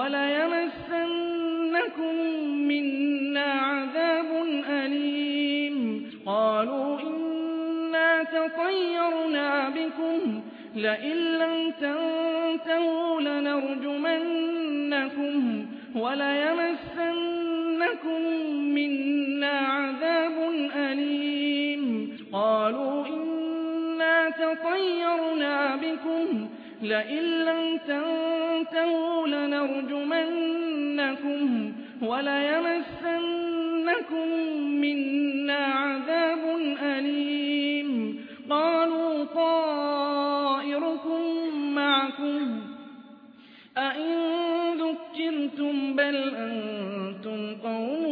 وليمسنكم منا عذاب أليم قالوا إنا تطيرنا بكم لئن لم تنتهوا لنرجمنكم وليمسنكم منا عذاب أليم قالوا إنا تطيرنا بكم لئن لم تنتهوا لنرجمنكم وليمسنكم منا عذاب أليم قالوا طائركم معكم أئن ذكرتم بل أنتم قوم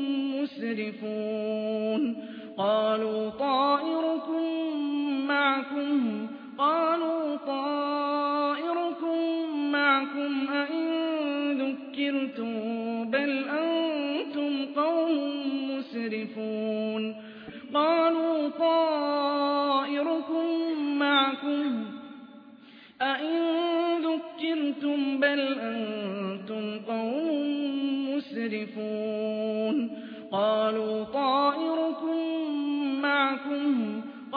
مسرفون قالوا طائركم معكم أئن ذكرتم بل أنتم قوم مسرفون قالوا طائركم معكم أئن ذكرتم بل أنتم قوم مسرفون قالوا طائركم معكم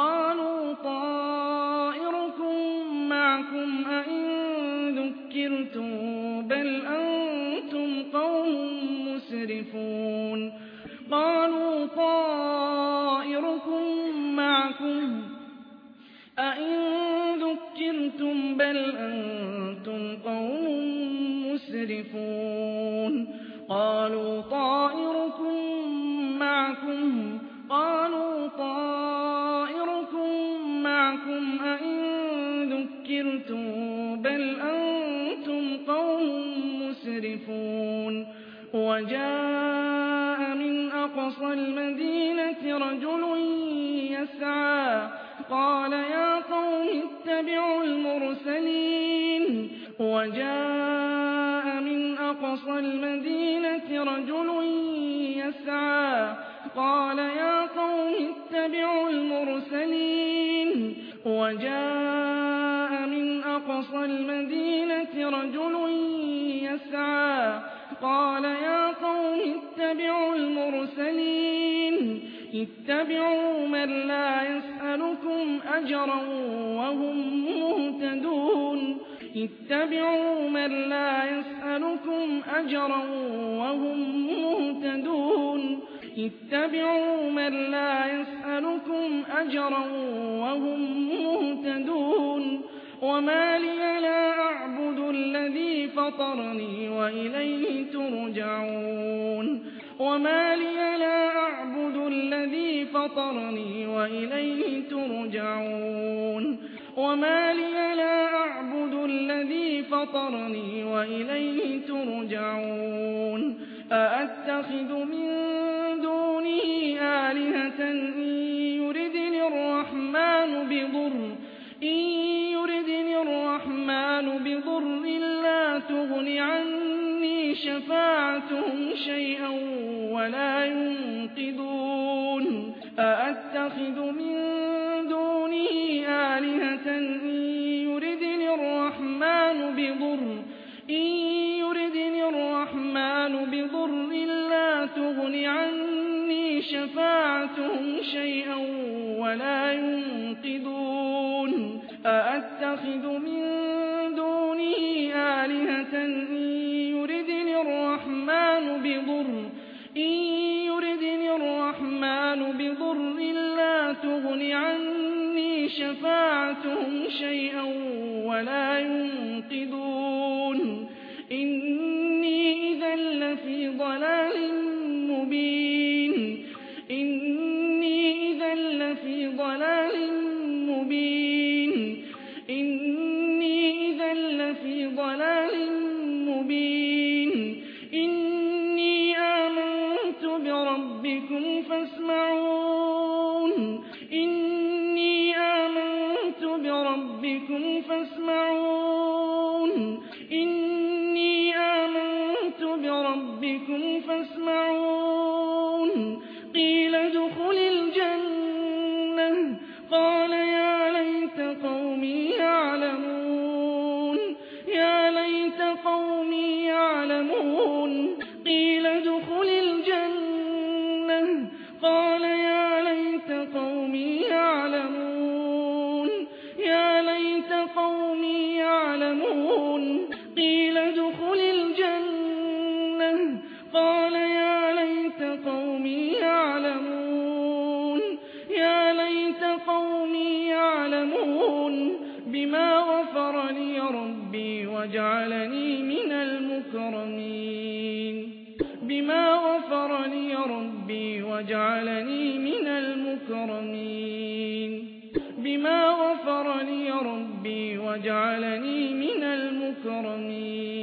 أئن ذكرتم بل أنتم قوم مسرفون قالوا طائركم معكم أئن ذكرتم بل أنتم قوم مسرفون قالوا طائركم معكم أئن ذكرتم بل أنتم قوم مسرفون وجاء من أقصى المدينة رجل يسعى قال يا قوم اتبعوا المرسلين وجاء من أقصى المدينة رجل يسعى قال يا قوم اتبعوا المرسلين وجاء من أقصى المدينة رجل يسعى قال يا قوم اتبعوا المرسلين اتبعوا من لا يسألكم أجرا وهم مهتدون اتبعوا من لا يسألكم أجرا وهم مهتدون اتبعوا من لا يسألكم أجرا وهم مهتدون وما لي لا أعبد الذي فطرني وإليه ترجعون وما لي لا أعبد الذي فطرني وإليه ترجعون وما لي لا أعبد الذي فطرني وإليه ترجعون أأتخذ من دونه آلهة إن يردني الرحمن بضر لا تغن عني شفاعتهم شيئا ولا ينقذون أأتخذ من دونه آلهة إن يردني الرحمن بضر لا تغن عني شفاعتهم شيئا ولا ينقذون أأتخذ من دونه آلهة إن يردني الرحمن بضر لا تغن عني شفاعتهم شيئا ولا ينقذون إني إذا لفي ضلال مبين إني إذا لفي ضلال مبين إني آمنت بربكم فاسمعون إني آمنت بربكم فاسمعون إني آمنت بربكم فاسمعون قيل ادخل الجنة قال يا ليت قومي يعلمون يا ليت قومي يعلمون قيل ادخل الجنة قال يا ليت قومي يعلمون يا ليت قومي يعلمون قيل ادخل الجنة قال يا ليت قومي يعلمون يا ليت قومي يعلمون بما غفر لي ربي وجعلني من المكرمين بما غفر لي ربي وجعلني من المكرمين بما غفر لي ربي وجعلني من المكرمين